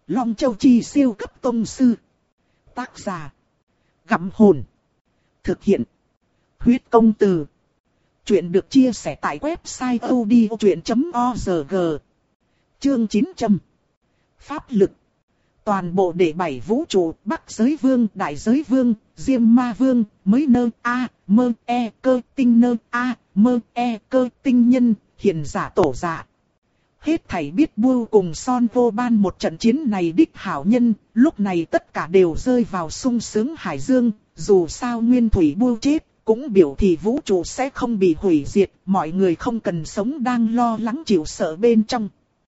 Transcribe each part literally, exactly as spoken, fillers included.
Long Châu Chi siêu cấp tông sư. Tác giả. Gặm hồn. Thực hiện. Huyết công từ. Chuyện được chia sẻ tại website audiochuyện chấm org. Chương chín trăm. Pháp lực. Toàn bộ đệ bảy vũ trụ, Bắc Giới Vương, Đại Giới Vương, Diêm Ma Vương, mới nơ A, mơ e cơ tinh nơ A, mơ e cơ tinh nhân, hiền giả tổ giả. Hết thảy biết Bưu cùng Son Vô Ban một trận chiến này đích hảo nhân, lúc này tất cả đều rơi vào sung sướng hải dương, dù sao Nguyên Thủy Bưu chết, cũng biểu thị vũ trụ sẽ không bị hủy diệt, mọi người không cần sống đang lo lắng chịu sợ bên trong.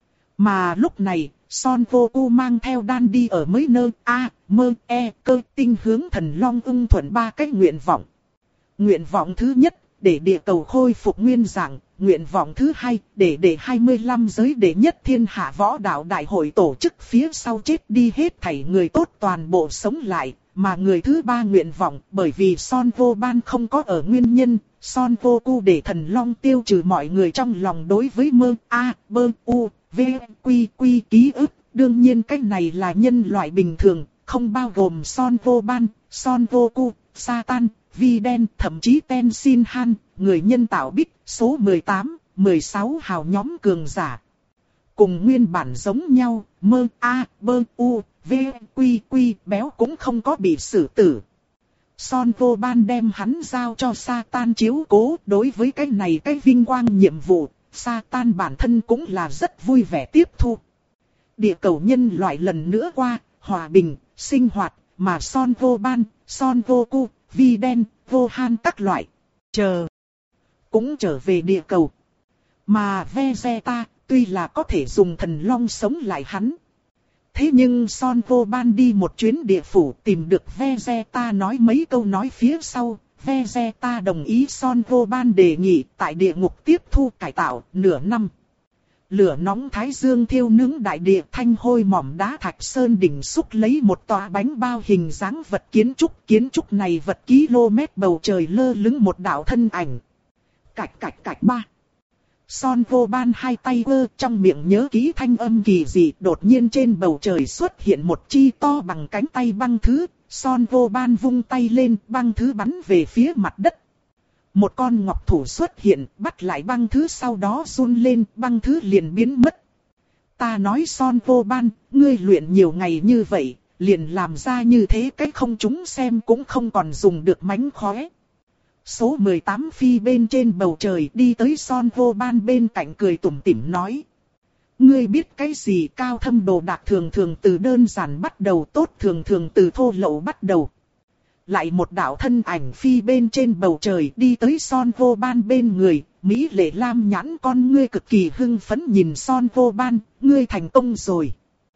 Mà lúc này, Son Vô Cu mang theo đan đi ở mới nơ A, mơ e cơ tinh hướng Thần Long ưng thuận ba cái nguyện vọng. Nguyện vọng thứ nhất, để địa cầu khôi phục nguyên dạng. Nguyện vọng thứ hai, để để hai mươi lăm giới đệ nhất thiên hạ võ đạo đại hội tổ chức phía sau chết đi hết thảy người tốt toàn bộ sống lại. Mà người thứ ba nguyện vọng, bởi vì Son Vô Ban không có ở nguyên nhân, Son Vô Cu để Thần Long tiêu trừ mọi người trong lòng đối với mơ A, bơ u, v, quy quy ký ức. Đương nhiên cách này là nhân loại bình thường, không bao gồm Son Vô Ban, Son Vô Cu, Satan, Vi Đen, thậm chí Ten Sin Han, người nhân tạo bích, số mười tám, mười sáu hào nhóm cường giả. Cùng nguyên bản giống nhau, mơ A, bơ u, v, quy quy béo cũng không có bị xử tử. Son Vô Ban đem hắn giao cho Satan chiếu cố, đối với cái này cái vinh quang nhiệm vụ, Satan bản thân cũng là rất vui vẻ tiếp thu. Địa cầu nhân loại lần nữa qua, hòa bình, sinh hoạt, mà Son Vô Ban, Son Vô Cu, Vi Đen, Vô Han các loại, chờ, cũng trở về địa cầu. Mà Vegeta, tuy là có thể dùng thần long sống lại hắn. Thế nhưng Son Vô Ban đi một chuyến địa phủ tìm được Vegeta nói mấy câu nói phía sau, Vegeta đồng ý Son Vô Ban đề nghị tại địa ngục tiếp thu cải tạo nửa năm. Lửa nóng thái dương thiêu nướng đại địa, thanh hôi mỏm đá thạch sơn đỉnh xúc lấy một tòa bánh bao hình dáng vật kiến trúc. Kiến trúc này vật km bầu trời lơ lửng một đạo thân ảnh. Cạch cạch cạch ba. Son Vô Ban hai tay ơ, trong miệng nhớ ký thanh âm kỳ dị, đột nhiên trên bầu trời xuất hiện một chi to bằng cánh tay băng thứ. Son Vô Ban vung tay lên, băng thứ bắn về phía mặt đất. Một con ngọc thủ xuất hiện, bắt lại băng thứ, sau đó run lên, băng thứ liền biến mất. Ta nói Son Vô Ban, ngươi luyện nhiều ngày như vậy, liền làm ra như thế cái không chúng xem cũng không còn dùng được mánh khóe. Số mười tám phi bên trên bầu trời đi tới Son Vô Ban bên cạnh cười tủm tỉm nói. Ngươi biết cái gì cao thâm đồ đạc thường thường từ đơn giản bắt đầu, tốt thường thường từ thô lậu bắt đầu. Lại một đạo thân ảnh phi bên trên bầu trời đi tới Son Vô Ban bên người, Mỹ lệ lam nhãn con ngươi cực kỳ hưng phấn nhìn Son Vô Ban, ngươi thành công rồi.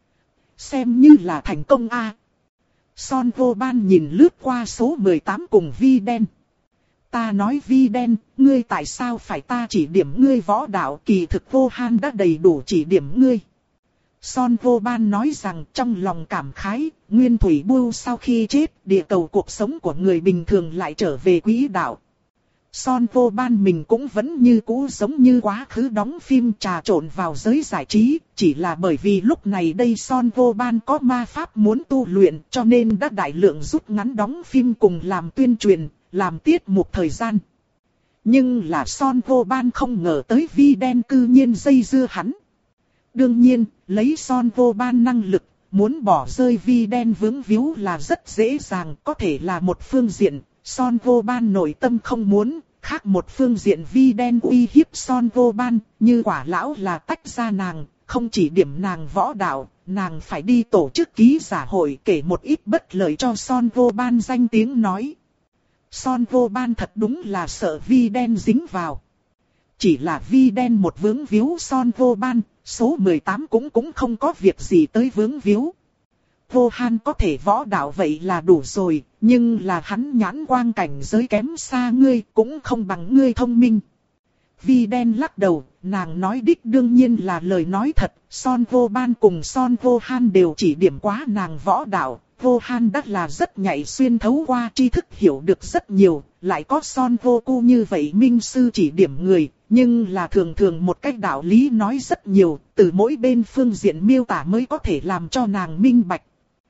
Xem như là thành công a. À. Son Vô Ban nhìn lướt qua số mười tám cùng Vi Đen. Ta nói Vi Đen, ngươi tại sao phải ta chỉ điểm ngươi võ đạo, kỳ thực Vô Han đã đầy đủ chỉ điểm ngươi. Son Vô Ban nói rằng trong lòng cảm khái, Nguyên Thủy Bưu sau khi chết, địa cầu cuộc sống của người bình thường lại trở về quỹ đạo. Son Vô Ban mình cũng vẫn như cũ giống như quá khứ đóng phim trà trộn vào giới giải trí, chỉ là bởi vì lúc này đây Son Vô Ban có ma pháp muốn tu luyện cho nên đã đại lượng rút ngắn đóng phim cùng làm tuyên truyền, làm tiết mục thời gian. Nhưng là Son Vô Ban không ngờ tới Vi Đen cư nhiên dây dưa hắn. Đương nhiên, lấy Son Vô Ban năng lực, muốn bỏ rơi Vi Đen vướng víu là rất dễ dàng, có thể là một phương diện, Son Vô Ban nội tâm không muốn, khác một phương diện Vi Đen uy hiếp Son Vô Ban, như quả lão là tách ra nàng, không chỉ điểm nàng võ đạo, nàng phải đi tổ chức ký giả hội kể một ít bất lợi cho Son Vô Ban danh tiếng nói. Son Vô Ban thật đúng là sợ Vi Đen dính vào. Chỉ là Vi Đen một vướng víu Son Vô Ban, số mười tám cũng cũng không có việc gì tới vướng víu. Vô Han có thể võ đạo vậy là đủ rồi, nhưng là hắn nhãn quang cảnh giới kém xa ngươi, cũng không bằng ngươi thông minh. Vi Đen lắc đầu, nàng nói đích đương nhiên là lời nói thật, Son Vô Ban cùng Son Vô Han đều chỉ điểm quá nàng võ đạo. Vô Han đắt là rất nhạy xuyên thấu qua tri thức hiểu được rất nhiều, lại có Son Goku như vậy minh sư chỉ điểm người, nhưng là thường thường một cách đạo lý nói rất nhiều, từ mỗi bên phương diện miêu tả mới có thể làm cho nàng minh bạch.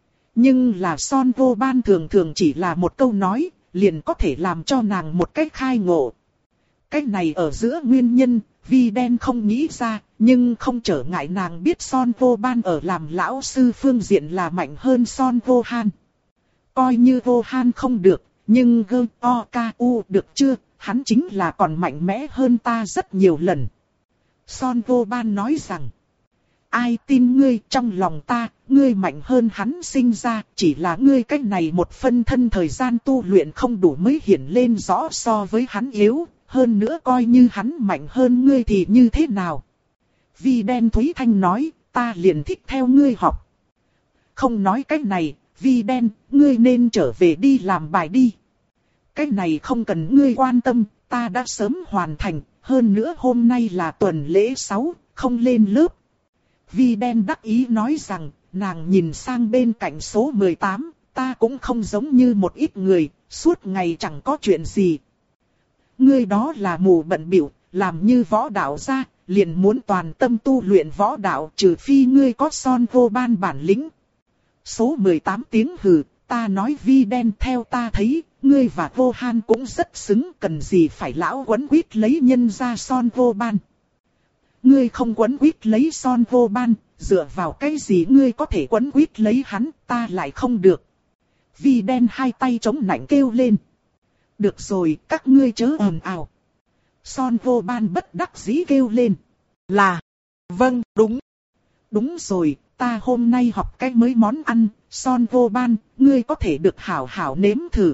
Nhưng là Son Vô Ban thường thường chỉ là một câu nói, liền có thể làm cho nàng một cách khai ngộ. Cái này ở giữa nguyên nhân, Vi Đen không nghĩ ra, nhưng không trở ngại nàng biết Son Vô Ban ở làm lão sư phương diện là mạnh hơn Son Vô Han. Coi như Vô Han không được, nhưng G O K U được chưa, hắn chính là còn mạnh mẽ hơn ta rất nhiều lần. Son Vô Ban nói rằng, ai tin ngươi, trong lòng ta, ngươi mạnh hơn hắn sinh ra, chỉ là ngươi cách này một phân thân thời gian tu luyện không đủ mới hiển lên rõ so với hắn yếu, hơn nữa coi như hắn mạnh hơn ngươi thì như thế nào. Vi Đen Thúy Thanh nói, ta liền thích theo ngươi học. Không nói cách này, Vi Đen, ngươi nên trở về đi làm bài đi. Cái này không cần ngươi quan tâm, ta đã sớm hoàn thành, hơn nữa hôm nay là tuần lễ sáu, không lên lớp. Vi Đen đắc ý nói rằng, nàng nhìn sang bên cạnh số mười tám, ta cũng không giống như một ít người, suốt ngày chẳng có chuyện gì. Ngươi đó là mù bận bịu, làm như võ đạo ra, liền muốn toàn tâm tu luyện võ đạo, trừ phi ngươi có Son Vô Ban bản lĩnh. Số mười tám tiếng hừ, ta nói Vi Đen, theo ta thấy, ngươi và Vô Han cũng rất xứng, cần gì phải lão quấn quýt lấy nhân ra Son Vô Ban. Ngươi không quấn quýt lấy Son Vô Ban, dựa vào cái gì ngươi có thể quấn quýt lấy hắn, ta lại không được. Vi Đen hai tay chống nạnh kêu lên. Được rồi, các ngươi chớ ồn ào. Son Vô Ban bất đắc dĩ kêu lên. Là, vâng, đúng. Đúng rồi, ta hôm nay học cái mới món ăn, Son Vô Ban, ngươi có thể được hảo hảo nếm thử.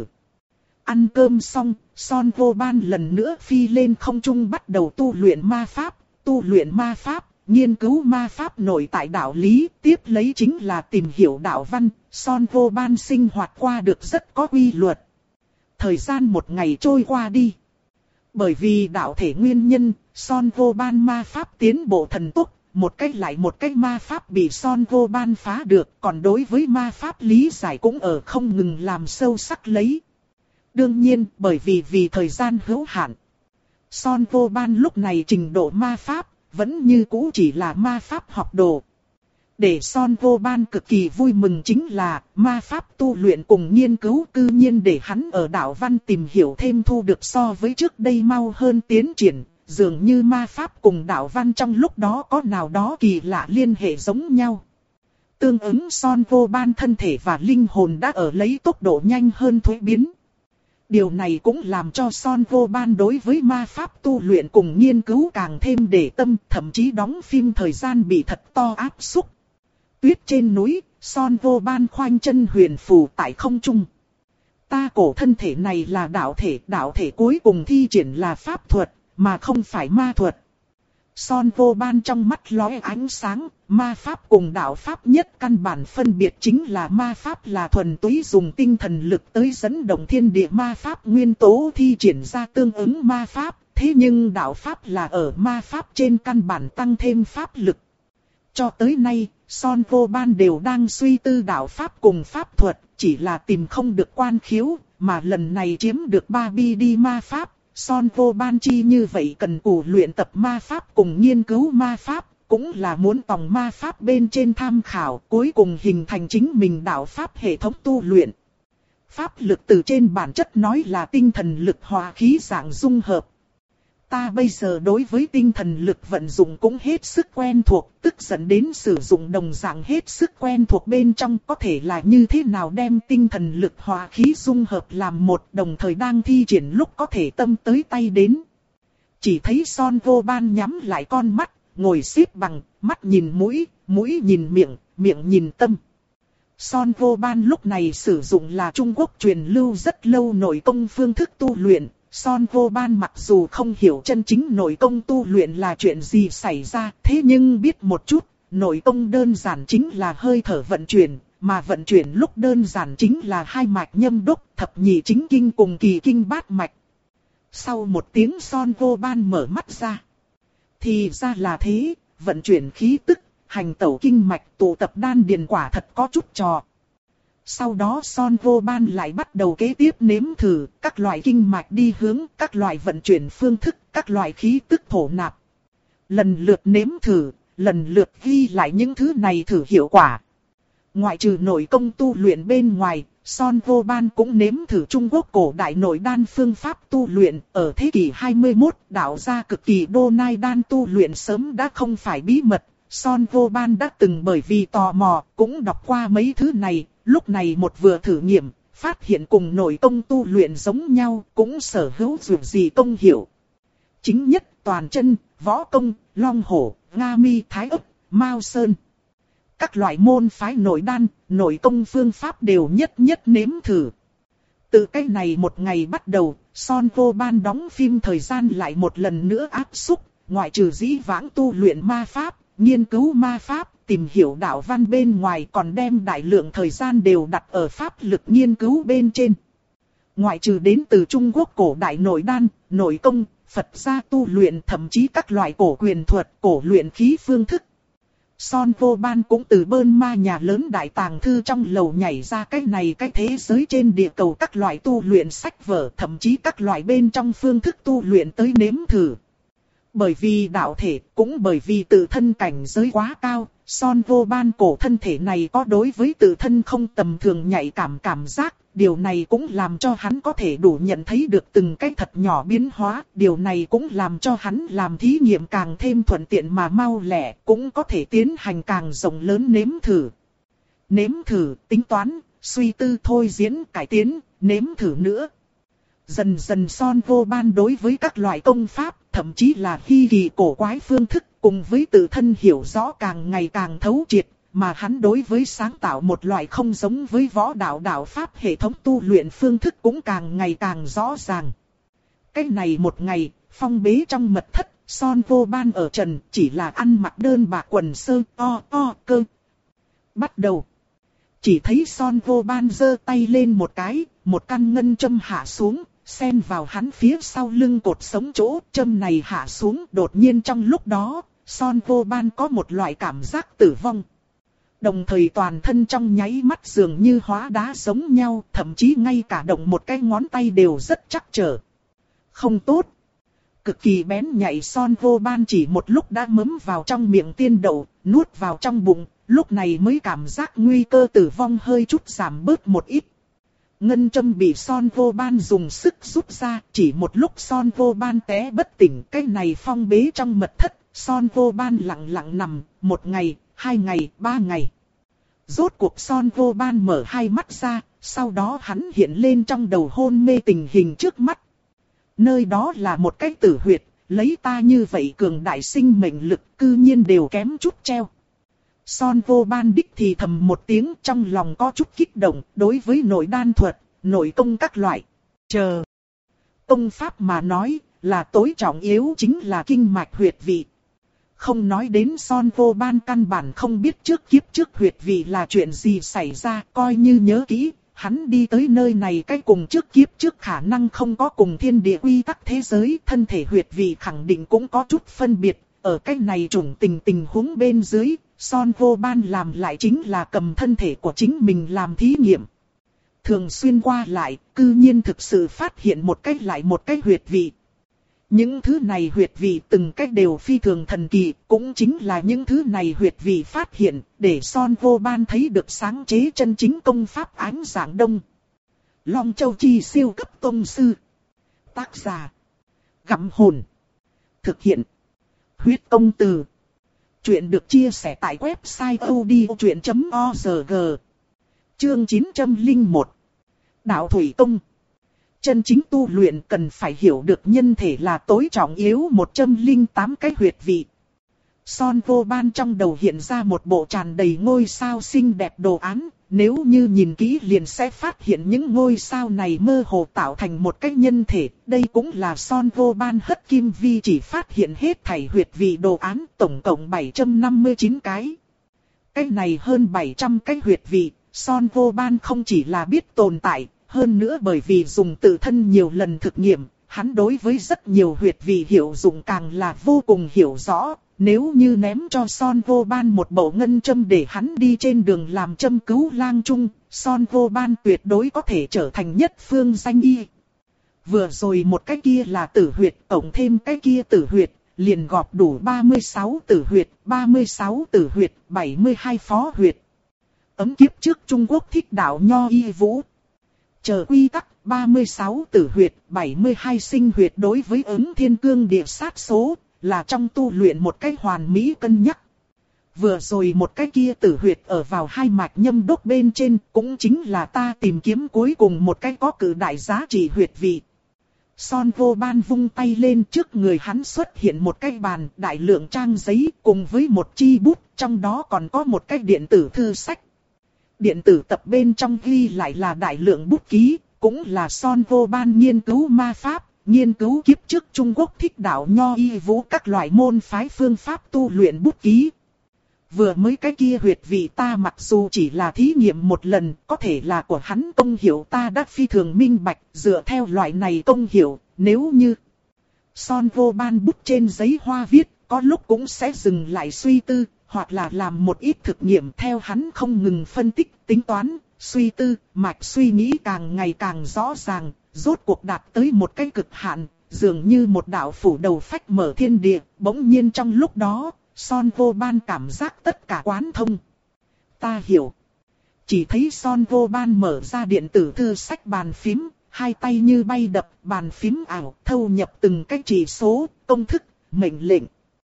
Ăn cơm xong, Son Vô Ban lần nữa phi lên không trung bắt đầu tu luyện ma pháp. Tu luyện ma pháp, nghiên cứu ma pháp nội tại đạo lý, tiếp lấy chính là tìm hiểu đạo văn, Son Vô Ban sinh hoạt qua được rất có quy luật. Thời gian một ngày trôi qua đi. Bởi vì đạo thể nguyên nhân, Son Vô Ban ma pháp tiến bộ thần tốc, một cách lại một cách ma pháp bị Son Vô Ban phá được, còn đối với ma pháp lý giải cũng ở không ngừng làm sâu sắc lấy. Đương nhiên, bởi vì vì thời gian hữu hạn, Son Vô Ban lúc này trình độ ma pháp, vẫn như cũ chỉ là ma pháp học đồ. Để Son Vô Ban cực kỳ vui mừng chính là, ma pháp tu luyện cùng nghiên cứu cư nhiên để hắn ở đạo văn tìm hiểu thêm thu được so với trước đây mau hơn tiến triển, dường như ma pháp cùng đạo văn trong lúc đó có nào đó kỳ lạ liên hệ giống nhau. Tương ứng Son Vô Ban thân thể và linh hồn đã ở lấy tốc độ nhanh hơn thuế biến. Điều này cũng làm cho Son Vô Ban đối với ma pháp tu luyện cùng nghiên cứu càng thêm để tâm, thậm chí đóng phim thời gian bị thật to áp xúc. Tuyết trên núi, Son Vô Ban khoanh chân huyền phù tại không trung. Ta cổ thân thể này là đạo thể, đạo thể cuối cùng thi triển là pháp thuật, mà không phải ma thuật. Son Vô Ban trong mắt lóe ánh sáng, ma pháp cùng đạo pháp nhất căn bản phân biệt chính là ma pháp là thuần túy dùng tinh thần lực tới dẫn động thiên địa ma pháp nguyên tố thi triển ra tương ứng ma pháp, thế nhưng đạo pháp là ở ma pháp trên căn bản tăng thêm pháp lực. Cho tới nay, Son Vô Ban đều đang suy tư đạo pháp cùng pháp thuật, chỉ là tìm không được quan khiếu, mà lần này chiếm được ba bi đi ma pháp. Son Vô Ban chi như vậy cần cù luyện tập ma pháp cùng nghiên cứu ma pháp, cũng là muốn tòng ma pháp bên trên tham khảo, cuối cùng hình thành chính mình đạo pháp hệ thống tu luyện. Pháp lực từ trên bản chất nói là tinh thần lực hòa khí dạng dung hợp. Ta bây giờ đối với tinh thần lực vận dụng cũng hết sức quen thuộc, tức dẫn đến sử dụng đồng dạng hết sức quen thuộc bên trong có thể là như thế nào đem tinh thần lực hòa khí dung hợp làm một, đồng thời đang thi triển lúc có thể tâm tới tay đến. Chỉ thấy Son Vô Ban nhắm lại con mắt, ngồi xếp bằng, mắt nhìn mũi, mũi nhìn miệng, miệng nhìn tâm. Son Vô Ban lúc này sử dụng là Trung Quốc truyền lưu rất lâu nội công phương thức tu luyện. Son Vô Ban mặc dù không hiểu chân chính nội công tu luyện là chuyện gì xảy ra, thế nhưng biết một chút, nội công đơn giản chính là hơi thở vận chuyển, mà vận chuyển lúc đơn giản chính là hai mạch nhâm đốc, thập nhị chính kinh cùng kỳ kinh bát mạch. Sau một tiếng Son Vô Ban mở mắt ra. Thì ra là thế, vận chuyển khí tức, hành tẩu kinh mạch, tụ tập đan điền quả thật có chút trò. Sau đó Son Vô Ban lại bắt đầu kế tiếp nếm thử các loại kinh mạch đi hướng, các loại vận chuyển phương thức, các loại khí tức thổ nạp. Lần lượt nếm thử, lần lượt ghi lại những thứ này thử hiệu quả. Ngoại trừ nội công tu luyện bên ngoài, Son Vô Ban cũng nếm thử Trung Quốc cổ đại nội đan phương pháp tu luyện. Ở thế kỷ hai mươi mốt, đạo gia cực kỳ đô nai đan tu luyện sớm đã không phải bí mật. Son Vô Ban đã từng bởi vì tò mò, cũng đọc qua mấy thứ này. Lúc này một vừa thử nghiệm, phát hiện cùng nội công tu luyện giống nhau, cũng sở hữu dù gì công hiệu. Chính nhất, toàn chân, võ công, long hổ, nga mi, thái ức, mao sơn. Các loại môn phái nội đan, nội công phương pháp đều nhất nhất nếm thử. Từ cái này một ngày bắt đầu, Son Vô Ban đóng phim thời gian lại một lần nữa áp xúc, ngoại trừ dĩ vãng tu luyện ma pháp, nghiên cứu ma pháp, tìm hiểu đạo văn bên ngoài, còn đem đại lượng thời gian đều đặt ở pháp lực nghiên cứu bên trên. Ngoại trừ đến từ Trung Quốc cổ đại nội đan, nội công, Phật gia tu luyện, thậm chí các loại cổ quyền thuật, cổ luyện khí phương thức. Son Vô Ban cũng từ Bơn Ma nhà lớn đại tàng thư trong lầu nhảy ra cái này cái thế giới trên địa cầu các loại tu luyện sách vở, thậm chí các loại bên trong phương thức tu luyện tới nếm thử. Bởi vì đạo thể, cũng bởi vì tự thân cảnh giới quá cao, Son Vô Ban cổ thân thể này có đối với tự thân không tầm thường nhạy cảm cảm giác, điều này cũng làm cho hắn có thể đủ nhận thấy được từng cái thật nhỏ biến hóa, điều này cũng làm cho hắn làm thí nghiệm càng thêm thuận tiện mà mau lẹ, cũng có thể tiến hành càng rộng lớn nếm thử. Nếm thử, tính toán, suy tư thôi diễn, cải tiến, nếm thử nữa. Dần dần Son Vô Ban đối với các loại công pháp, thậm chí là hy kỳ cổ quái phương thức, cùng với tự thân hiểu rõ càng ngày càng thấu triệt, mà hắn đối với sáng tạo một loại không giống với võ đạo đạo pháp hệ thống tu luyện phương thức cũng càng ngày càng rõ ràng. Cái này một ngày, phong bế trong mật thất, Son Vô Ban ở trần chỉ là ăn mặc đơn bạc quần sơ o o cơ. Bắt đầu. Chỉ thấy Son Vô Ban giơ tay lên một cái, một căn ngân châm hạ xuống, xen vào hắn phía sau lưng cột sống chỗ, châm này hạ xuống. Đột nhiên trong lúc đó, Son Vô Ban có một loại cảm giác tử vong. Đồng thời toàn thân trong nháy mắt dường như hóa đá giống nhau, thậm chí ngay cả động một cái ngón tay đều rất chắc trở. Không tốt. Cực kỳ bén nhạy Son Vô Ban chỉ một lúc đã mớm vào trong miệng tiên đậu, nuốt vào trong bụng, lúc này mới cảm giác nguy cơ tử vong hơi chút giảm bớt một ít. Ngân châm bị Son Vô Ban dùng sức rút ra, chỉ một lúc Son Vô Ban té bất tỉnh. Cái này phong bế trong mật thất, Son Vô Ban lặng lặng nằm, một ngày, hai ngày, ba ngày. Rốt cuộc Son Vô Ban mở hai mắt ra, sau đó hắn hiện lên trong đầu hôn mê tình hình trước mắt. Nơi đó là một cái tử huyệt, lấy ta như vậy cường đại sinh mệnh lực cư nhiên đều kém chút treo. Son Vô Ban đích thì thầm một tiếng, trong lòng có chút kích động đối với nội đan thuật, nội công các loại. Chờ. Công pháp mà nói là tối trọng yếu chính là kinh mạch huyệt vị. Không nói đến Son Vô Ban căn bản không biết trước kiếp trước huyệt vị là chuyện gì xảy ra, coi như nhớ kỹ, hắn đi tới nơi này cái cùng trước kiếp trước khả năng không có cùng thiên địa quy tắc thế giới, thân thể huyệt vị khẳng định cũng có chút phân biệt. Ở cái này chủng tình tình huống bên dưới, Son Vô Ban làm lại chính là cầm thân thể của chính mình làm thí nghiệm. Thường xuyên qua lại, cư nhiên thực sự phát hiện một cách lại một cách huyệt vị. Những thứ này huyệt vị từng cách đều phi thường thần kỳ, cũng chính là những thứ này huyệt vị phát hiện, để Son Vô Ban thấy được sáng chế chân chính công pháp Ánh Giảng Đông. Long Châu Chi siêu cấp tông sư. Tác giả. Gặm hồn. Thực hiện. Huyết công từ. Chuyện được chia sẻ tại website odchuyện chấm org. Chương chín trăm lẻ một. Đạo Thủy Công. Chân chính tu luyện cần phải hiểu được nhân thể là tối trọng yếu một trăm lẻ tám cái huyệt vị. Son Vô Ban trong đầu hiện ra một bộ tràn đầy ngôi sao xinh đẹp đồ án, nếu như nhìn kỹ liền sẽ phát hiện những ngôi sao này mơ hồ tạo thành một cái nhân thể. Đây cũng là Son Vô Ban hất kim vi chỉ phát hiện hết thảy huyệt vị đồ án, tổng cộng bảy trăm năm mươi chín cái. Cái này hơn bảy trăm cái huyệt vị, Son Vô Ban không chỉ là biết tồn tại, hơn nữa bởi vì dùng tự thân nhiều lần thực nghiệm, hắn đối với rất nhiều huyệt vị hiệu dụng càng là vô cùng hiểu rõ. Nếu như ném cho Son Vô Ban một bộ ngân châm để hắn đi trên đường làm châm cứu lang trung, Son Vô Ban tuyệt đối có thể trở thành nhất phương danh y. Vừa rồi một cái kia là tử huyệt, cộng thêm cái kia tử huyệt, liền gọp đủ ba mươi sáu tử huyệt, ba mươi sáu tử huyệt, bảy mươi hai phó huyệt. Ấm kiếp trước Trung Quốc thích đạo Nho Y Vũ. Chờ quy tắc, ba mươi sáu tử huyệt, bảy mươi hai sinh huyệt đối với ứng thiên cương địa sát số, là trong tu luyện một cái hoàn mỹ cân nhắc. Vừa rồi một cái kia tử huyệt ở vào hai mạch nhâm đốc bên trên, cũng chính là ta tìm kiếm cuối cùng một cái có cử đại giá trị huyệt vị. Son Vô Ban vung tay lên, trước người hắn xuất hiện một cái bàn, đại lượng trang giấy cùng với một chi bút, trong đó còn có một cái điện tử thư sách. Điện tử tập bên trong ghi lại là đại lượng bút ký, cũng là Son Vô Ban nghiên cứu ma pháp, nghiên cứu kiếp trước Trung Quốc thích đạo Nho Y Vũ các loại môn phái phương pháp tu luyện bút ký. Vừa mới cái kia huyệt vị ta mặc dù chỉ là thí nghiệm một lần, có thể là của hắn công hiểu ta đã phi thường minh bạch, dựa theo loại này công hiểu, nếu như Son Vô Ban bút trên giấy hoa viết, có lúc cũng sẽ dừng lại suy tư, hoặc là làm một ít thực nghiệm theo hắn không ngừng phân tích, tính toán, suy tư, mạch suy nghĩ càng ngày càng rõ ràng, rốt cuộc đạt tới một cái cực hạn, dường như một đạo phủ đầu phách mở thiên địa, bỗng nhiên trong lúc đó, Son Vô Ban cảm giác tất cả quán thông. Ta hiểu. Chỉ thấy Son Vô Ban mở ra điện tử thư sách bàn phím, hai tay như bay đập, bàn phím ảo, thâu nhập từng cái chỉ số, công thức, mệnh lệnh.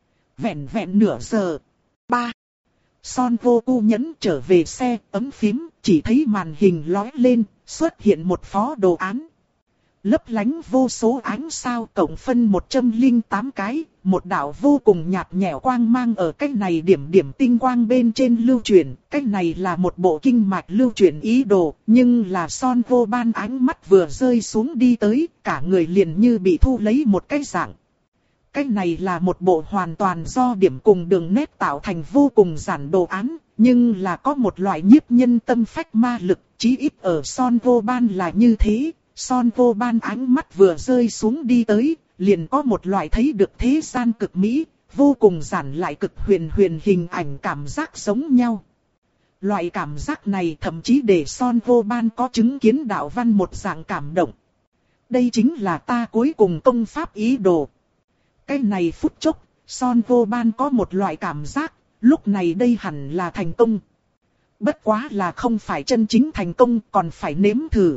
Vẹn vẹn nửa giờ. Ba. Son Vô Cu nhấn trở về xe, ấm phím, chỉ thấy màn hình lóe lên, xuất hiện một phó đồ án. Lấp lánh vô số ánh sao cộng phân một trăm lẻ tám cái, một đạo vô cùng nhạt nhẽo quang mang ở cái này điểm điểm tinh quang bên trên lưu truyền, cái này là một bộ kinh mạch lưu truyền ý đồ, nhưng là Son Vô Ban ánh mắt vừa rơi xuống đi tới, cả người liền như bị thu lấy một cái dạng. Cái này là một bộ hoàn toàn do điểm cùng đường nét tạo thành vô cùng giản đồ án, nhưng là có một loại nhiếp nhân tâm phách ma lực, chí ít ở Son Vô Ban là như thế. Son Vô Ban ánh mắt vừa rơi xuống đi tới, liền có một loại thấy được thế gian cực mỹ, vô cùng giản lại cực huyền huyền hình ảnh cảm giác giống nhau. Loại cảm giác này thậm chí để Son Vô Ban có chứng kiến đạo văn một dạng cảm động. Đây chính là ta cuối cùng công pháp ý đồ. Cái này phút chốc, Son Vô Ban có một loại cảm giác, lúc này đây hẳn là thành công. Bất quá là không phải chân chính thành công, còn phải nếm thử.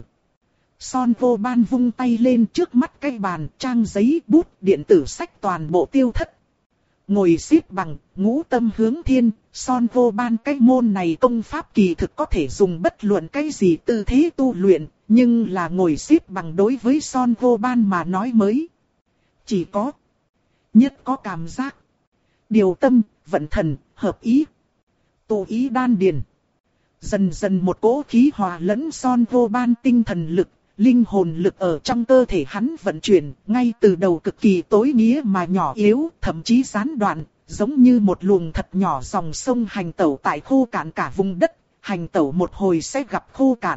Son Vô Ban vung tay lên trước mắt cái bàn, trang giấy, bút, điện tử sách toàn bộ tiêu thất. Ngồi xếp bằng, ngũ tâm hướng thiên, Son Vô Ban cái môn này công pháp kỳ thực có thể dùng bất luận cái gì tư thế tu luyện, nhưng là ngồi xếp bằng đối với Son Vô Ban mà nói mới. Chỉ có, nhất có cảm giác, điều tâm, vận thần, hợp ý, tụ ý đan điền. Dần dần một cỗ khí hòa lẫn Son Vô Ban tinh thần lực. Linh hồn lực ở trong cơ thể hắn vận chuyển, ngay từ đầu cực kỳ tối nghĩa mà nhỏ yếu, thậm chí gián đoạn, giống như một luồng thật nhỏ dòng sông hành tẩu tại khô cạn cả vùng đất, hành tẩu một hồi sẽ gặp khô cạn.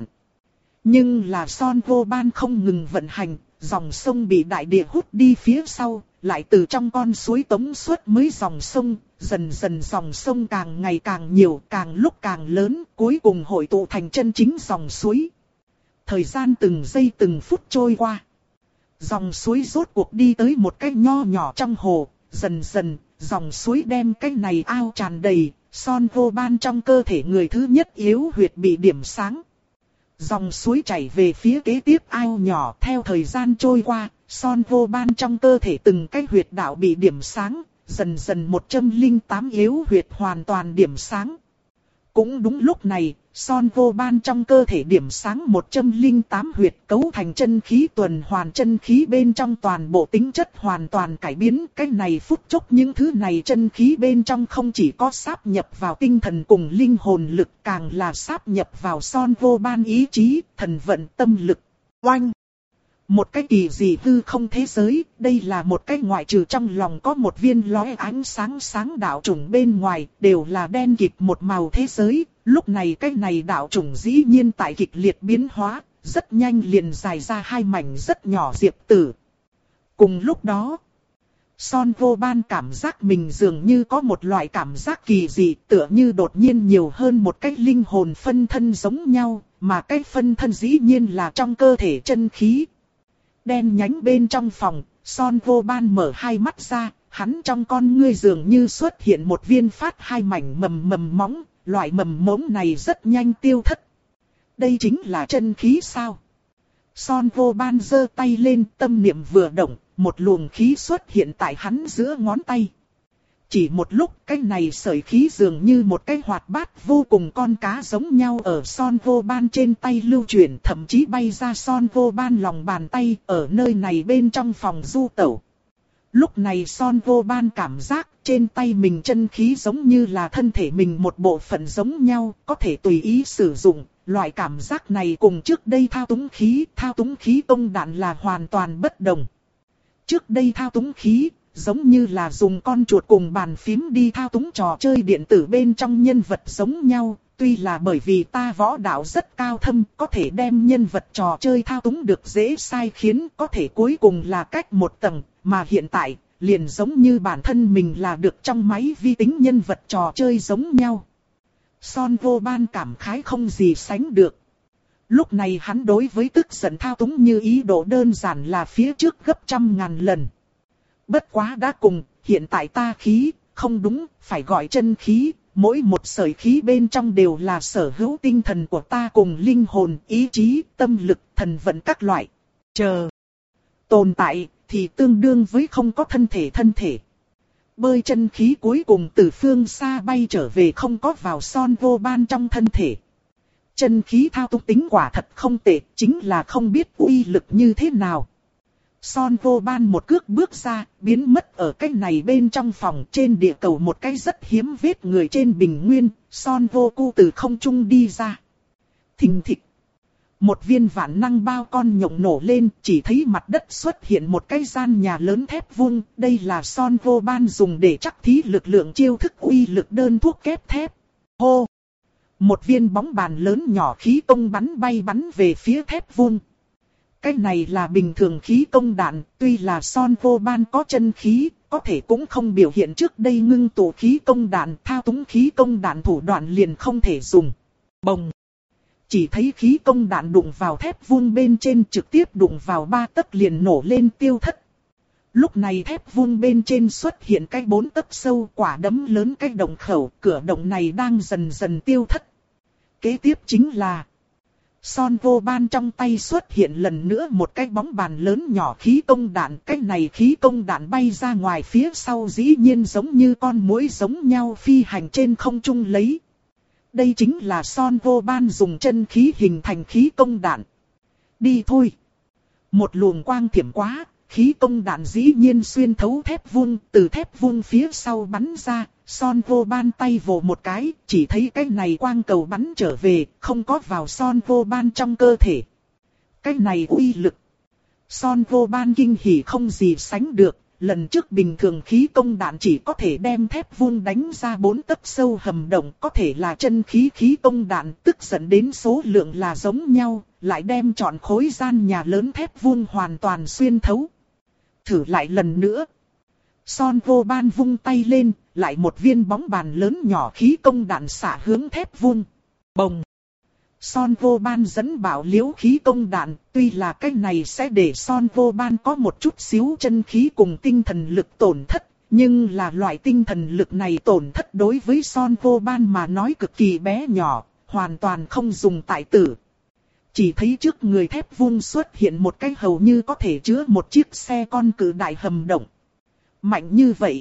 Nhưng là Son Vô Ban không ngừng vận hành, dòng sông bị đại địa hút đi phía sau, lại từ trong con suối tống xuất mới dòng sông, dần dần dòng sông càng ngày càng nhiều, càng lúc càng lớn, cuối cùng hội tụ thành chân chính dòng suối. Thời gian từng giây từng phút trôi qua. Dòng suối rốt cuộc đi tới một cái nho nhỏ trong hồ. Dần dần, dòng suối đem cái này ao tràn đầy. Son Vô Ban trong cơ thể người thứ nhất yếu huyệt bị điểm sáng. Dòng suối chảy về phía kế tiếp ao nhỏ. Theo thời gian trôi qua, Son Vô Ban trong cơ thể từng cái huyệt đạo bị điểm sáng. Dần dần một trăm lẻ tám yếu huyệt hoàn toàn điểm sáng. Cũng đúng lúc này, Son Vô Ban trong cơ thể điểm sáng một trăm lẻ tám huyệt cấu thành chân khí tuần hoàn, chân khí bên trong toàn bộ tính chất hoàn toàn cải biến. Cái này phút chốc những thứ này chân khí bên trong không chỉ có sáp nhập vào tinh thần cùng linh hồn lực, càng là sáp nhập vào Son Vô Ban ý chí, thần vận, tâm lực. Oanh! Một cái kỳ dị hư không thế giới, đây là một cái ngoại trừ trong lòng có một viên lóe ánh sáng sáng đạo trùng bên ngoài, đều là đen kịt một màu thế giới. Lúc này cái này đạo trùng dĩ nhiên tại kịch liệt biến hóa, rất nhanh liền dài ra hai mảnh rất nhỏ diệp tử. Cùng lúc đó, Son Vô Ban cảm giác mình dường như có một loại cảm giác kỳ dị, tựa như đột nhiên nhiều hơn một cái linh hồn phân thân giống nhau, mà cái phân thân dĩ nhiên là trong cơ thể chân khí. Đen nhánh bên trong phòng, Son Vô Ban mở hai mắt ra, hắn trong con ngươi dường như xuất hiện một viên phát hai mảnh mầm mầm móng, loại mầm mống này rất nhanh tiêu thất. Đây chính là chân khí sao? Son Vô Ban giơ tay lên, tâm niệm vừa động, một luồng khí xuất hiện tại hắn giữa ngón tay. Chỉ một lúc, cái này sợi khí dường như một cái hoạt bát vô cùng con cá giống nhau ở Son Vô Ban trên tay lưu chuyển, thậm chí bay ra Son Vô Ban lòng bàn tay, ở nơi này bên trong phòng du tẩu. Lúc này Son Vô Ban cảm giác trên tay mình chân khí giống như là thân thể mình một bộ phận giống nhau, có thể tùy ý sử dụng. Loại cảm giác này cùng trước đây thao túng khí, thao túng khí công đạn là hoàn toàn bất đồng. Trước đây thao túng khí, giống như là dùng con chuột cùng bàn phím đi thao túng trò chơi điện tử bên trong nhân vật giống nhau. Tuy là bởi vì ta võ đạo rất cao thâm, có thể đem nhân vật trò chơi thao túng được dễ sai khiến, có thể cuối cùng là cách một tầng, mà hiện tại, liền giống như bản thân mình là được trong máy vi tính nhân vật trò chơi giống nhau. Son Vô Ban cảm khái không gì sánh được. Lúc này hắn đối với tức giận thao túng như ý độ đơn giản là phía trước gấp trăm ngàn lần. Bất quá đã cùng, hiện tại ta khí, không đúng, phải gọi chân khí, mỗi một sợi khí bên trong đều là sở hữu tinh thần của ta cùng linh hồn, ý chí, tâm lực, thần vận các loại. Chờ. Tồn tại, thì tương đương với không có thân thể thân thể. Bơi chân khí cuối cùng từ phương xa bay trở về không có vào Son Vô Ban trong thân thể. Chân khí thao túng tính quả thật không tệ, chính là không biết uy lực như thế nào. Son Vô Ban một cước bước ra, biến mất ở cái này bên trong phòng trên địa cầu một cái rất hiếm vết người trên bình nguyên, Son Vô Cu từ không trung đi ra. Thình thịch. Một viên vạn năng bao con nhộng nổ lên, chỉ thấy mặt đất xuất hiện một cái gian nhà lớn thép vuông, đây là Son Vô Ban dùng để chắc thí lực lượng chiêu thức uy lực đơn thuốc kép thép. Hô! Một viên bóng bàn lớn nhỏ khí công bắn bay bắn về phía thép vuông. Cái này là bình thường khí công đạn, tuy là Son Vô Ban có chân khí, có thể cũng không biểu hiện trước đây ngưng tụ khí công đạn, thao túng khí công đạn thủ đoạn liền không thể dùng. Bồng! Chỉ thấy khí công đạn đụng vào thép vuông bên trên trực tiếp đụng vào ba tấc liền nổ lên tiêu thất. Lúc này thép vuông bên trên xuất hiện cái bốn tấc sâu quả đấm lớn cái động khẩu, cửa động này đang dần dần tiêu thất. Kế tiếp chính là Son Vô Ban trong tay xuất hiện lần nữa một cái bóng bàn lớn nhỏ khí công đạn. Cái này khí công đạn bay ra ngoài phía sau dĩ nhiên giống như con muỗi giống nhau phi hành trên không trung lấy. Đây chính là Son Vô Ban dùng chân khí hình thành khí công đạn. Đi thôi. Một luồng quang thiểm quá, khí công đạn dĩ nhiên xuyên thấu thép vuông, từ thép vuông phía sau bắn ra. Son Vô Ban tay vồ một cái, chỉ thấy cái này quang cầu bắn trở về, không có vào Son Vô Ban trong cơ thể. Cái này uy lực. Son Vô Ban kinh hỉ không gì sánh được. Lần trước bình thường khí công đạn chỉ có thể đem thép vuông đánh ra bốn tấc sâu hầm động, có thể là chân khí khí công đạn, tức dẫn đến số lượng là giống nhau, lại đem chọn khối gian nhà lớn thép vuông hoàn toàn xuyên thấu. Thử lại lần nữa. Son Vô Ban vung tay lên, lại một viên bóng bàn lớn nhỏ khí công đạn xả hướng thép vuông. Bồng! Son Vô Ban dẫn bảo liễu khí công đạn, tuy là cái này sẽ để Son Vô Ban có một chút xíu chân khí cùng tinh thần lực tổn thất, nhưng là loại tinh thần lực này tổn thất đối với Son Vô Ban mà nói cực kỳ bé nhỏ, hoàn toàn không dùng tại tử. Chỉ thấy trước người thép vuông xuất hiện một cái hầu như có thể chứa một chiếc xe con cự đại hầm động. Mạnh như vậy.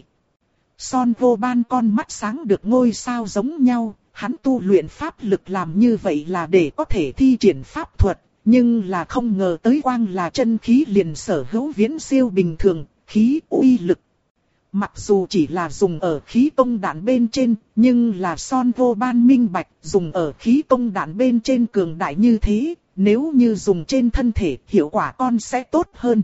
Son Vô Ban con mắt sáng được ngôi sao giống nhau. Hắn tu luyện pháp lực làm như vậy là để có thể thi triển pháp thuật, nhưng là không ngờ tới quang là chân khí liền sở hữu viễn siêu bình thường, khí uy lực. Mặc dù chỉ là dùng ở khí công đạn bên trên, nhưng là Son Vô Ban minh bạch, dùng ở khí công đạn bên trên cường đại như thế, nếu như dùng trên thân thể, hiệu quả con sẽ tốt hơn.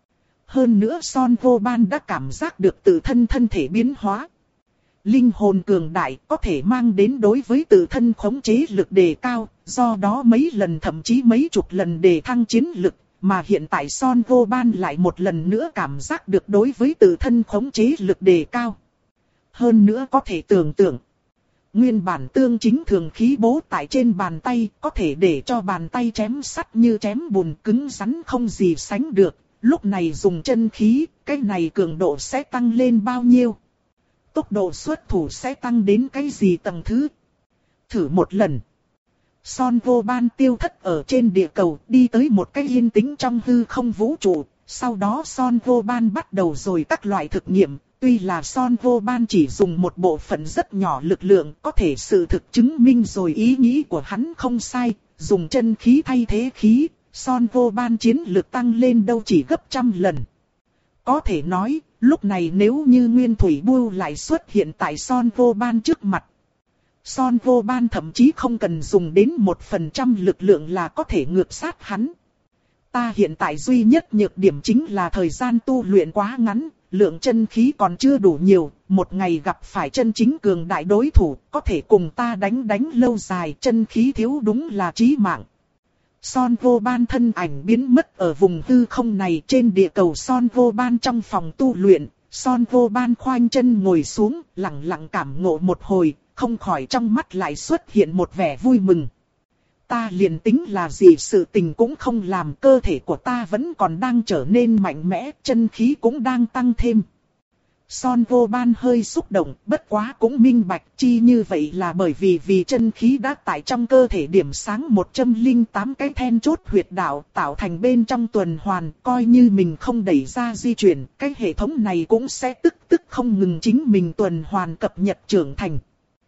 Hơn nữa Son Vô Ban đã cảm giác được tự thân thân thể biến hóa. Linh hồn cường đại có thể mang đến đối với tự thân khống chế lực đề cao, do đó mấy lần thậm chí mấy chục lần đề thăng chiến lực, mà hiện tại Son Vô Ban lại một lần nữa cảm giác được đối với tự thân khống chế lực đề cao. Hơn nữa có thể tưởng tượng, nguyên bản tương chính thường khí bố tại trên bàn tay, có thể để cho bàn tay chém sắt như chém bùn, cứng rắn không gì sánh được. Lúc này dùng chân khí, cái này cường độ sẽ tăng lên bao nhiêu? Tốc độ xuất thủ sẽ tăng đến cái gì tầng thứ? Thử một lần. Son Vô Ban tiêu thất ở trên địa cầu, đi tới một cái yên tĩnh trong hư không vũ trụ. Sau đó Son Vô Ban bắt đầu rồi các loại thực nghiệm. Tuy là Son Vô Ban chỉ dùng một bộ phận rất nhỏ lực lượng, có thể sự thực chứng minh rồi ý nghĩ của hắn không sai. Dùng chân khí thay thế khí, Son Vô Ban chiến lực tăng lên đâu chỉ gấp trăm lần. Có thể nói, lúc này nếu như Nguyên Thủy Bưu lại xuất hiện tại Son Vô Ban trước mặt, Son Vô Ban thậm chí không cần dùng đến một phần trăm lực lượng là có thể ngược sát hắn. Ta hiện tại duy nhất nhược điểm chính là thời gian tu luyện quá ngắn, lượng chân khí còn chưa đủ nhiều, một ngày gặp phải chân chính cường đại đối thủ, có thể cùng ta đánh đánh lâu dài, chân khí thiếu đúng là chí mạng. Son Vô Ban thân ảnh biến mất ở vùng hư không này, trên địa cầu Son Vô Ban trong phòng tu luyện. Son Vô Ban khoanh chân ngồi xuống, lặng lặng cảm ngộ một hồi, không khỏi trong mắt lại xuất hiện một vẻ vui mừng. Ta liền tính là gì sự tình cũng không làm, cơ thể của ta vẫn còn đang trở nên mạnh mẽ, chân khí cũng đang tăng thêm. Son Vô Ban hơi xúc động, bất quá cũng minh bạch chi như vậy là bởi vì vì chân khí đã tại trong cơ thể điểm sáng một trăm lẻ tám cái then chốt huyệt đạo, tạo thành bên trong tuần hoàn, coi như mình không đẩy ra di chuyển, cái hệ thống này cũng sẽ tức tức không ngừng chính mình tuần hoàn cập nhật trưởng thành.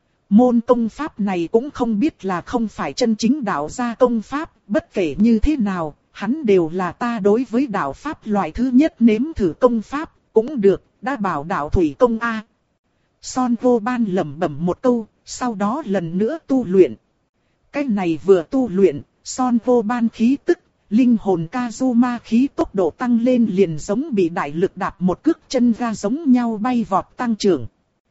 Môn công pháp này cũng không biết là không phải chân chính đạo gia công pháp, bất kể như thế nào, hắn đều là ta đối với đạo pháp loại thứ nhất nếm thử công pháp, cũng được, đã bảo đạo thủy công a. Son Vô Ban lẩm bẩm một câu, sau đó lần nữa tu luyện. Cái này vừa tu luyện, Son Vô Ban khí tức, linh hồn Kazuma khí tốc độ tăng lên liền giống bị đại lực đạp một cước chân ga giống nhau bay vọt tăng trưởng.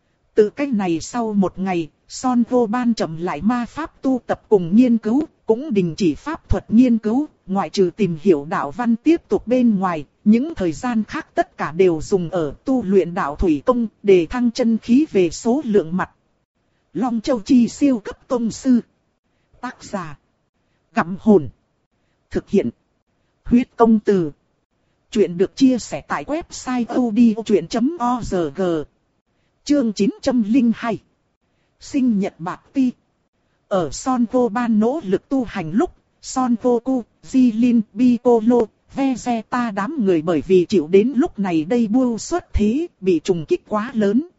Từ cái này sau một ngày, Son Vô Ban chậm lại ma pháp tu tập cùng nghiên cứu, cũng đình chỉ pháp thuật nghiên cứu, ngoại trừ tìm hiểu đạo văn tiếp tục bên ngoài, những thời gian khác tất cả đều dùng ở tu luyện đạo thủy công, để thăng chân khí về số lượng mặt. Long Châu Chi siêu cấp tông sư. Tác giả: Gặm Hồn. Thực hiện: Huyết Công Từ. Chuyện được chia sẻ tại website odchuyện chấm org. Chương chín trăm lẻ hai. Sinh nhật bạc ti. Ở Son Vô Ban nỗ lực tu hành lúc, Son Vô Cu, Jilin, Piccolo, Vegeta đám người bởi vì chịu đến lúc này đây Buu xuất thế, bị trùng kích quá lớn.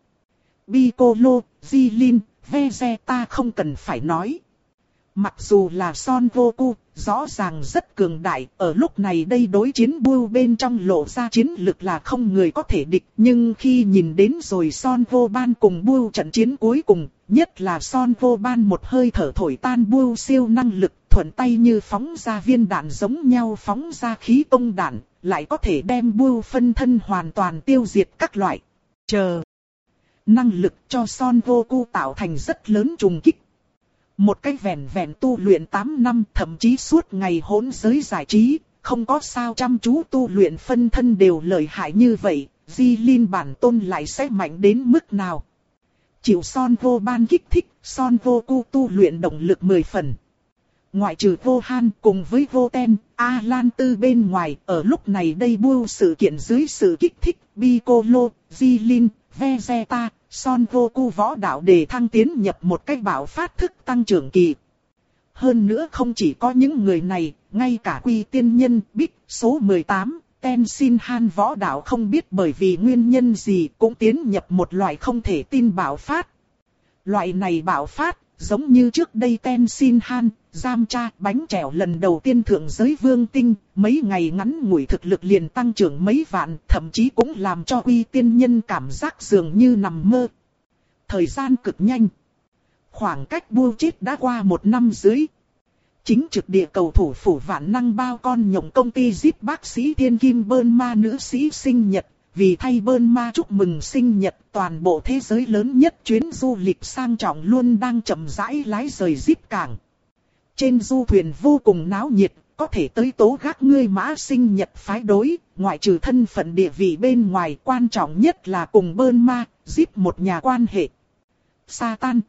Piccolo, Jilin, Vegeta không cần phải nói. Mặc dù là Son Vô Cu, rõ ràng rất cường đại, ở lúc này đây đối chiến Buu bên trong lộ ra chiến lực là không người có thể địch. Nhưng khi nhìn đến rồi Son Vô Ban cùng Buu trận chiến cuối cùng, nhất là Son Vô Ban một hơi thở thổi tan Buu siêu năng lực, thuận tay như phóng ra viên đạn giống nhau phóng ra khí công đạn, lại có thể đem Buu phân thân hoàn toàn tiêu diệt các loại. Chờ. Năng lực cho Son Vô Cu tạo thành rất lớn trùng kích. Một cái vẹn vẹn tu luyện tám năm, thậm chí suốt ngày hỗn giới giải trí, không có sao chăm chú tu luyện phân thân đều lợi hại như vậy, Jilin bản tôn lại sẽ mạnh đến mức nào? Chịu Son Vô Ban kích thích, Son Vô Cu tu luyện động lực mười phần. Ngoại trừ Vô Han cùng với Vô Ten, A Lan Tư bên ngoài, ở lúc này đây Buu sự kiện dưới sự kích thích, Piccolo, Jilin, Vegeta, Son Vô Cu võ đạo để thăng tiến nhập một cách bảo phát thức tăng trưởng kỳ. Hơn nữa không chỉ có những người này, ngay cả Quy Tiên Nhân, Bích, số mười tám, Tenshin Han võ đạo không biết bởi vì nguyên nhân gì cũng tiến nhập một loại không thể tin bảo phát. Loại này bảo phát, giống như trước đây Tenshin Han, giam cha, bánh trèo lần đầu tiên thượng giới vương tinh, mấy ngày ngắn ngủi thực lực liền tăng trưởng mấy vạn, thậm chí cũng làm cho Quy Tiên Nhân cảm giác dường như nằm mơ. Thời gian cực nhanh. Khoảng cách Buu chết đã qua một năm dưới. Chính trực địa cầu thủ phủ vạn năng bao con nhộng công ty Zip bác sĩ thiên kim Burma nữ sĩ sinh nhật. Vì thay Burma chúc mừng sinh nhật, toàn bộ thế giới lớn nhất chuyến du lịch sang trọng luôn đang chậm rãi lái rời Zip cảng. Trên du thuyền vô cùng náo nhiệt, có thể tới tố gác ngươi mã sinh nhật phái đối, ngoại trừ thân phận địa vị bên ngoài, quan trọng nhất là cùng Burma, Zip một nhà quan hệ. Satan, Buu,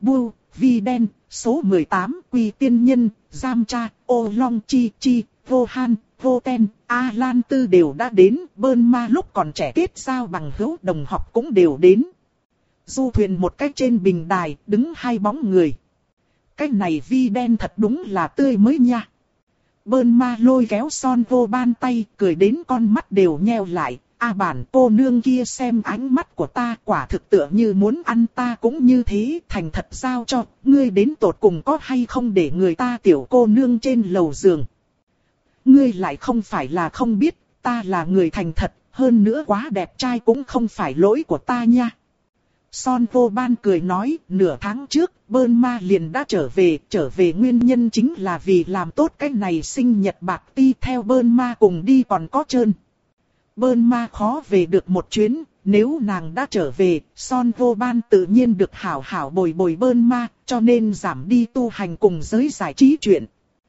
Vi Đen, số mười tám, Quy Tiên Nhân, Giam Cha, Ô Long Chi Chi, Vô Han, Vô Ten, A Lan Tư đều đã đến, Bơn Ma lúc còn trẻ kết giao bằng hữu đồng học cũng đều đến. Du thuyền một cách trên bình đài, đứng hai bóng người. Cái này Vi Đen thật đúng là tươi mới nha. Bơn Ma lôi kéo Son Vô Ban tay, cười đến con mắt đều nheo lại. A bản cô nương kia xem ánh mắt của ta quả thực tựa như muốn ăn ta cũng như thế, thành thật giao cho, ngươi đến tột cùng có hay không để người ta tiểu cô nương trên lầu giường. Ngươi lại không phải là không biết, ta là người thành thật, hơn nữa quá đẹp trai cũng không phải lỗi của ta nha. Son Vô Ban cười nói, nửa tháng trước, Bơn Ma liền đã trở về, trở về nguyên nhân chính là vì làm tốt cái này sinh nhật bạc ti, theo Bơn Ma cùng đi còn có Trơn. Bơn Ma khó về được một chuyến, nếu nàng đã trở về, Son Vô Ban tự nhiên được hảo hảo bồi bồi Bơn Ma, cho nên giảm đi tu hành cùng giới giải trí chuyện.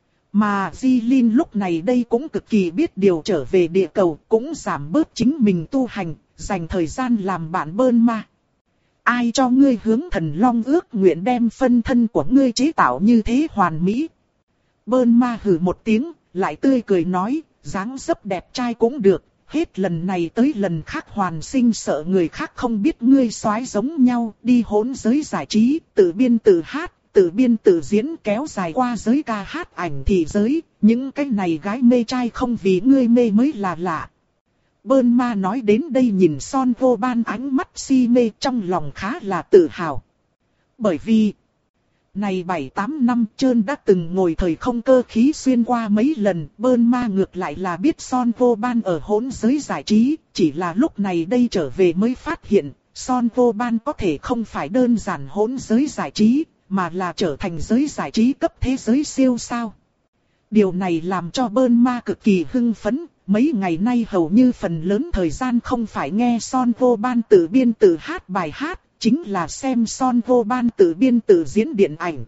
Mà Di Linh lúc này đây cũng cực kỳ biết điều trở về địa cầu, cũng giảm bớt chính mình tu hành, dành thời gian làm bạn Bơn Ma. Ai cho ngươi hướng thần long ước nguyện đem phân thân của ngươi chế tạo như thế hoàn mỹ? Bơn Ma hừ một tiếng, lại tươi cười nói, dáng dấp đẹp trai cũng được. Hết lần này tới lần khác hoàn sinh sợ người khác không biết ngươi soái giống nhau, đi hỗn giới giải trí, tự biên tự hát, tự biên tự diễn kéo dài qua giới ca hát ảnh thị giới, những cái này gái mê trai không vì ngươi mê mới là lạ. Bơn Ma nói đến đây nhìn Son Vô Ban ánh mắt si mê, trong lòng khá là tự hào. Bởi vì này bảy tám năm Trơn đã từng ngồi thời không cơ khí xuyên qua mấy lần, Bơn Ma ngược lại là biết Son Vô Ban ở hỗn giới giải trí, chỉ là lúc này đây trở về mới phát hiện, Son Vô Ban có thể không phải đơn giản hỗn giới giải trí, mà là trở thành giới giải trí cấp thế giới siêu sao. Điều này làm cho Bơn Ma cực kỳ hưng phấn, mấy ngày nay hầu như phần lớn thời gian không phải nghe Son Vô Ban tự biên tự hát bài hát, chính là xem Son Vô Ban tự biên tự diễn điện ảnh.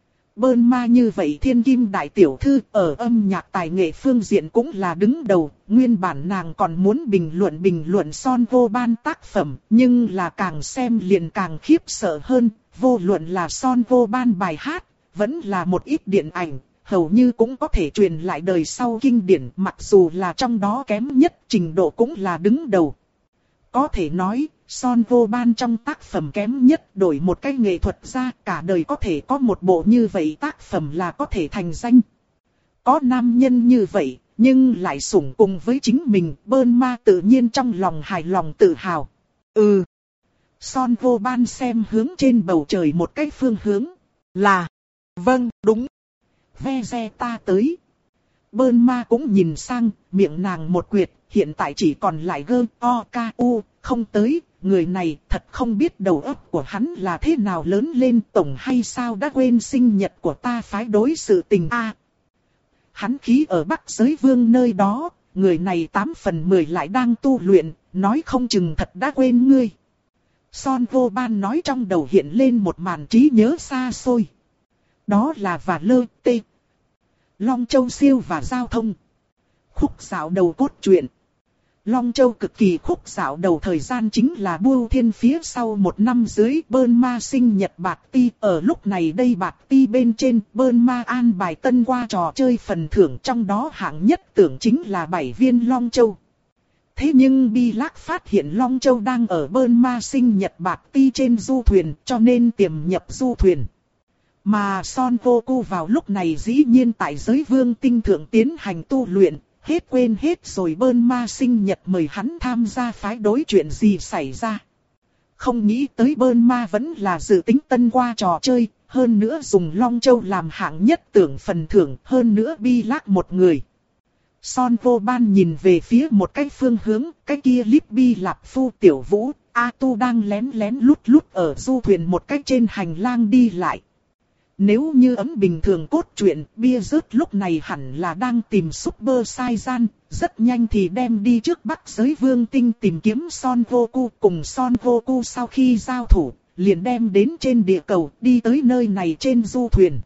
Bơn Ma như vậy thiên kim đại tiểu thư ở âm nhạc tài nghệ phương diện cũng là đứng đầu, nguyên bản nàng còn muốn bình luận bình luận Son Vô Ban tác phẩm, nhưng là càng xem liền càng khiếp sợ hơn, vô luận là Son Vô Ban bài hát, vẫn là một ít điện ảnh, hầu như cũng có thể truyền lại đời sau kinh điển, mặc dù là trong đó kém nhất trình độ cũng là đứng đầu. Có thể nói, Son Vô Ban trong tác phẩm kém nhất đổi một cái nghệ thuật ra, cả đời có thể có một bộ như vậy tác phẩm là có thể thành danh. Có nam nhân như vậy, nhưng lại sủng cùng với chính mình, Bơn Ma tự nhiên trong lòng hài lòng tự hào. Ừ. Son Vô Ban xem hướng trên bầu trời một cái phương hướng. Là. Vâng, đúng. Ve ve ta tới. Bơn Ma cũng nhìn sang, miệng nàng một quyệt, hiện tại chỉ còn lại gơ, o, ca, u, không tới. Người này thật không biết đầu óc của hắn là thế nào lớn lên, tổng hay sao đã quên sinh nhật của ta phái đối sự tình a. À, hắn khí ở Bắc Giới Vương nơi đó, người này tám phần mười lại đang tu luyện, nói không chừng thật đã quên ngươi. Son Vô Ban nói trong đầu hiện lên một màn trí nhớ xa xôi. Đó là và lơ tê. Long Châu siêu và giao thông. Khúc dạo đầu cốt truyện. Long Châu cực kỳ khúc dạo đầu thời gian chính là Bưu Thiên phía sau một năm dưới Bơn Ma sinh nhật bạc ti. Ở lúc này đây bạc ti bên trên Bơn Ma an bài tân qua trò chơi phần thưởng, trong đó hạng nhất tưởng chính là bảy viên Long Châu. Thế nhưng Bi Lắc phát hiện Long Châu đang ở Bơn Ma sinh nhật bạc ti trên du thuyền, cho nên tiềm nhập du thuyền. Mà Son Goku vào lúc này dĩ nhiên tại giới vương tinh thượng tiến hành tu luyện, hết quên hết rồi Bơn Ma sinh nhật mời hắn tham gia phái đối, chuyện gì xảy ra. Không nghĩ tới Bơn Ma vẫn là dự tính tân qua trò chơi, hơn nữa dùng Long Châu làm hạng nhất tưởng phần thưởng, hơn nữa Bi Lắc một người. Son Vô Ban nhìn về phía một cái phương hướng, cái kia Líp Bi Lạp Phu Tiểu Vũ, A Tu đang lén lén lút lút ở du thuyền một cách trên hành lang đi lại. Nếu như ấm bình thường cốt truyện, bia rớt lúc này hẳn là đang tìm Super Saiyan, rất nhanh thì đem đi trước Bắc Giới Vương Tinh tìm kiếm Son Goku, cùng Son Goku sau khi giao thủ, liền đem đến trên địa cầu, đi tới nơi này trên du thuyền.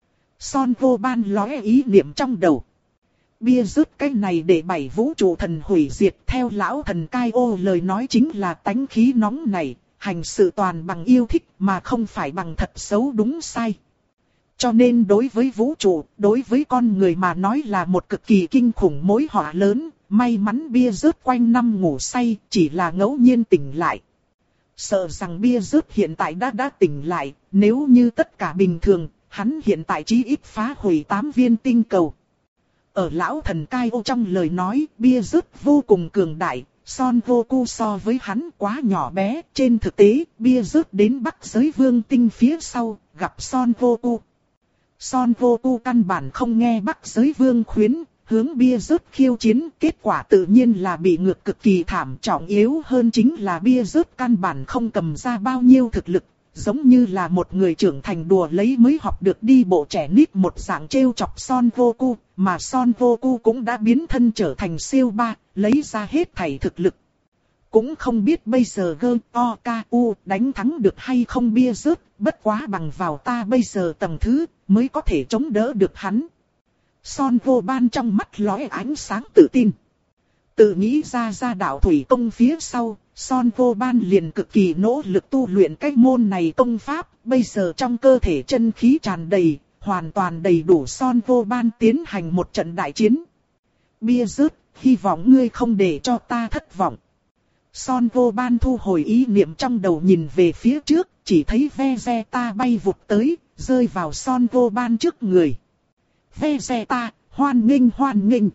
Son Vô Ban lóe ý niệm trong đầu. Bia rớt cái này để bảy vũ trụ thần hủy diệt, theo lão thần Cai Ô lời nói chính là tánh khí nóng này. hành sự toàn bằng yêu thích mà không phải bằng thật xấu đúng sai. Cho nên đối với vũ trụ, đối với con người mà nói là một cực kỳ kinh khủng mối họa lớn, may mắn bia rớt quanh năm ngủ say, chỉ là ngẫu nhiên tỉnh lại. Sợ rằng bia rớt hiện tại đã đã tỉnh lại, nếu như tất cả bình thường, hắn hiện tại chí ít phá hủy tám viên tinh cầu. Ở lão thần Cai Ô trong lời nói, bia rớt vô cùng cường đại, Son Goku so với hắn quá nhỏ bé. Trên thực tế, bia rớt đến Bắc Giới Vương Tinh phía sau, gặp Son Goku. Son Goku căn bản không nghe Bắc Giới Vương khuyến, hướng bia rớt khiêu chiến, kết quả tự nhiên là bị ngược cực kỳ thảm. Trọng yếu hơn chính là bia rớt căn bản không cầm ra bao nhiêu thực lực, giống như là một người trưởng thành đùa lấy mới học được đi bộ trẻ nít một dạng trêu chọc Son Goku, mà Son Goku cũng đã biến thân trở thành siêu ba, lấy ra hết thảy thực lực. Cũng không biết bây giờ Gơ O K U đánh thắng được hay không bia rớt, bất quá bằng vào ta bây giờ tầng thứ, mới có thể chống đỡ được hắn. Son Goban trong mắt lóe ánh sáng tự tin. Tự nghĩ ra ra đạo thủy công phía sau, Son Goban liền cực kỳ nỗ lực tu luyện cái môn này công pháp, bây giờ trong cơ thể chân khí tràn đầy, hoàn toàn đầy đủ Son Goban tiến hành một trận đại chiến. Bia rớt, hy vọng ngươi không để cho ta thất vọng. Son Goban thu hồi ý niệm trong đầu nhìn về phía trước, chỉ thấy Vegeta bay vụt tới, rơi vào Son Goban trước người. Vegeta, hoan nghênh hoan nghênh.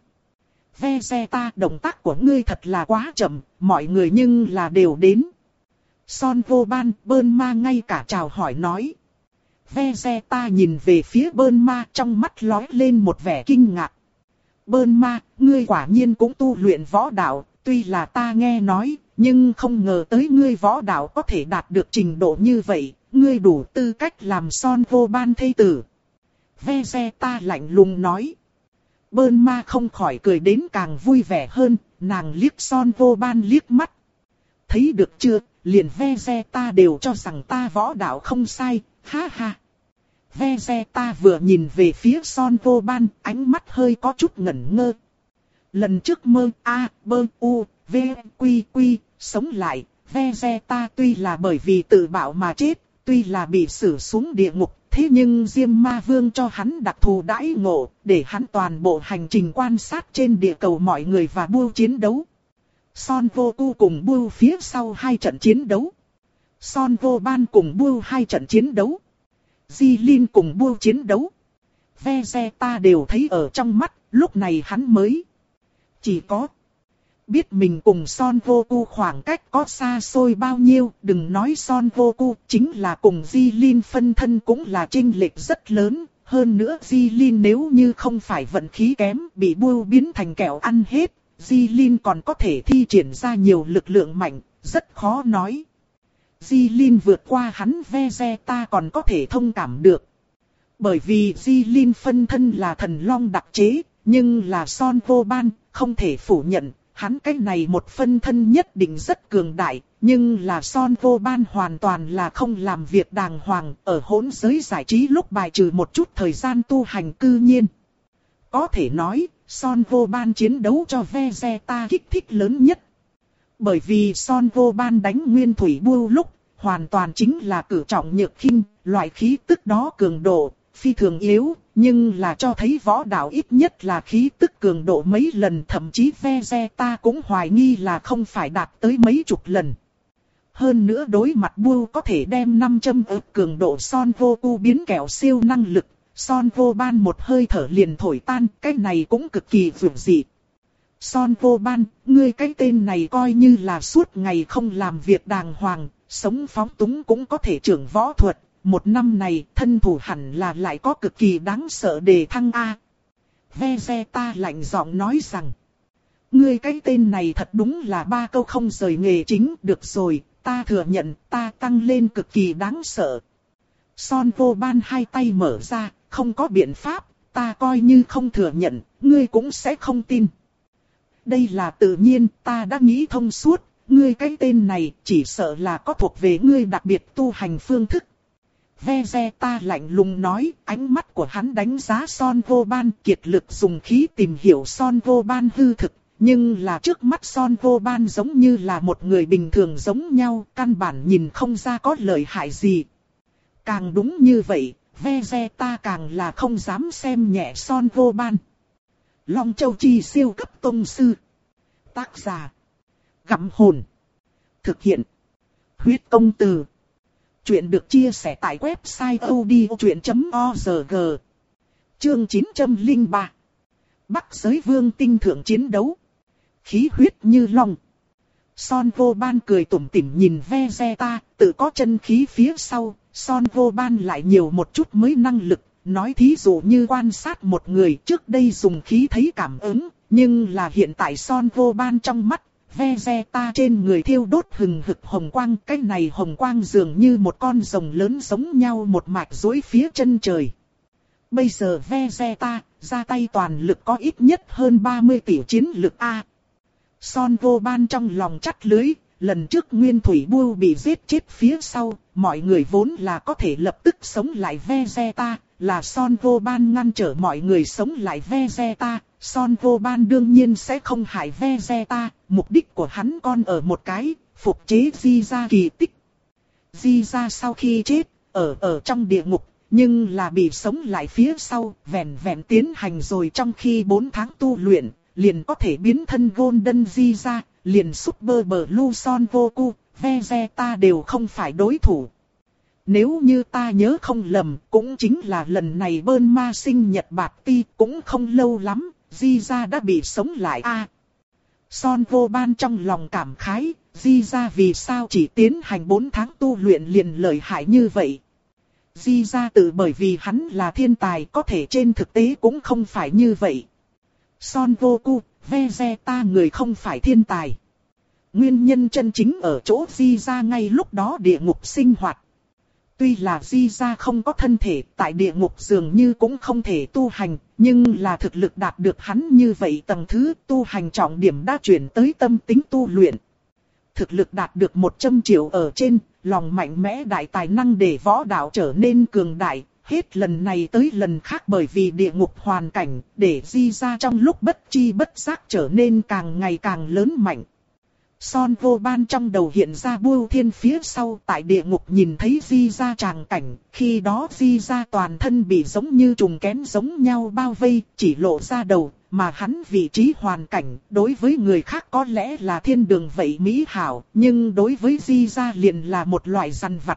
Vegeta, động tác của ngươi thật là quá chậm, mọi người nhưng là đều đến. Son Goban, Bulma ngay cả chào hỏi nói. Vegeta nhìn về phía Bulma, trong mắt lóe lên một vẻ kinh ngạc. Bulma, ngươi quả nhiên cũng tu luyện võ đạo, tuy là ta nghe nói, nhưng không ngờ tới ngươi võ đạo có thể đạt được trình độ như vậy, ngươi đủ tư cách làm Son Goban thê tử. Vegeta lạnh lùng nói. Bulma không khỏi cười đến càng vui vẻ hơn, nàng liếc Son Goban liếc mắt. Thấy được chưa, liền Vegeta đều cho rằng ta võ đạo không sai, ha ha. Vegeta vừa nhìn về phía Son Goban, ánh mắt hơi có chút ngẩn ngơ. Lần trước mơ A, bơ, u, v, quy, quy, sống lại, Vegeta tuy là bởi vì tự bạo mà chết, tuy là bị xử xuống địa ngục, thế nhưng Diêm Ma Vương cho hắn đặc thù đãi ngộ, để hắn toàn bộ hành trình quan sát trên địa cầu mọi người và Buu chiến đấu. Son Goku cùng Buu phía sau hai trận chiến đấu. Son Goban cùng Buu hai trận chiến đấu. Jilin cùng Buu chiến đấu. Vegeta đều thấy ở trong mắt, lúc này hắn mới chỉ có biết mình cùng Son Goku khoảng cách có xa xôi bao nhiêu, đừng nói Son Goku, chính là cùng Jilin phân thân cũng là chênh lệch rất lớn. Hơn nữa Jilin nếu như không phải vận khí kém, bị Buu biến thành kẹo ăn hết, Jilin còn có thể thi triển ra nhiều lực lượng mạnh, rất khó nói. Jilin vượt qua hắn Vegeta còn có thể thông cảm được. Bởi vì Jilin phân thân là thần long đặc chế, nhưng là Son Goban, không thể phủ nhận, hắn cái này một phân thân nhất định rất cường đại, nhưng là Son Goban hoàn toàn là không làm việc đàng hoàng, ở hỗn giới giải trí lúc bài trừ một chút thời gian tu hành cư nhiên. Có thể nói, Son Goban chiến đấu cho Vegeta kích thích lớn nhất. Bởi vì Son Goban đánh Nguyên Thủy Buu lúc, hoàn toàn chính là cử trọng nhược khinh, loại khí tức đó cường độ, phi thường yếu, nhưng là cho thấy võ đạo ít nhất là khí tức cường độ mấy lần, thậm chí Vegeta cũng hoài nghi là không phải đạt tới mấy chục lần. Hơn nữa đối mặt Buu có thể đem năm châm ức cường độ Son Goku biến kẹo siêu năng lực, Son Goban một hơi thở liền thổi tan, cái này cũng cực kỳ vượt dị. Son Goban, ngươi cái tên này coi như là suốt ngày không làm việc đàng hoàng, sống phóng túng cũng có thể trưởng võ thuật. Một năm này, thân thủ hẳn là lại có cực kỳ đáng sợ đề thăng A. Vegeta lạnh giọng nói rằng. Ngươi cái tên này thật đúng là ba câu không rời nghề chính. Được rồi, ta thừa nhận, ta tăng lên cực kỳ đáng sợ. Son Goban hai tay mở ra, không có biện pháp, ta coi như không thừa nhận, ngươi cũng sẽ không tin. Đây là tự nhiên, ta đã nghĩ thông suốt, ngươi cái tên này chỉ sợ là có thuộc về ngươi đặc biệt tu hành phương thức. Vegeta lạnh lùng nói, ánh mắt của hắn đánh giá Son Goban, kiệt lực dùng khí tìm hiểu Son Goban hư thực, Nhưng là trước mắt Son Vô Ban giống như là một người bình thường giống nhau, căn bản nhìn không ra có lợi hại gì. Càng đúng như vậy, Vegeta càng là không dám xem nhẹ Son Vô Ban. Long Châu Chi siêu cấp tông sư. Tác giả: Gặm Hồn. Thực hiện: Huyết Công Từ. Chuyện được chia sẻ tại website odchuyện chấm org. Chương chín trăm lẻ ba. Bắc Giới Vương tinh thượng chiến đấu. Khí huyết như long. Son Vô Ban cười tủm tỉm nhìn Vegeta, tự có chân khí phía sau, Son Vô Ban lại nhiều một chút mới năng lực, nói thí dụ như quan sát một người trước đây dùng khí thấy cảm ứng, nhưng là hiện tại Son Vô Ban trong mắt, Vegeta trên người thiêu đốt hừng hực hồng quang, cái này hồng quang dường như một con rồng lớn giống nhau một mạch duỗi phía chân trời. Bây giờ Vegeta ra tay toàn lực có ít nhất hơn ba mươi tỷ chiến lực A. Son Vô Ban trong lòng chắt lưới, lần trước Nguyên Thủy Bưu bị giết chết phía sau, mọi người vốn là có thể lập tức sống lại Vegeta, là Son Vô Ban ngăn trở mọi người sống lại Vegeta, Son Vô Ban đương nhiên sẽ không hại Vegeta, mục đích của hắn còn ở một cái, phục chế Giza kỳ tích. Giza sau khi chết, ở ở trong địa ngục, nhưng là bị sống lại phía sau, vẹn vẹn tiến hành rồi trong khi bốn tháng tu luyện, liền có thể biến thân Golden Giza, liền Super Blue Son Goku, Vegeta đều không phải đối thủ. Nếu như ta nhớ không lầm, cũng chính là lần này Bơn Ma sinh nhật bạt ti, cũng không lâu lắm, Giza đã bị sống lại a. À, Son Vô Ban trong lòng cảm khái, Giza vì sao chỉ tiến hành bốn tháng tu luyện liền lợi hại như vậy. Giza tự bởi vì hắn là thiên tài, có thể trên thực tế cũng không phải như vậy. Son Goku, Vegeta người không phải thiên tài. Nguyên nhân chân chính ở chỗ Giza ngay lúc đó địa ngục sinh hoạt. Tuy là Giza không có thân thể, tại địa ngục dường như cũng không thể tu hành, nhưng là thực lực đạt được hắn như vậy tầng thứ tu hành trọng điểm đã chuyển tới tâm tính tu luyện. Thực lực đạt được một trăm triệu ở trên, lòng mạnh mẽ đại tài năng để võ đạo trở nên cường đại, hết lần này tới lần khác bởi vì địa ngục hoàn cảnh, để Giza trong lúc bất chi bất giác trở nên càng ngày càng lớn mạnh. Son Vô Ban trong đầu hiện ra Bưu Thiên phía sau tại địa ngục nhìn thấy Giza tràng cảnh, khi đó Giza toàn thân bị giống như trùng kén giống nhau bao vây, chỉ lộ ra đầu, mà hắn vị trí hoàn cảnh, đối với người khác có lẽ là thiên đường vậy mỹ hảo, nhưng đối với Giza liền là một loại rằn vặt.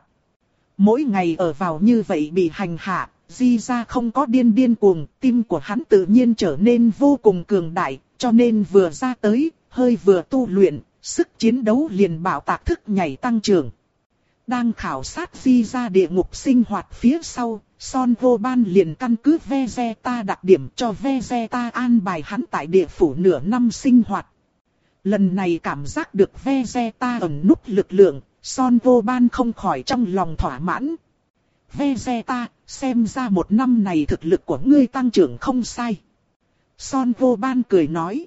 Mỗi ngày ở vào như vậy bị hành hạ, Giza không có điên điên cuồng, tim của hắn tự nhiên trở nên vô cùng cường đại, cho nên vừa ra tới, hơi vừa tu luyện, sức chiến đấu liền bạo tạc thức nhảy tăng trưởng. Đang khảo sát Giza địa ngục sinh hoạt phía sau, Son Vô Ban liền căn cứ Vegeta đặc điểm cho Vegeta an bài hắn tại địa phủ nửa năm sinh hoạt. Lần này cảm giác được Vegeta ẩn núp lực lượng, Son Vô Ban không khỏi trong lòng thỏa mãn. Vegeta, xem ra một năm này thực lực của ngươi tăng trưởng không sai. Son Vô Ban cười nói.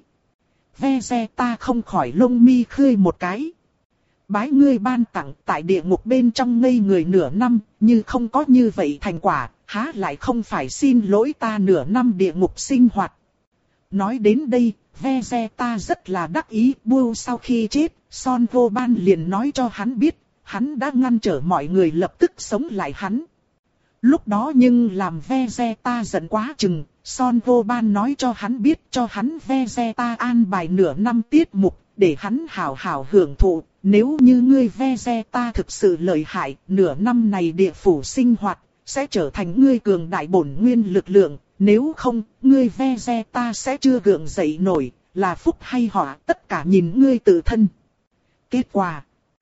Vegeta không khỏi lông mi khơi một cái. Bái ngươi ban tặng tại địa ngục bên trong ngây người nửa năm, như không có như vậy thành quả, há lại không phải xin lỗi ta nửa năm địa ngục sinh hoạt. Nói đến đây, Vegeta rất là đắc ý, Bưu sau khi chết, Son Vô Ban liền nói cho hắn biết, hắn đã ngăn trở mọi người lập tức sống lại hắn. Lúc đó nhưng làm Vegeta giận quá chừng, Son Vô Ban nói cho hắn biết cho hắn Vegeta an bài nửa năm tiết mục, để hắn hào hào hưởng thụ, nếu như ngươi Vegeta thực sự lợi hại, nửa năm này địa phủ sinh hoạt, sẽ trở thành ngươi cường đại bổn nguyên lực lượng, nếu không, ngươi Vegeta sẽ chưa gượng dậy nổi, là phúc hay họa, tất cả nhìn ngươi tự thân. Kết quả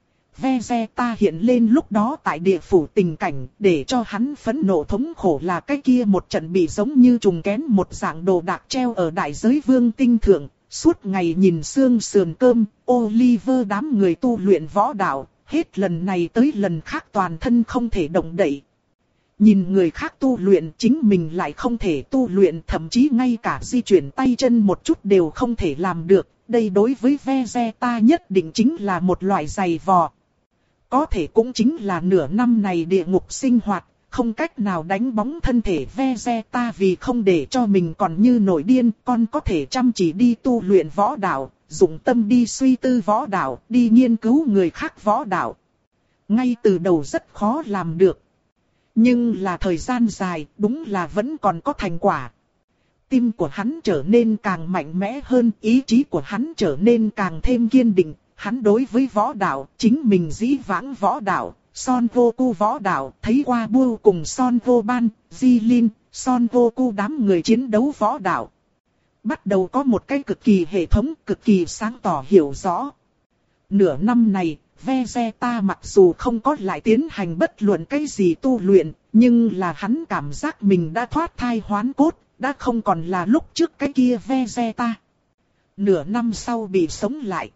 Vegeta hiện lên lúc đó tại địa phủ tình cảnh, để cho hắn phẫn nộ thống khổ là cái kia một trận bị giống như trùng kén một dạng đồ đạc treo ở đại giới vương tinh thượng, suốt ngày nhìn xương sườn cơm, Oliver đám người tu luyện võ đạo, hết lần này tới lần khác toàn thân không thể động đậy. Nhìn người khác tu luyện chính mình lại không thể tu luyện, thậm chí ngay cả di chuyển tay chân một chút đều không thể làm được, đây đối với Vegeta nhất định chính là một loại giày vò. Có thể cũng chính là nửa năm này địa ngục sinh hoạt, không cách nào đánh bóng thân thể Vegeta vì không để cho mình còn như nổi điên, con có thể chăm chỉ đi tu luyện võ đạo, dụng tâm đi suy tư võ đạo, đi nghiên cứu người khác võ đạo. Ngay từ đầu rất khó làm được. Nhưng là thời gian dài, đúng là vẫn còn có thành quả. Tim của hắn trở nên càng mạnh mẽ hơn, ý chí của hắn trở nên càng thêm kiên định. Hắn đối với võ đạo, chính mình dĩ vãng võ đạo, Son Goku võ đạo, thấy qua Buu cùng Son Goban, Jilin, Son Goku đám người chiến đấu võ đạo. Bắt đầu có một cái cực kỳ hệ thống, cực kỳ sáng tỏ hiểu rõ. Nửa năm này, Vegeta mặc dù không có lại tiến hành bất luận cái gì tu luyện, nhưng là hắn cảm giác mình đã thoát thai hoán cốt, đã không còn là lúc trước cái kia Vegeta. Nửa năm sau bị sống lại.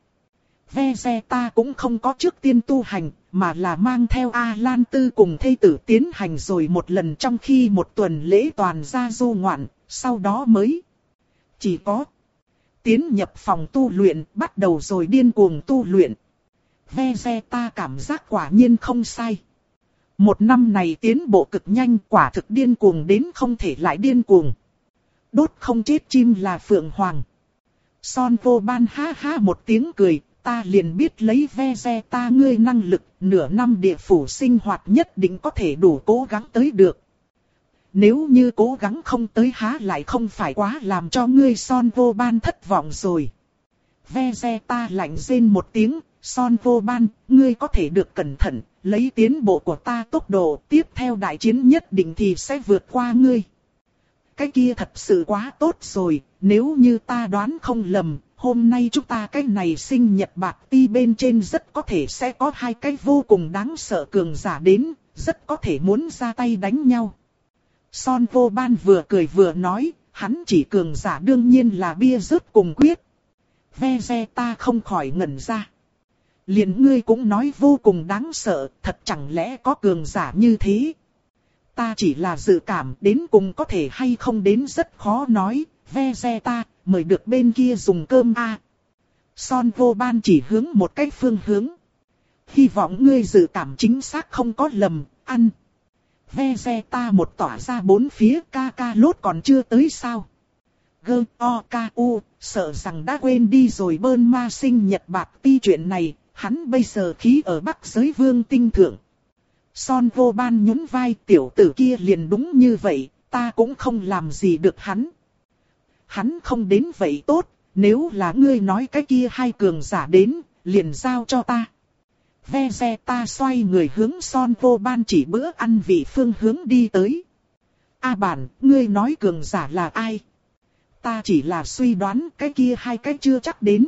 Vegeta cũng không có trước tiên tu hành, mà là mang theo A-Lan Tư cùng thê tử tiến hành rồi một lần trong khi một tuần lễ toàn ra du ngoạn, sau đó mới chỉ có tiến nhập phòng tu luyện, bắt đầu rồi điên cuồng tu luyện. Vegeta cảm giác quả nhiên không sai. Một năm này tiến bộ cực nhanh, quả thực điên cuồng đến không thể lại điên cuồng. Đốt không chết chim là phượng hoàng. Son Goban ha ha một tiếng cười, ta liền biết lấy Vegeta ngươi năng lực, nửa năm địa phủ sinh hoạt nhất định có thể đủ cố gắng tới được. Nếu như cố gắng không tới há lại không phải quá làm cho ngươi Son Goban thất vọng rồi. Vegeta lạnh rên một tiếng, Son Goban, ngươi có thể được cẩn thận, lấy tiến bộ của ta tốc độ, tiếp theo đại chiến nhất định thì sẽ vượt qua ngươi. Cái kia thật sự quá tốt rồi, nếu như ta đoán không lầm, hôm nay chúng ta cái này sinh nhật bạc ti bên trên rất có thể sẽ có hai cái vô cùng đáng sợ cường giả đến, rất có thể muốn ra tay đánh nhau. Son Goban vừa cười vừa nói, hắn chỉ cường giả đương nhiên là bia rớt cùng quyết. Vegeta không khỏi ngẩn ra. Liền ngươi cũng nói vô cùng đáng sợ, thật chẳng lẽ có cường giả như thế? Ta chỉ là dự cảm, đến cùng có thể hay không đến rất khó nói. Vegeta, mời được bên kia dùng cơm a. À. Son Goban chỉ hướng một cái phương hướng. Hy vọng ngươi dự cảm chính xác không có lầm, ăn. Vegeta một tỏa ra bốn phía, Kakarot còn chưa tới sao? Gơ o ca u, sợ rằng đã quên đi rồi bơn ma sinh nhật bạc ti chuyện này, hắn bây giờ khí ở Bắc giới vương tinh thượng. Son Goban nhún vai, tiểu tử kia liền đúng như vậy, ta cũng không làm gì được hắn. Hắn không đến vậy tốt, nếu là ngươi nói cái kia hai cường giả đến, liền giao cho ta. Vegeta xoay người hướng Son Goban chỉ bữa ăn vị phương hướng đi tới. A bản, ngươi nói cường giả là ai? Ta chỉ là suy đoán cái kia hai cái chưa chắc đến.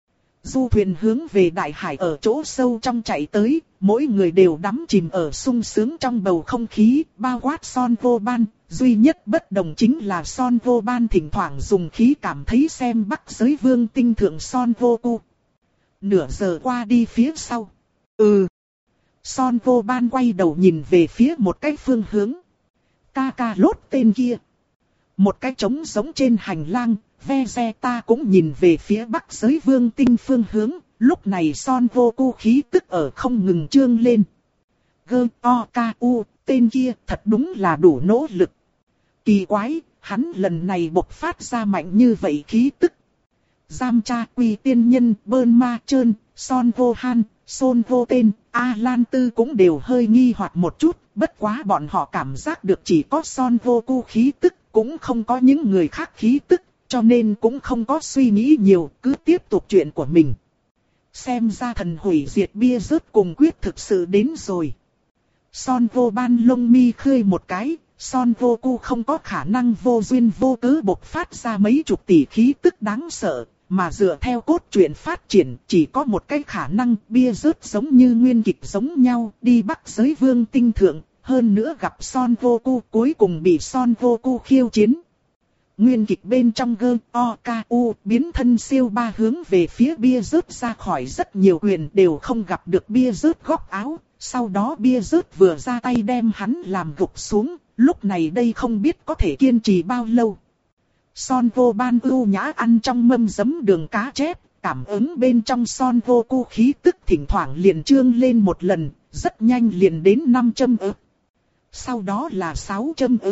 Du thuyền hướng về đại hải ở chỗ sâu trong chạy tới, mỗi người đều đắm chìm ở sung sướng trong bầu không khí, bao quát Son Goban. Duy nhất bất đồng chính là Son Goban thỉnh thoảng dùng khí cảm thấy xem Bắc giới vương tinh thượng Son Goku. Nửa giờ qua đi phía sau. Ừ. Son Goban quay đầu nhìn về phía một cái phương hướng. Kakarot tên kia. Một cái trống giống trên hành lang, Vegeta cũng nhìn về phía Bắc giới vương tinh phương hướng. Lúc này Son Goku khí tức ở không ngừng trương lên. Gơ o ca u, tên kia thật đúng là đủ nỗ lực. Kỳ quái, hắn lần này bộc phát ra mạnh như vậy khí tức. Giam cha quy tiên nhân, bơn ma trơn, Son Gohan, Son Goten, A-Lan Tư cũng đều hơi nghi hoặc một chút. Bất quá bọn họ cảm giác được chỉ có Son Goku khí tức, cũng không có những người khác khí tức, cho nên cũng không có suy nghĩ nhiều, cứ tiếp tục chuyện của mình. Xem ra thần hủy diệt bia rớt cùng quyết thực sự đến rồi. Son Goban lông mi khơi một cái, Son Goku không có khả năng vô duyên vô cớ bộc phát ra mấy chục tỷ khí tức đáng sợ, mà dựa theo cốt truyện phát triển chỉ có một cái khả năng bia rớt giống như nguyên kịch giống nhau, đi Bắc giới vương tinh thượng, hơn nữa gặp Son Goku cuối cùng bị Son Goku khiêu chiến. Nguyên kịch bên trong gơ o ca u biến thân siêu ba hướng về phía bia rớt ra khỏi rất nhiều quyền đều không gặp được bia rớt góc áo, sau đó bia rớt vừa ra tay đem hắn làm gục xuống, lúc này đây không biết có thể kiên trì bao lâu. Son Goban ưu nhã ăn trong mâm giấm đường cá chép, cảm ứng bên trong Son Goku khí tức thỉnh thoảng liền trương lên một lần, rất nhanh liền đến năm trăm ức. Sau đó là sáu châm ức,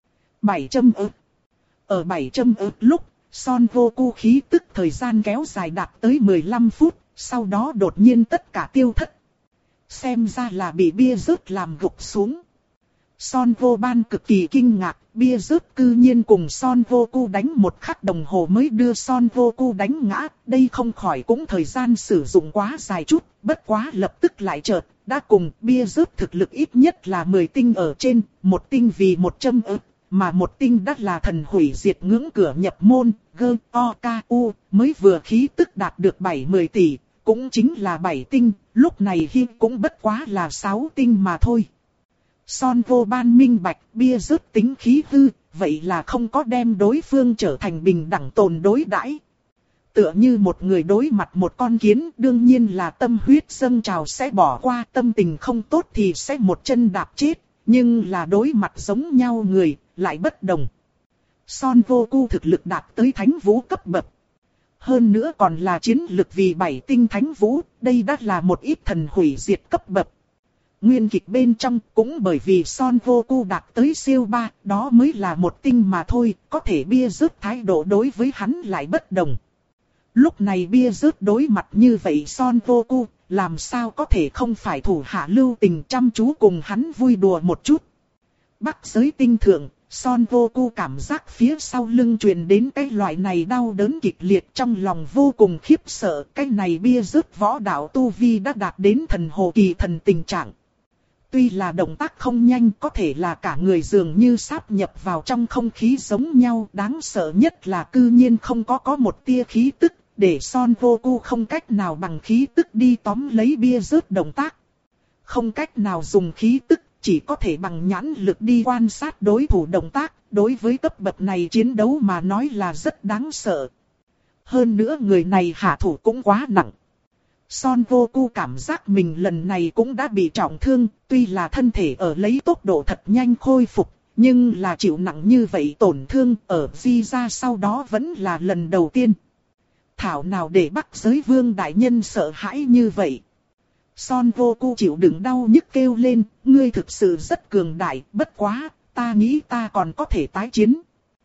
bảy châm ức. Ở bảy châm ức lúc, Son Goku khí tức thời gian kéo dài đạt tới mười lăm phút, sau đó đột nhiên tất cả tiêu thất. Xem ra là bị bia rớt làm gục xuống. Son Goban cực kỳ kinh ngạc, bia rớt cư nhiên cùng Son Goku đánh một khắc đồng hồ mới đưa Son Goku đánh ngã. Đây không khỏi cũng thời gian sử dụng quá dài chút, bất quá lập tức lại chợt, đã cùng bia rớt thực lực ít nhất là mười tinh ở trên, một tinh vì một châm ức, mà một tinh đã là thần hủy diệt ngưỡng cửa nhập môn, gơ, o, ca, u, mới vừa khí tức đạt được bảy mươi tỷ, cũng chính là bảy tinh, lúc này hi cũng bất quá là sáu tinh mà thôi. Son Goban minh bạch, bia rớt tính khí hư, vậy là không có đem đối phương trở thành bình đẳng tồn đối đãi. Tựa như một người đối mặt một con kiến, đương nhiên là tâm huyết dâng trào sẽ bỏ qua, tâm tình không tốt thì sẽ một chân đạp chết, nhưng là đối mặt giống nhau người, lại bất đồng. Son Goku thực lực đạt tới thánh vũ cấp bậc. Hơn nữa còn là chiến lực vì bảy tinh thánh vũ, đây đã là một ít thần hủy diệt cấp bậc. Nguyên kịch bên trong cũng bởi vì Son Goku đạt tới siêu ba, đó mới là một tinh mà thôi, có thể bia rớt thái độ đối với hắn lại bất đồng. Lúc này bia rớt đối mặt như vậy Son Goku, làm sao có thể không phải thủ hạ lưu tình chăm chú cùng hắn vui đùa một chút. Bắc giới tinh thượng, Son Goku cảm giác phía sau lưng truyền đến cái loại này đau đớn kịch liệt, trong lòng vô cùng khiếp sợ. Cái này bia rớt võ đạo tu vi đã đạt đến thần hồ kỳ thần tình trạng. Tuy là động tác không nhanh, có thể là cả người dường như sáp nhập vào trong không khí giống nhau. Đáng sợ nhất là cư nhiên không có có một tia khí tức, để Son Goku không cách nào bằng khí tức đi tóm lấy bia rớt động tác. Không cách nào dùng khí tức, chỉ có thể bằng nhãn lực đi quan sát đối thủ động tác. Đối với cấp bậc này chiến đấu mà nói là rất đáng sợ. Hơn nữa người này hạ thủ cũng quá nặng. Son Goku cảm giác mình lần này cũng đã bị trọng thương, tuy là thân thể ở lấy tốc độ thật nhanh khôi phục, nhưng là chịu nặng như vậy tổn thương ở Di ra sau đó vẫn là lần đầu tiên. Thảo nào để Bắc giới vương đại nhân sợ hãi như vậy. Son Goku chịu đựng đau nhức kêu lên, ngươi thực sự rất cường đại, bất quá, ta nghĩ ta còn có thể tái chiến.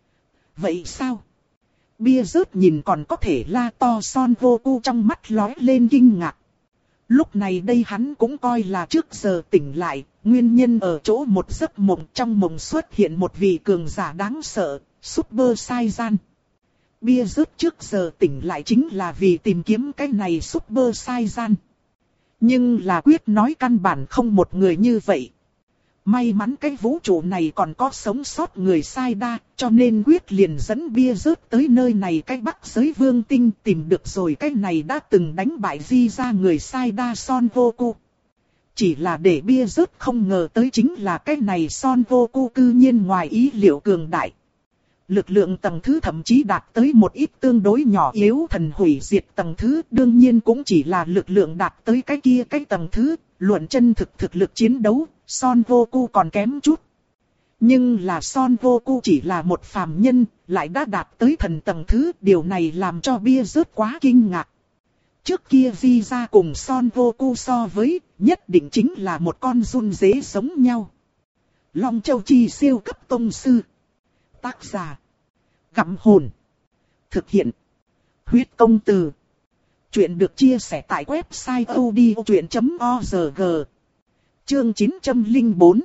Vậy sao? Bia rớt nhìn còn có thể la to Son Goku trong mắt lóe lên kinh ngạc. Lúc này đây hắn cũng coi là trước giờ tỉnh lại, nguyên nhân ở chỗ một giấc mộng, trong mộng xuất hiện một vị cường giả đáng sợ, Super Saiyan. Bia rớt trước giờ tỉnh lại chính là vì tìm kiếm cái này Super Saiyan. Nhưng là quyết nói căn bản không một người như vậy. May mắn cái vũ trụ này còn có sống sót người sai đa, cho nên quyết liền dẫn bia rớt tới nơi này cái Bắc giới vương tinh, tìm được rồi cái này đã từng đánh bại Di ra người sai đa Son Goku. Chỉ là để bia rớt không ngờ tới chính là cái này Son Goku cư nhiên ngoài ý liệu cường đại. Lực lượng tầng thứ thậm chí đạt tới một ít tương đối nhỏ yếu thần hủy diệt tầng thứ, đương nhiên cũng chỉ là lực lượng đạt tới cái kia cái tầng thứ, luận chân thực thực lực chiến đấu, Son Goku còn kém chút. Nhưng là Son Goku chỉ là một phàm nhân, lại đã đạt tới thần tầng thứ, điều này làm cho bia rớt quá kinh ngạc. Trước kia Di ra cùng Son Goku so với, nhất định chính là một con run dế giống nhau. Long Châu Chi siêu cấp tông sư. Tác giả Gặm Hồn. Thực hiện Huyết Công Từ. Chuyện được chia sẻ tại website odchuyện chấm org. Chương chín trăm lẻ bốn.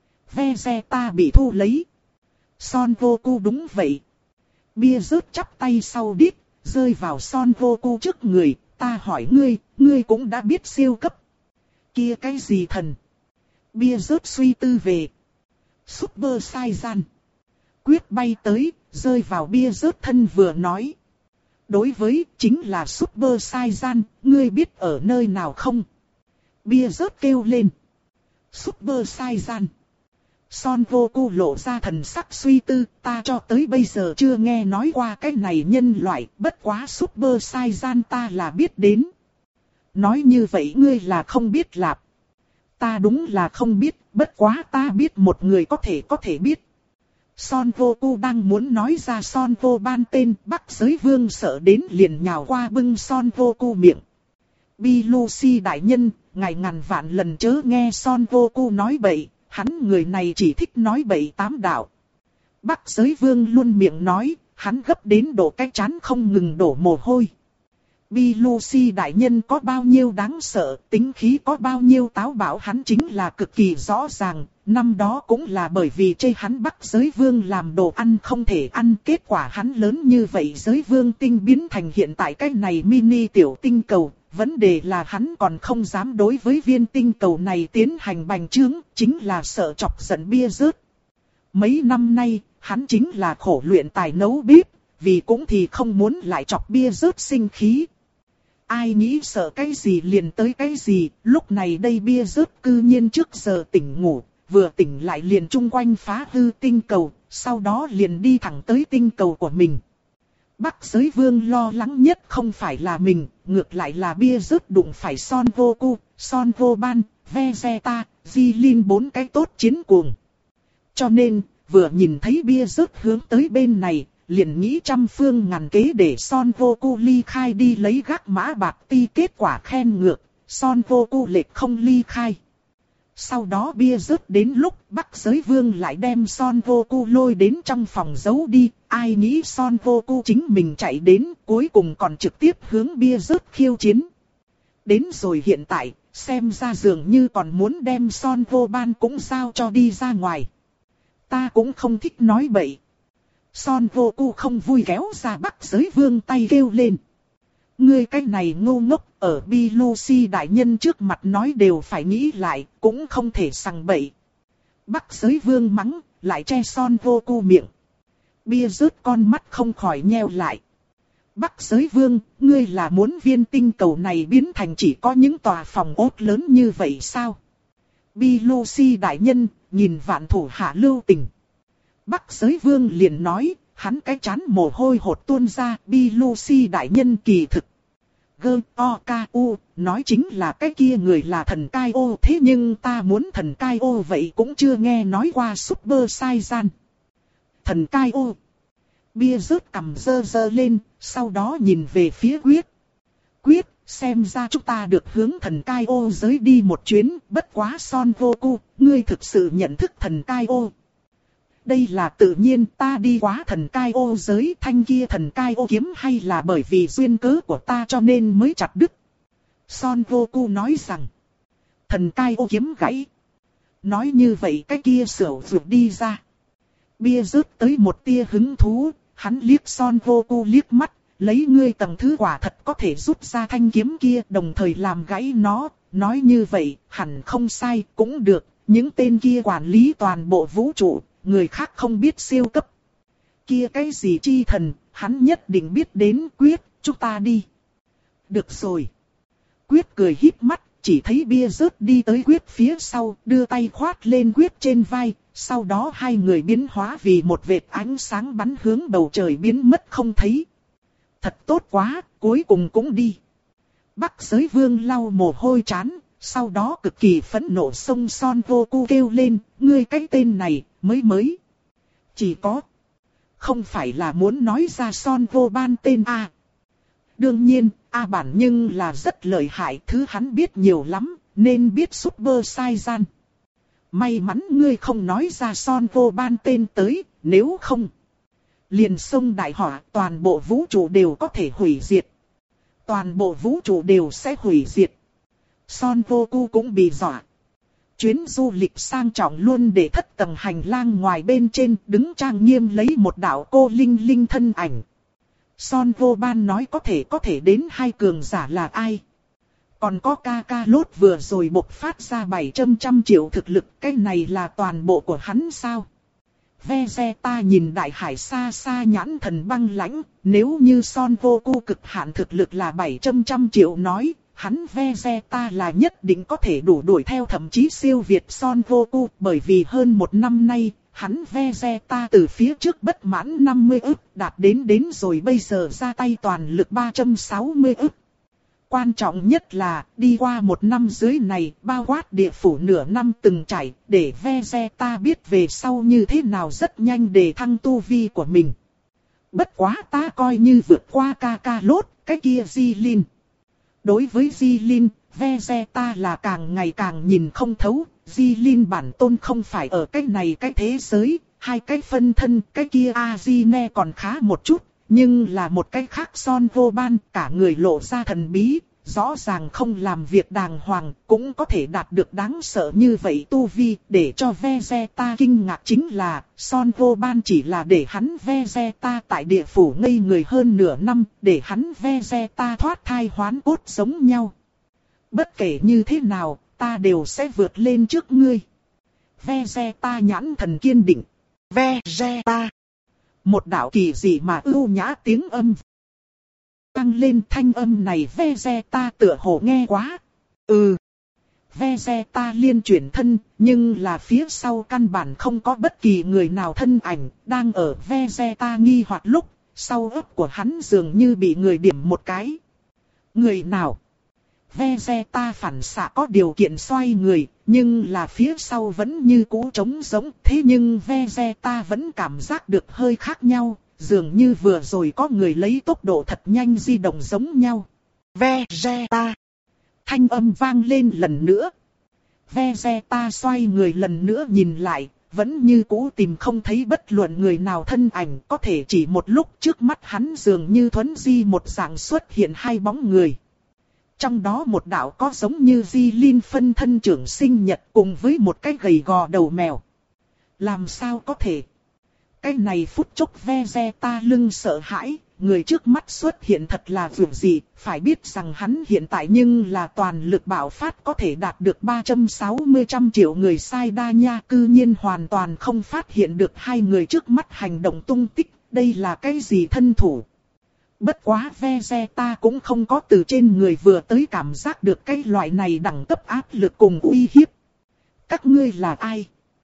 Vegeta bị thu lấy. Son Goku đúng vậy. Bia rớt chắp tay sau đít, rơi vào Son Goku trước người. Ta hỏi ngươi, ngươi cũng đã biết siêu cấp. Kia cái gì thần? Bia rớt suy tư về. Super Saiyan. Quyết bay tới, rơi vào bia rớt thân vừa nói. Đối với, chính là Super Saiyan, ngươi biết ở nơi nào không? Bia rớt kêu lên. Super Saiyan. Son Goku lộ ra thần sắc suy tư, ta cho tới bây giờ chưa nghe nói qua cái này nhân loại, bất quá Super Saiyan ta là biết đến. Nói như vậy ngươi là không biết lạp. Ta đúng là không biết, bất quá ta biết một người có thể có thể biết. Son Goku đang muốn nói ra Son Goban tên, Bắc giới vương sợ đến liền nhào qua bưng Son Goku miệng. Bi Lucy đại nhân, ngài ngàn vạn lần chớ nghe Son Goku nói bậy, hắn người này chỉ thích nói bậy tám đạo. Bắc Giới Vương luôn miệng nói, hắn gấp đến độ cái trán không ngừng đổ mồ hôi. Bi Lucy đại nhân có bao nhiêu đáng sợ, tính khí có bao nhiêu táo bạo hắn chính là cực kỳ rõ ràng. Năm đó cũng là bởi vì chê hắn Bắc Giới Vương làm đồ ăn không thể ăn, kết quả hắn lớn như vậy Giới Vương tinh biến thành hiện tại cái này mini tiểu tinh cầu. Vấn đề là hắn còn không dám đối với viên tinh cầu này tiến hành bành trướng, chính là sợ chọc giận bia rớt. Mấy năm nay, hắn chính là khổ luyện tài nấu bếp, vì cũng thì không muốn lại chọc bia rớt sinh khí. Ai nghĩ sợ cái gì liền tới cái gì, lúc này đây bia rớt cư nhiên trước giờ tỉnh ngủ, vừa tỉnh lại liền chung quanh phá hư tinh cầu, sau đó liền đi thẳng tới tinh cầu của mình. Bắc Giới Vương lo lắng nhất không phải là mình, ngược lại là bia rớt đụng phải Son Goku, Son Goban, Vegeta, Jilin bốn cái tốt chiến cuồng. Cho nên, vừa nhìn thấy bia rớt hướng tới bên này, liền nghĩ trăm phương ngàn kế để Son Goku ly khai đi lấy gác mã bạc ti, kết quả khen ngược, Son Goku lệch không ly khai. Sau đó bia rớt đến lúc Bắc Giới Vương lại đem Son Goku lôi đến trong phòng giấu đi, ai nghĩ Son Goku chính mình chạy đến, cuối cùng còn trực tiếp hướng bia rớt khiêu chiến. Đến rồi hiện tại, xem ra dường như còn muốn đem Son Goban cũng giao cho đi ra ngoài. Ta cũng không thích nói bậy. Son Goku không vui kéo ra Bắc Giới Vương tay kêu lên. Ngươi cái này ngu ngốc, ở Bi Lucy đại nhân trước mặt nói đều phải nghĩ lại, cũng không thể sằng bậy. Bắc Giới Vương mắng, lại che Son Goku miệng. Bia rớt con mắt không khỏi nheo lại. Bắc Giới Vương, ngươi là muốn viên tinh cầu này biến thành chỉ có những tòa phòng ốt lớn như vậy sao? Bi Lucy đại nhân, nhìn vạn thủ hạ lưu tình. Bắc Giới Vương liền nói, hắn cái chán mồ hôi hột tuôn ra, Bi Lucy đại nhân kỳ thực. Gơ, o, ca, u, nói chính là cái kia người là thần Cai ô, thế nhưng ta muốn thần Cai ô vậy cũng chưa nghe nói qua Super Saiyan. Thần Cai ô. Bia rớt cầm dơ dơ lên, sau đó nhìn về phía Quyết. Quyết, xem ra chúng ta được hướng thần Cai ô giới đi một chuyến, bất quá Son Goku, ngươi thực sự nhận thức thần Cai ô. Đây là tự nhiên, ta đi quá thần Cai ô giới, thanh kia thần Cai ô kiếm hay là bởi vì duyên cớ của ta cho nên mới chặt đứt. Son Goku nói rằng, thần Cai ô kiếm gãy. Nói như vậy cái kia sửu vượt đi ra. Bia rớt tới một tia hứng thú, hắn liếc Son Goku liếc mắt, lấy ngươi tầng thứ quả thật có thể rút ra thanh kiếm kia, đồng thời làm gãy nó. Nói như vậy, hẳn không sai, cũng được, những tên kia quản lý toàn bộ vũ trụ. Người khác không biết siêu cấp. Kia cái gì chi thần, hắn nhất định biết đến. Quyết, chúng ta đi. Được rồi. Quyết cười híp mắt, chỉ thấy bia rớt đi tới Quyết phía sau, đưa tay khoát lên Quyết trên vai. Sau đó hai người biến hóa vì một vệt ánh sáng bắn hướng bầu trời biến mất không thấy. Thật tốt quá, cuối cùng cũng đi. Bắc Giới Vương lau mồ hôi trán, sau đó cực kỳ phẫn nộ xông Son Goku kêu lên, ngươi cái tên này, mới mới. Chỉ có, không phải là muốn nói ra Son Goban tên A. Đương nhiên, A bản nhưng là rất lợi hại, thứ hắn biết nhiều lắm, nên biết Super Saiyan. May mắn ngươi không nói ra Son Goban tên tới, nếu không. Liền sông đại hỏa, toàn bộ vũ trụ đều có thể hủy diệt. Toàn bộ vũ trụ đều sẽ hủy diệt. Son Goku cũng bị dọa. Chuyến du lịch sang trọng luôn để thất tầng hành lang ngoài bên trên đứng trang nghiêm lấy một đạo cô linh linh thân ảnh. Son Goban nói có thể có thể đến hai cường giả là ai. Còn có Kakarot vừa rồi bộc phát ra bảy trăm triệu thực lực, cái này là toàn bộ của hắn sao? Vegeta nhìn đại hải xa xa nhãn thần băng lãnh, nếu như Son Goku cực hạn thực lực là bảy trăm triệu nói, hắn Vegeta là nhất định có thể đủ đuổi theo thậm chí siêu việt Son Goku, bởi vì hơn một năm nay, hắn Vegeta từ phía trước bất mãn năm mươi ức, đạt đến đến rồi bây giờ ra tay toàn lực ba trăm sáu mươi ức. Quan trọng nhất là, đi qua một năm dưới này, bao quát địa phủ nửa năm từng trải, để Vegeta biết về sau như thế nào rất nhanh để thăng tu vi của mình. Bất quá ta coi như vượt qua Kakarot, cái kia Jilin. Đối với Jilin, Vegeta là càng ngày càng nhìn không thấu, Di Linh bản tôn không phải ở cái này cái thế giới, hai cái phân thân, cái kia A-di-ne còn khá một chút, nhưng là một cái khác Son Vô Ban, cả người lộ ra thần bí, rõ ràng không làm việc đàng hoàng, cũng có thể đạt được đáng sợ như vậy tu vi, để cho Vegeta kinh ngạc chính là, Son Vô Ban chỉ là để hắn Vegeta tại địa phủ ngây người hơn nửa năm, để hắn Vegeta thoát thai hoán cốt giống nhau. Bất kể như thế nào, ta đều sẽ vượt lên trước ngươi. Vegeta nhãn thần kiên định. Vegeta. Một đạo kỳ dị mà ưu nhã tiếng âm tăng lên, thanh âm này Vegeta tựa hồ nghe quá. Ừ. Vegeta liên chuyển thân, nhưng là phía sau căn bản không có bất kỳ người nào thân ảnh, đang ở Vegeta nghi hoặc lúc, sau ấp của hắn dường như bị người điểm một cái. Người nào? Vegeta phản xạ có điều kiện xoay người, nhưng là phía sau vẫn như cũ trống giống. Thế nhưng Vegeta vẫn cảm giác được hơi khác nhau, dường như vừa rồi có người lấy tốc độ thật nhanh di động giống nhau. Vegeta! Thanh âm vang lên lần nữa. Vegeta xoay người lần nữa nhìn lại, vẫn như cũ tìm không thấy bất luận người nào thân ảnh. Có thể chỉ một lúc trước mắt hắn dường như thuấn di một dạng xuất hiện hai bóng người. Trong đó một đạo có giống như Di Linh phân thân trưởng sinh nhật cùng với một cái gầy gò đầu mèo. Làm sao có thể? Cái này phút chốc Vegeta lưng sợ hãi, người trước mắt xuất hiện thật là vượt dị, phải biết rằng hắn hiện tại nhưng là toàn lực bạo phát có thể đạt được ba trăm sáu mươi trăm triệu người sai đa nha, cư nhiên hoàn toàn không phát hiện được hai người trước mắt hành động tung tích, đây là cái gì thân thủ? Bất quá Vegeta cũng không có từ trên người vừa tới cảm giác được cái loại này đẳng cấp áp lực cùng uy hiếp. Các ngươi là ai?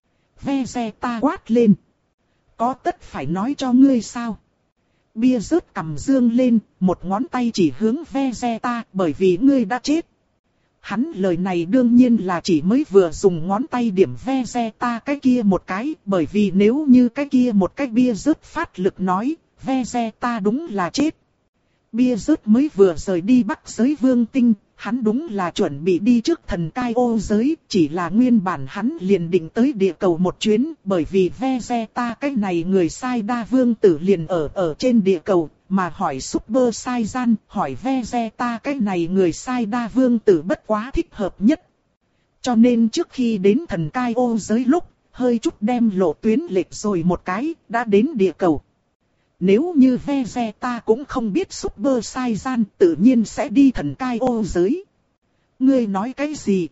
Vegeta quát lên. Có tất phải nói cho ngươi sao? Bia rớt cầm dương lên, một ngón tay chỉ hướng Vegeta, bởi vì ngươi đã chết. Hắn lời này đương nhiên là chỉ mới vừa dùng ngón tay điểm Vegeta cái kia một cái, bởi vì nếu như cái kia một cái bia rớt phát lực nói, Vegeta đúng là chết. Bia rớt mới vừa rời đi Bắc giới Vương Tinh, hắn đúng là chuẩn bị đi trước thần cai ô giới, chỉ là nguyên bản hắn liền định tới địa cầu một chuyến, bởi vì Vegeta cái này người sai đa vương tử liền ở ở trên địa cầu, mà hỏi Super Saiyan, hỏi Vegeta cái này người sai đa vương tử bất quá thích hợp nhất. Cho nên trước khi đến thần cai ô giới lúc, hơi chút đem lộ tuyến lệch rồi một cái, đã đến địa cầu. Nếu như Vegeta cũng không biết Super Saiyan tự nhiên sẽ đi thần cai ô giới. Ngươi nói cái gì?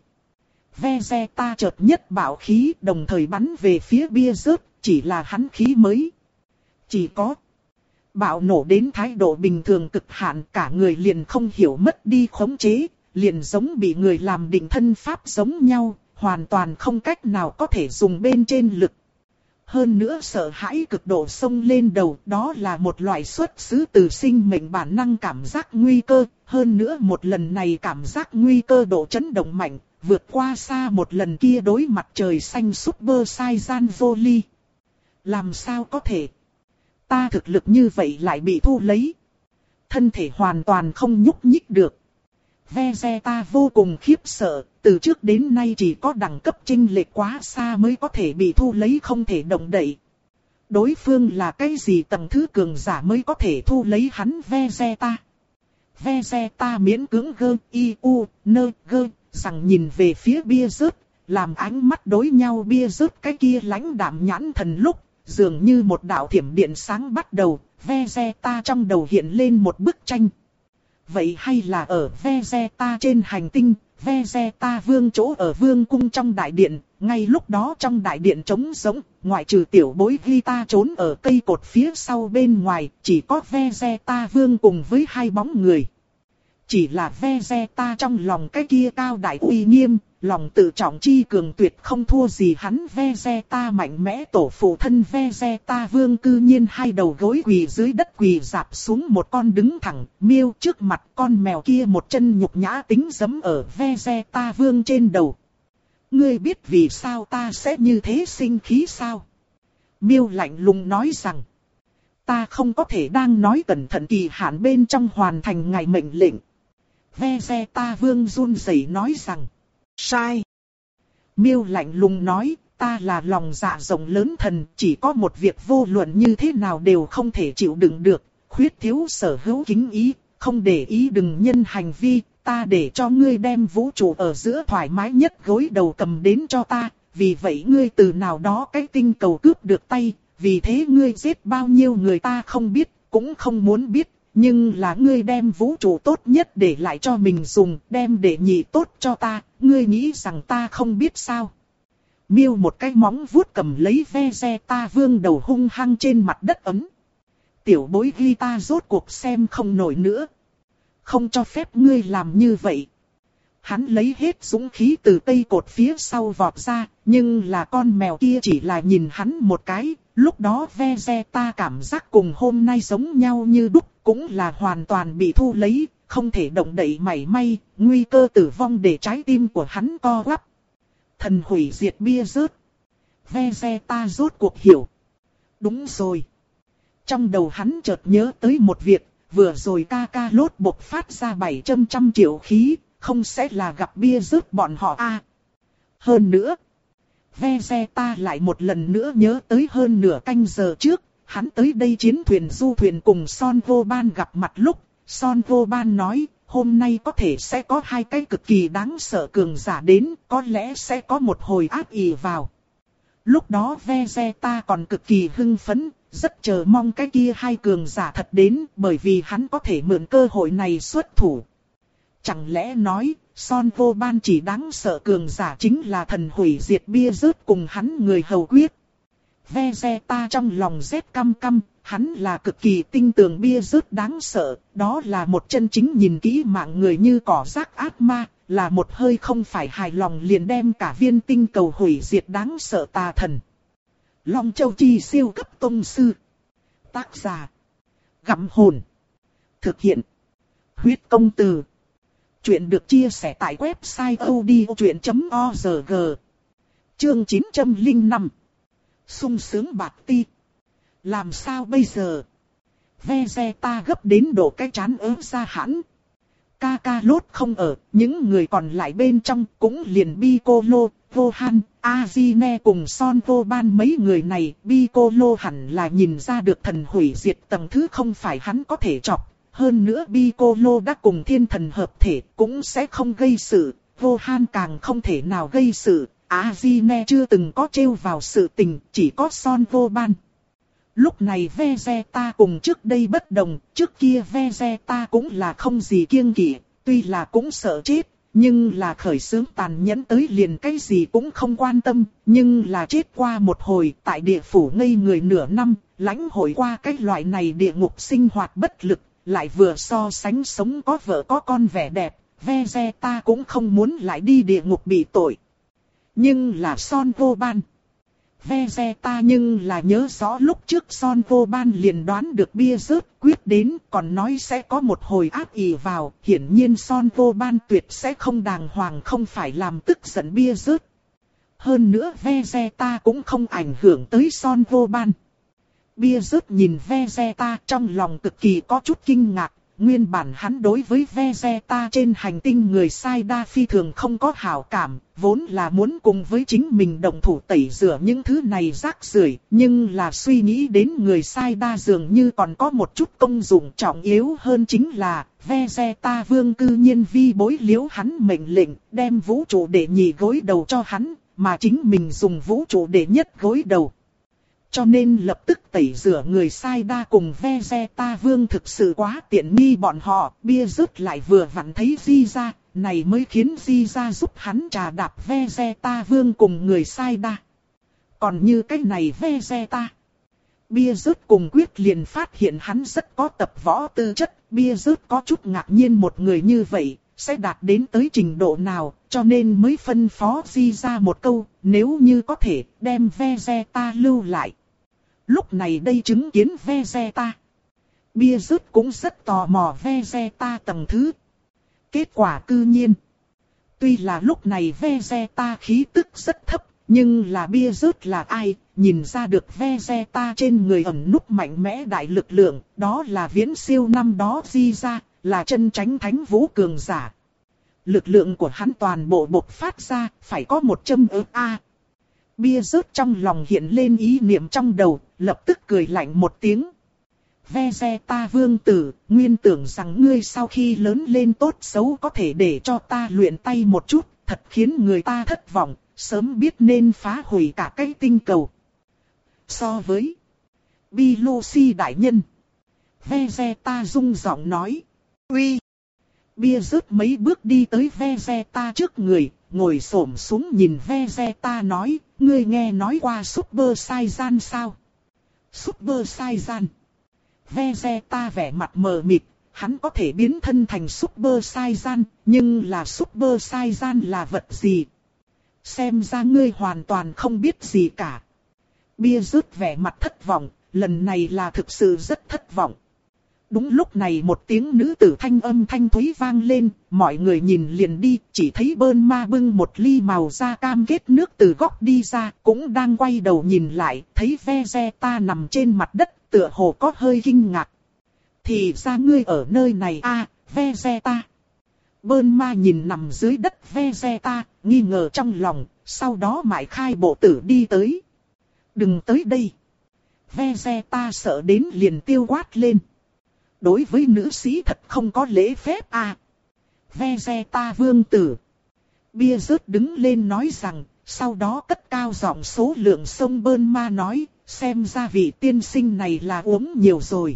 Vegeta chợt nhất bảo khí đồng thời bắn về phía bia rớt, chỉ là hắn khí mới. Chỉ có bạo nổ đến thái độ bình thường cực hạn, cả người liền không hiểu mất đi khống chế, liền giống bị người làm định thân pháp giống nhau, hoàn toàn không cách nào có thể dùng bên trên lực. Hơn nữa sợ hãi cực độ xông lên đầu, đó là một loại xuất xứ từ sinh mệnh bản năng cảm giác nguy cơ, hơn nữa một lần này cảm giác nguy cơ độ chấn động mạnh, vượt qua xa một lần kia đối mặt trời xanh Super Saiyan vô ly. Làm sao có thể? Ta thực lực như vậy lại bị thu lấy. Thân thể hoàn toàn không nhúc nhích được. Vegeta vô cùng khiếp sợ, từ trước đến nay chỉ có đẳng cấp chênh lệch quá xa mới có thể bị thu lấy không thể động đậy. Đối phương là cái gì tầng thứ cường giả mới có thể thu lấy hắn Vegeta? Vegeta miễn cưỡng gơ, y, u, nơ, gơ, rằng nhìn về phía bia rớt, làm ánh mắt đối nhau bia rớt cái kia lãnh đạm nhãn thần lúc, dường như một đạo thiểm điện sáng bắt đầu, Vegeta trong đầu hiện lên một bức tranh. Vậy hay là ở Vegeta trên hành tinh, Vegeta vương chỗ ở vương cung trong đại điện, ngay lúc đó trong đại điện trống rỗng, ngoại trừ tiểu bối Vita trốn ở cây cột phía sau bên ngoài, chỉ có Vegeta vương cùng với hai bóng người. Chỉ là Vegeta trong lòng cái kia cao đại uy nghiêm, lòng tự trọng chi cường tuyệt không thua gì hắn Vegeta mạnh mẽ tổ phụ thân Vegeta vương cư nhiên hai đầu gối quỳ dưới đất quỳ dạp xuống một con đứng thẳng, miêu trước mặt con mèo kia một chân nhục nhã tính giẫm ở Vegeta vương trên đầu. Ngươi biết vì sao ta sẽ như thế sinh khí sao? Miêu lạnh lùng nói rằng, ta không có thể đang nói cẩn thận kỳ hạn bên trong hoàn thành ngài mệnh lệnh. Vegeta vương run rẩy nói rằng, sai. Miêu lạnh lùng nói, ta là lòng dạ rộng lớn thần, chỉ có một việc vô luận như thế nào đều không thể chịu đựng được, khuyết thiếu sở hữu kính ý, không để ý đừng nhân hành vi, ta để cho ngươi đem vũ trụ ở giữa thoải mái nhất gối đầu cầm đến cho ta, vì vậy ngươi từ nào đó cái tinh cầu cướp được tay, vì thế ngươi giết bao nhiêu người ta không biết, cũng không muốn biết, nhưng là ngươi đem vũ trụ tốt nhất để lại cho mình dùng, đem để nhị tốt cho ta, ngươi nghĩ rằng ta không biết sao? Miêu một cái móng vuốt cầm lấy Vegeta Vương đầu hung hăng trên mặt đất ấm. Tiểu bối ghi ta rốt cuộc xem không nổi nữa. Không cho phép ngươi làm như vậy. Hắn lấy hết dũng khí từ cây cột phía sau vọt ra, nhưng là con mèo kia chỉ là nhìn hắn một cái. Lúc đó Vegeta cảm giác cùng hôm nay giống nhau như đúc, cũng là hoàn toàn bị thu lấy, không thể động đậy mảy may, nguy cơ tử vong để trái tim của hắn co quắp. Thần hủy diệt bia rớt. Vegeta rốt cuộc hiểu. Đúng rồi. Trong đầu hắn chợt nhớ tới một việc, vừa rồi Kakarot bộc phát ra bảy trăm triệu khí, không sẽ là gặp bia rớt bọn họ a? À, hơn nữa, Vegeta lại một lần nữa nhớ tới hơn nửa canh giờ trước, hắn tới đây chiến thuyền du thuyền cùng Son Goban gặp mặt lúc, Son Goban nói, hôm nay có thể sẽ có hai cái cực kỳ đáng sợ cường giả đến, có lẽ sẽ có một hồi ác ì vào. Lúc đó Vegeta còn cực kỳ hưng phấn, rất chờ mong cái kia hai cường giả thật đến, bởi vì hắn có thể mượn cơ hội này xuất thủ. Chẳng lẽ nói, Son Goban chỉ đáng sợ cường giả chính là thần hủy diệt bia rớt cùng hắn người hầu quyết. Vegeta trong lòng rét căm căm, hắn là cực kỳ tinh tường bia rớt đáng sợ, đó là một chân chính nhìn kỹ mạng người như cỏ rác ác ma, là một hơi không phải hài lòng liền đem cả viên tinh cầu hủy diệt đáng sợ tà thần. Long Châu Chi siêu cấp tông sư. Tác giả. Gặm hồn. Thực hiện. Huyết công từ. Chuyện được chia sẻ tại website odchuyện chấm org. Chương chín trăm lẻ năm. Sung sướng bạc ti. Làm sao bây giờ? Vegeta gấp đến độ cái trán ớn ra hẳn. Kakarot không ở, những người còn lại bên trong cũng liền Piccolo, Gohan, Azine cùng Son Goban mấy người này. Piccolo hẳn là nhìn ra được thần hủy diệt tầng thứ không phải hắn có thể chọc. Hơn nữa Piccolo đã cùng thiên thần hợp thể cũng sẽ không gây sự. Gohan càng không thể nào gây sự. Azine chưa từng có trêu vào sự tình, chỉ có Son Goban. Lúc này Vegeta cùng trước đây bất đồng, trước kia Vegeta cũng là không gì kiêng kỵ, tuy là cũng sợ chết, nhưng là khởi xướng tàn nhẫn tới liền cái gì cũng không quan tâm, nhưng là chết qua một hồi tại địa phủ ngây người nửa năm, lãnh hội qua cái loại này địa ngục sinh hoạt bất lực, lại vừa so sánh sống có vợ có con vẻ đẹp, Vegeta cũng không muốn lại đi địa ngục bị tội. Nhưng là Son Goban. Vegeta nhưng là nhớ rõ lúc trước Son Goban liền đoán được bia rớt quyết đến, còn nói sẽ có một hồi ác ì vào, hiển nhiên Son Goban tuyệt sẽ không đàng hoàng không phải làm tức giận bia rớt. Hơn nữa Vegeta cũng không ảnh hưởng tới Son Goban. Bia rớt nhìn Vegeta trong lòng cực kỳ có chút kinh ngạc. Nguyên bản hắn đối với Vegeta trên hành tinh người sai đa phi thường không có hảo cảm, vốn là muốn cùng với chính mình đồng thủ tẩy rửa những thứ này rác rưởi, nhưng là suy nghĩ đến người sai đa dường như còn có một chút công dụng trọng yếu hơn chính là Vegeta Vương cư nhiên vi bối liếu hắn mệnh lệnh, đem vũ trụ để nhị gối đầu cho hắn, mà chính mình dùng vũ trụ để nhất gối đầu. Cho nên lập tức tẩy rửa người sai đa cùng Vegeta Vương thực sự quá tiện nghi bọn họ, bia rớt lại vừa vặn thấy Di ra, này mới khiến Di ra giúp hắn trà đạp Vegeta Vương cùng người sai đa. Còn như cái này Vegeta, bia rớt cùng quyết liền phát hiện hắn rất có tập võ tư chất, bia rớt có chút ngạc nhiên một người như vậy, sẽ đạt đến tới trình độ nào, cho nên mới phân phó Di ra một câu, nếu như có thể, đem Vegeta lưu lại. Lúc này đây chứng kiến Vegeta, bia rớt cũng rất tò mò Vegeta tầng thứ. Kết quả cư nhiên, tuy là lúc này Vegeta khí tức rất thấp, nhưng là bia rớt là ai, nhìn ra được Vegeta trên người ẩn núp mạnh mẽ đại lực lượng, đó là viễn siêu năm đó Di ra, là chân chánh thánh vũ cường giả. Lực lượng của hắn toàn bộ bộc phát ra, phải có một châm ớ a. Bia rớt trong lòng hiện lên ý niệm trong đầu, lập tức cười lạnh một tiếng. Vegeta vương tử, nguyên tưởng rằng ngươi sau khi lớn lên tốt xấu có thể để cho ta luyện tay một chút, thật khiến người ta thất vọng, sớm biết nên phá hủy cả cái tinh cầu. So với Bilusi đại nhân, Vegeta rung giọng nói, uy. Bia rớt mấy bước đi tới Vegeta trước người, ngồi xổm xuống nhìn Vegeta nói, ngươi nghe nói qua Super Saiyan sao? Super Saiyan. Vegeta vẻ mặt mờ mịt, hắn có thể biến thân thành Super Saiyan, nhưng là Super Saiyan là vật gì? Xem ra ngươi hoàn toàn không biết gì cả. Bia rớt vẻ mặt thất vọng, lần này là thực sự rất thất vọng. Đúng lúc này một tiếng nữ tử thanh âm thanh thúy vang lên, mọi người nhìn liền đi, chỉ thấy Bơn Ma bưng một ly màu da cam kết nước từ góc đi ra, cũng đang quay đầu nhìn lại, thấy Vegeta nằm trên mặt đất, tựa hồ có hơi kinh ngạc. Thì ra ngươi ở nơi này a, à, Vegeta. Bơn Ma nhìn nằm dưới đất Vegeta, nghi ngờ trong lòng, sau đó mải khai bộ tử đi tới. Đừng tới đây. Vegeta sợ đến liền tiêu quát lên. Đối với nữ sĩ thật không có lễ phép à. Vegeta vương tử. Bia rớt đứng lên nói rằng, sau đó cất cao giọng số lượng sông Bơn Ma nói, xem ra vị tiên sinh này là uống nhiều rồi.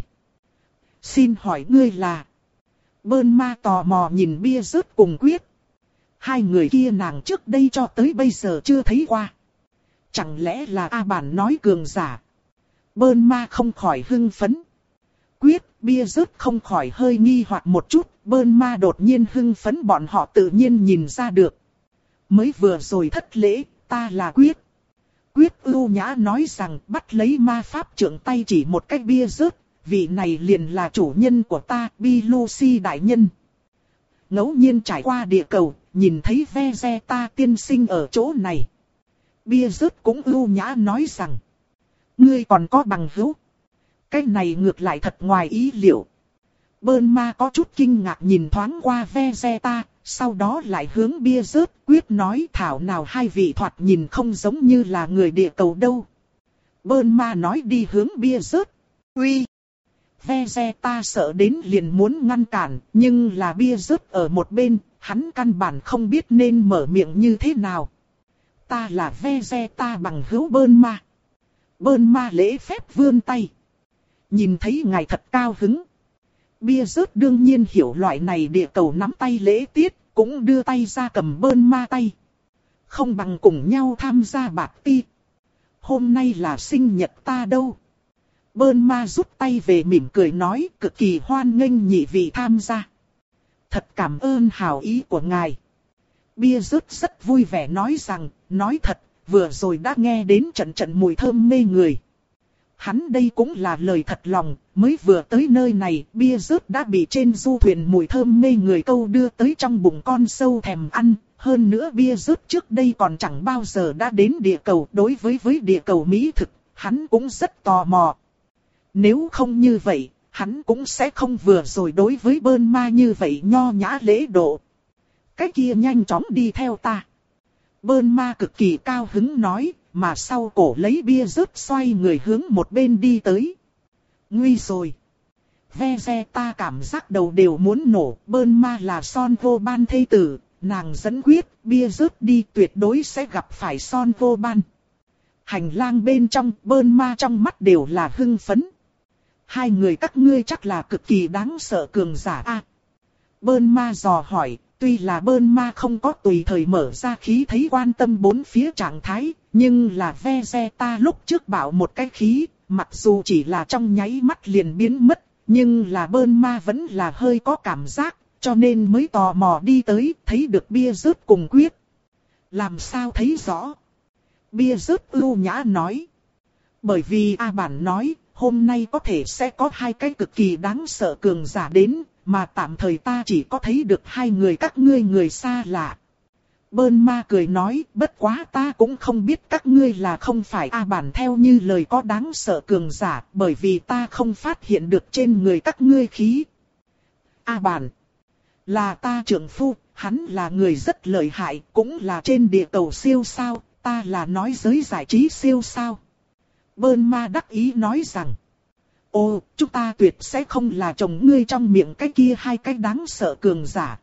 Xin hỏi ngươi là... Bơn Ma tò mò nhìn bia rớt cùng quyết. Hai người kia nàng trước đây cho tới bây giờ chưa thấy qua. Chẳng lẽ là A Bản nói cường giả? Bơn Ma không khỏi hưng phấn. Quyết, bia rớt không khỏi hơi nghi hoặc một chút, Bơn Ma đột nhiên hưng phấn bọn họ tự nhiên nhìn ra được. Mới vừa rồi thất lễ, ta là Quyết. Quyết ưu nhã nói rằng bắt lấy ma pháp trượng tay chỉ một cách bia rớt, vị này liền là chủ nhân của ta, Bilusi đại nhân. Ngẫu nhiên trải qua địa cầu, nhìn thấy Vegeta tiên sinh ở chỗ này. Bia rớt cũng ưu nhã nói rằng, ngươi còn có bằng hữu. Cái này ngược lại thật ngoài ý liệu. Bơn Ma có chút kinh ngạc nhìn thoáng qua Vegeta, sau đó lại hướng bia rớt Quyết nói thảo nào hai vị thoạt nhìn không giống như là người địa cầu đâu. Bơn Ma nói đi hướng bia rớt. Uy! Vegeta sợ đến liền muốn ngăn cản, nhưng là bia rớt ở một bên, hắn căn bản không biết nên mở miệng như thế nào. Ta là Vegeta bằng hữu Bơn Ma. Bơn Ma lễ phép vươn tay. Nhìn thấy ngài thật cao hứng. Bia rớt đương nhiên hiểu loại này địa cầu nắm tay lễ tiết, cũng đưa tay ra cầm Bơn Ma tay. Không bằng cùng nhau tham gia bạc ti. Hôm nay là sinh nhật ta đâu. Bơn Ma rút tay về mỉm cười nói cực kỳ hoan nghênh nhị vị tham gia. Thật cảm ơn hảo ý của ngài. Bia rớt rất vui vẻ nói rằng, nói thật, vừa rồi đã nghe đến trận trận mùi thơm mê người. Hắn đây cũng là lời thật lòng, mới vừa tới nơi này, bia rớt đã bị trên du thuyền mùi thơm mê người câu đưa tới trong bụng con sâu thèm ăn. Hơn nữa bia rớt trước đây còn chẳng bao giờ đã đến địa cầu, đối với với địa cầu mỹ thực, hắn cũng rất tò mò. Nếu không như vậy, hắn cũng sẽ không vừa rồi đối với Bơn Ma như vậy nho nhã lễ độ. Cái kia nhanh chóng đi theo ta. Bơn Ma cực kỳ cao hứng nói, mà sau cổ lấy bia rớt xoay người hướng một bên đi tới. Nguy rồi. Vegeta cảm giác đầu đều muốn nổ, Bơn Ma là Son Goban thê tử, nàng dẫn Quyết, bia rớt đi tuyệt đối sẽ gặp phải Son Goban. Hành lang bên trong, Bơn Ma trong mắt đều là hưng phấn. Hai người các ngươi chắc là cực kỳ đáng sợ cường giả a. Bơn Ma dò hỏi, tuy là Bơn Ma không có tùy thời mở ra khí thấy quan tâm bốn phía trạng thái, nhưng là Vegeta lúc trước bảo một cái khí, mặc dù chỉ là trong nháy mắt liền biến mất, nhưng là Bơn Ma vẫn là hơi có cảm giác, cho nên mới tò mò đi tới, thấy được bia rớt cùng Quyết. Làm sao thấy rõ? Bia rớt ưu nhã nói. Bởi vì A Bản nói, hôm nay có thể sẽ có hai cái cực kỳ đáng sợ cường giả đến, mà tạm thời ta chỉ có thấy được hai người các ngươi người xa lạ. Bơn Ma cười nói, bất quá ta cũng không biết các ngươi là không phải A Bản theo như lời có đáng sợ cường giả, bởi vì ta không phát hiện được trên người các ngươi khí. A Bản là ta trưởng phu, hắn là người rất lợi hại, cũng là trên địa cầu siêu sao, ta là nói giới giải trí siêu sao. Burma đắc ý nói rằng, ô, chúng ta tuyệt sẽ không là chồng ngươi trong miệng cái kia hai cái đáng sợ cường giả.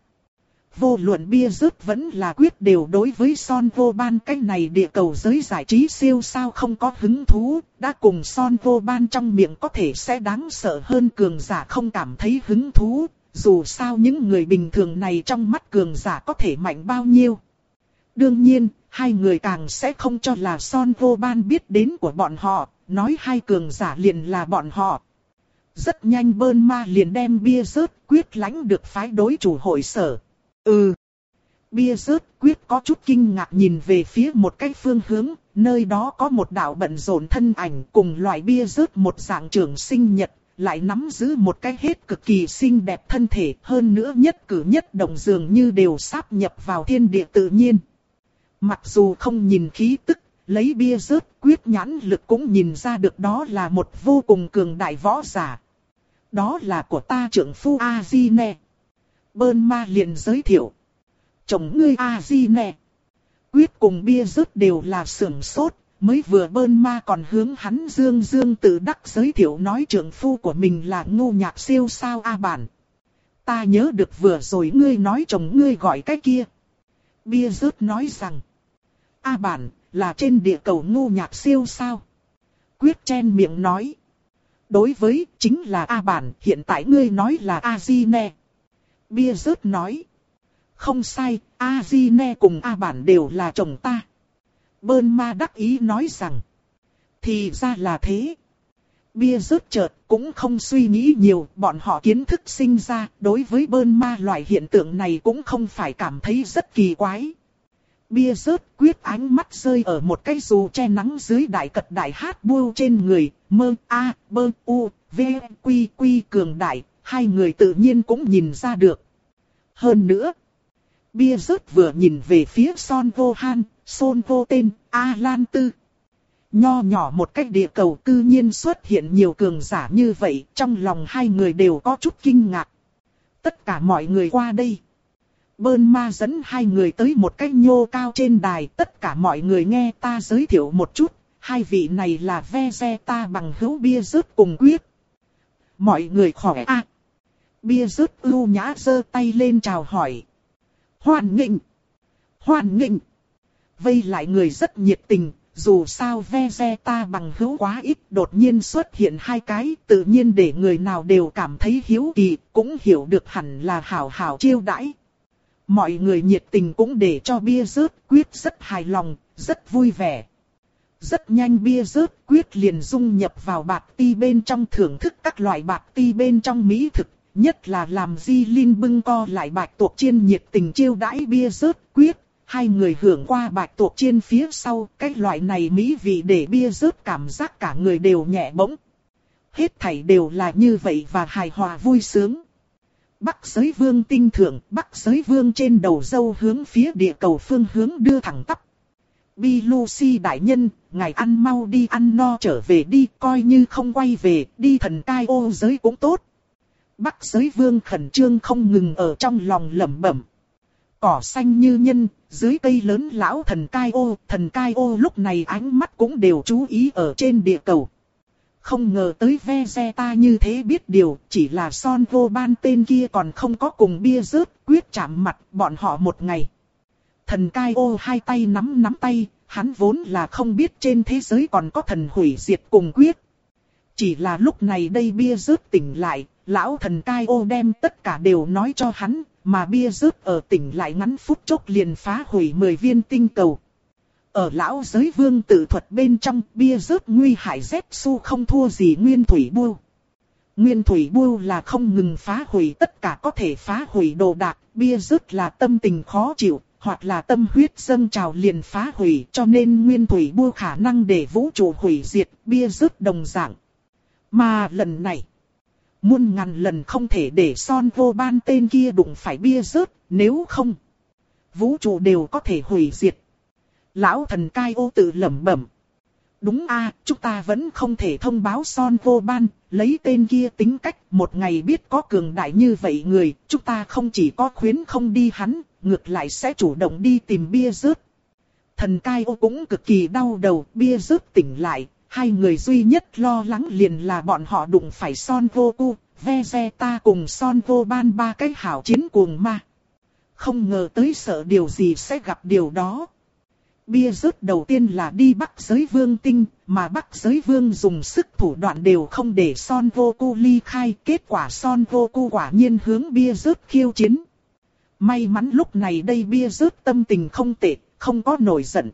Vô luận bia rớt vẫn là quyết đều đối với Son Vô Ban cái này địa cầu giới giải trí siêu sao không có hứng thú, đã cùng Son Vô Ban trong miệng có thể sẽ đáng sợ hơn cường giả không cảm thấy hứng thú, dù sao những người bình thường này trong mắt cường giả có thể mạnh bao nhiêu. Đương nhiên, hai người càng sẽ không cho là Son Vô Ban biết đến của bọn họ, nói hai cường giả liền là bọn họ. Rất nhanh Burma liền đem bia rớt quyết lãnh được phái đối chủ hội sở. Ừ. Bia rớt quyết có chút kinh ngạc nhìn về phía một cái phương hướng, nơi đó có một đạo bận rộn thân ảnh cùng loại bia rớt một dạng trưởng sinh nhật, lại nắm giữ một cái hết cực kỳ xinh đẹp thân thể, hơn nữa nhất cử nhất động dường như đều sáp nhập vào thiên địa tự nhiên. Mặc dù không nhìn khí tức, lấy bia rớt quyết nhãn lực cũng nhìn ra được đó là một vô cùng cường đại võ giả. Đó là của ta trưởng phu A-di-ne. Burma liền giới thiệu. Chồng ngươi A-di-ne. Quyết cùng bia rớt đều là sưởng sốt, mới vừa Burma còn hướng hắn dương dương tự đắc giới thiệu nói trưởng phu của mình là Ngô Nhạc siêu sao A Bản. Ta nhớ được vừa rồi ngươi nói chồng ngươi gọi cái kia. Bia rớt nói rằng. A Bản là trên địa cầu Ngô Nhạc siêu sao. Quyết chen miệng nói. Đối với chính là A Bản, hiện tại ngươi nói là A-di-ne. Bia rớt nói. Không sai, A-di-ne cùng A Bản đều là chồng ta. Burma đắc ý nói rằng. Thì ra là thế. Bia rớt chợt cũng không suy nghĩ nhiều, bọn họ kiến thức sinh ra, đối với Burma loại hiện tượng này cũng không phải cảm thấy rất kỳ quái. Bia rớt quyết ánh mắt rơi ở một cái dù che nắng dưới đại cật đại hát buêu trên người, mơ a bơ u v quy quy cường đại, hai người tự nhiên cũng nhìn ra được. Hơn nữa, bia rớt vừa nhìn về phía Son Vô Han, Son Vô Tên, A Lan Tư. Nho nhỏ một cách địa cầu cư nhiên xuất hiện nhiều cường giả như vậy, trong lòng hai người đều có chút kinh ngạc. Tất cả mọi người qua đây. Burma dẫn hai người tới một cái nhô cao trên đài, tất cả mọi người nghe ta giới thiệu một chút, hai vị này là Vegeta bằng hữu bia rớt cùng quyết. Mọi người khỏe a. À, bia rớt ưu nhã giơ tay lên chào hỏi. Hoan nghênh, hoan nghênh. Vây lại người rất nhiệt tình, dù sao Vegeta bằng hữu quá ít, đột nhiên xuất hiện hai cái, tự nhiên để người nào đều cảm thấy hiếu kỳ, cũng hiểu được hẳn là hảo hảo chiêu đãi. Mọi người nhiệt tình cũng để cho bia rớt quyết rất hài lòng, rất vui vẻ. Rất nhanh bia rớt quyết liền dung nhập vào bạt ti bên trong thưởng thức các loại bạt ti bên trong mỹ thực, nhất là làm Di Linh bưng co lại bạch tuộc chiên nhiệt tình chiêu đãi bia rớt quyết. Hai người hưởng qua bạch tuộc chiên phía sau, cái loại này mỹ vị để bia rớt cảm giác cả người đều nhẹ bỗng. Hết thảy đều là như vậy và hài hòa vui sướng. Bắc giới vương tinh thượng, Bắc giới vương trên đầu dâu hướng phía địa cầu phương hướng đưa thẳng tắp. Bi Lucy đại nhân, ngài ăn mau đi ăn no trở về đi, coi như không quay về, đi thần cai ô giới cũng tốt. Bắc giới vương khẩn trương không ngừng ở trong lòng lẩm bẩm. Cỏ xanh như nhân, dưới cây lớn lão thần cai ô, thần cai ô lúc này ánh mắt cũng đều chú ý ở trên địa cầu. Không ngờ tới Vegeta như thế biết điều, chỉ là Son Vô Ban tên kia còn không có cùng bia rớt quyết chạm mặt bọn họ một ngày. Thần cai ô hai tay nắm nắm tay, hắn vốn là không biết trên thế giới còn có thần hủy diệt cùng quyết. Chỉ là lúc này đây bia rớt tỉnh lại, lão thần cai ô đem tất cả đều nói cho hắn, mà bia rớt ở tỉnh lại ngắn phút chốc liền phá hủy mười viên tinh cầu. Ở lão giới vương tự thuật bên trong, bia rớt nguy hại Zetsu không thua gì nguyên thủy bưu. Nguyên thủy bưu là không ngừng phá hủy tất cả có thể phá hủy đồ đạc, bia rớt là tâm tình khó chịu, hoặc là tâm huyết dâng trào liền phá hủy, cho nên nguyên thủy bưu khả năng để vũ trụ hủy diệt, bia rớt đồng dạng. Mà lần này, muôn ngàn lần không thể để Son Vô Ban tên kia đụng phải bia rớt, nếu không, vũ trụ đều có thể hủy diệt. Lão thần cai ô tự lẩm bẩm. Đúng a, à, chúng ta vẫn không thể thông báo Son Vô Ban, lấy tên kia tính cách, một ngày biết có cường đại như vậy người, chúng ta không chỉ có khuyến không đi hắn, ngược lại sẽ chủ động đi tìm bia rớt. Thần Cai Ô cũng cực kỳ đau đầu, bia rớt tỉnh lại, hai người duy nhất lo lắng liền là bọn họ đụng phải Son Goku, Vegeta cùng Son Goban ba cái hảo chiến cuồng ma. Không ngờ tới sợ điều gì sẽ gặp điều đó. Bia rớt đầu tiên là đi Bắc Giới Vương Tinh, mà Bắc Giới Vương dùng sức thủ đoạn đều không để Son Goku ly khai. Kết quả Son Goku quả nhiên hướng bia rớt khiêu chiến. May mắn lúc này đây bia rớt tâm tình không tệ, không có nổi giận.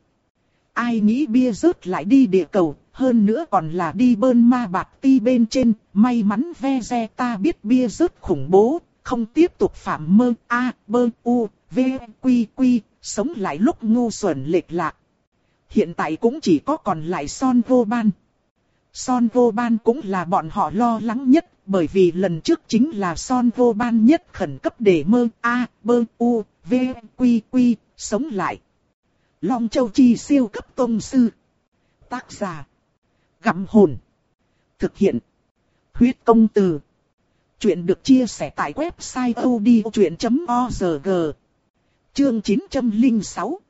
Ai nghĩ bia rớt lại đi địa cầu, hơn nữa còn là đi bơn ma bạc ti bên trên. May mắn Vegeta biết bia rớt khủng bố, không tiếp tục phạm mơ a bơ u v quy quy, sống lại lúc ngu xuẩn lệch lạc. Hiện tại cũng chỉ có còn lại Son Goban. Son Goban cũng là bọn họ lo lắng nhất, bởi vì lần trước chính là Son Goban nhất khẩn cấp để mơ a bơ u v quy quy, sống lại. Long Châu Chi siêu cấp tông sư. Tác giả: Gặm Hồn. Thực hiện: Huyết Công Từ. Chuyện được chia sẻ tại website odchuyện chấm org. Chương chín trăm lẻ sáu.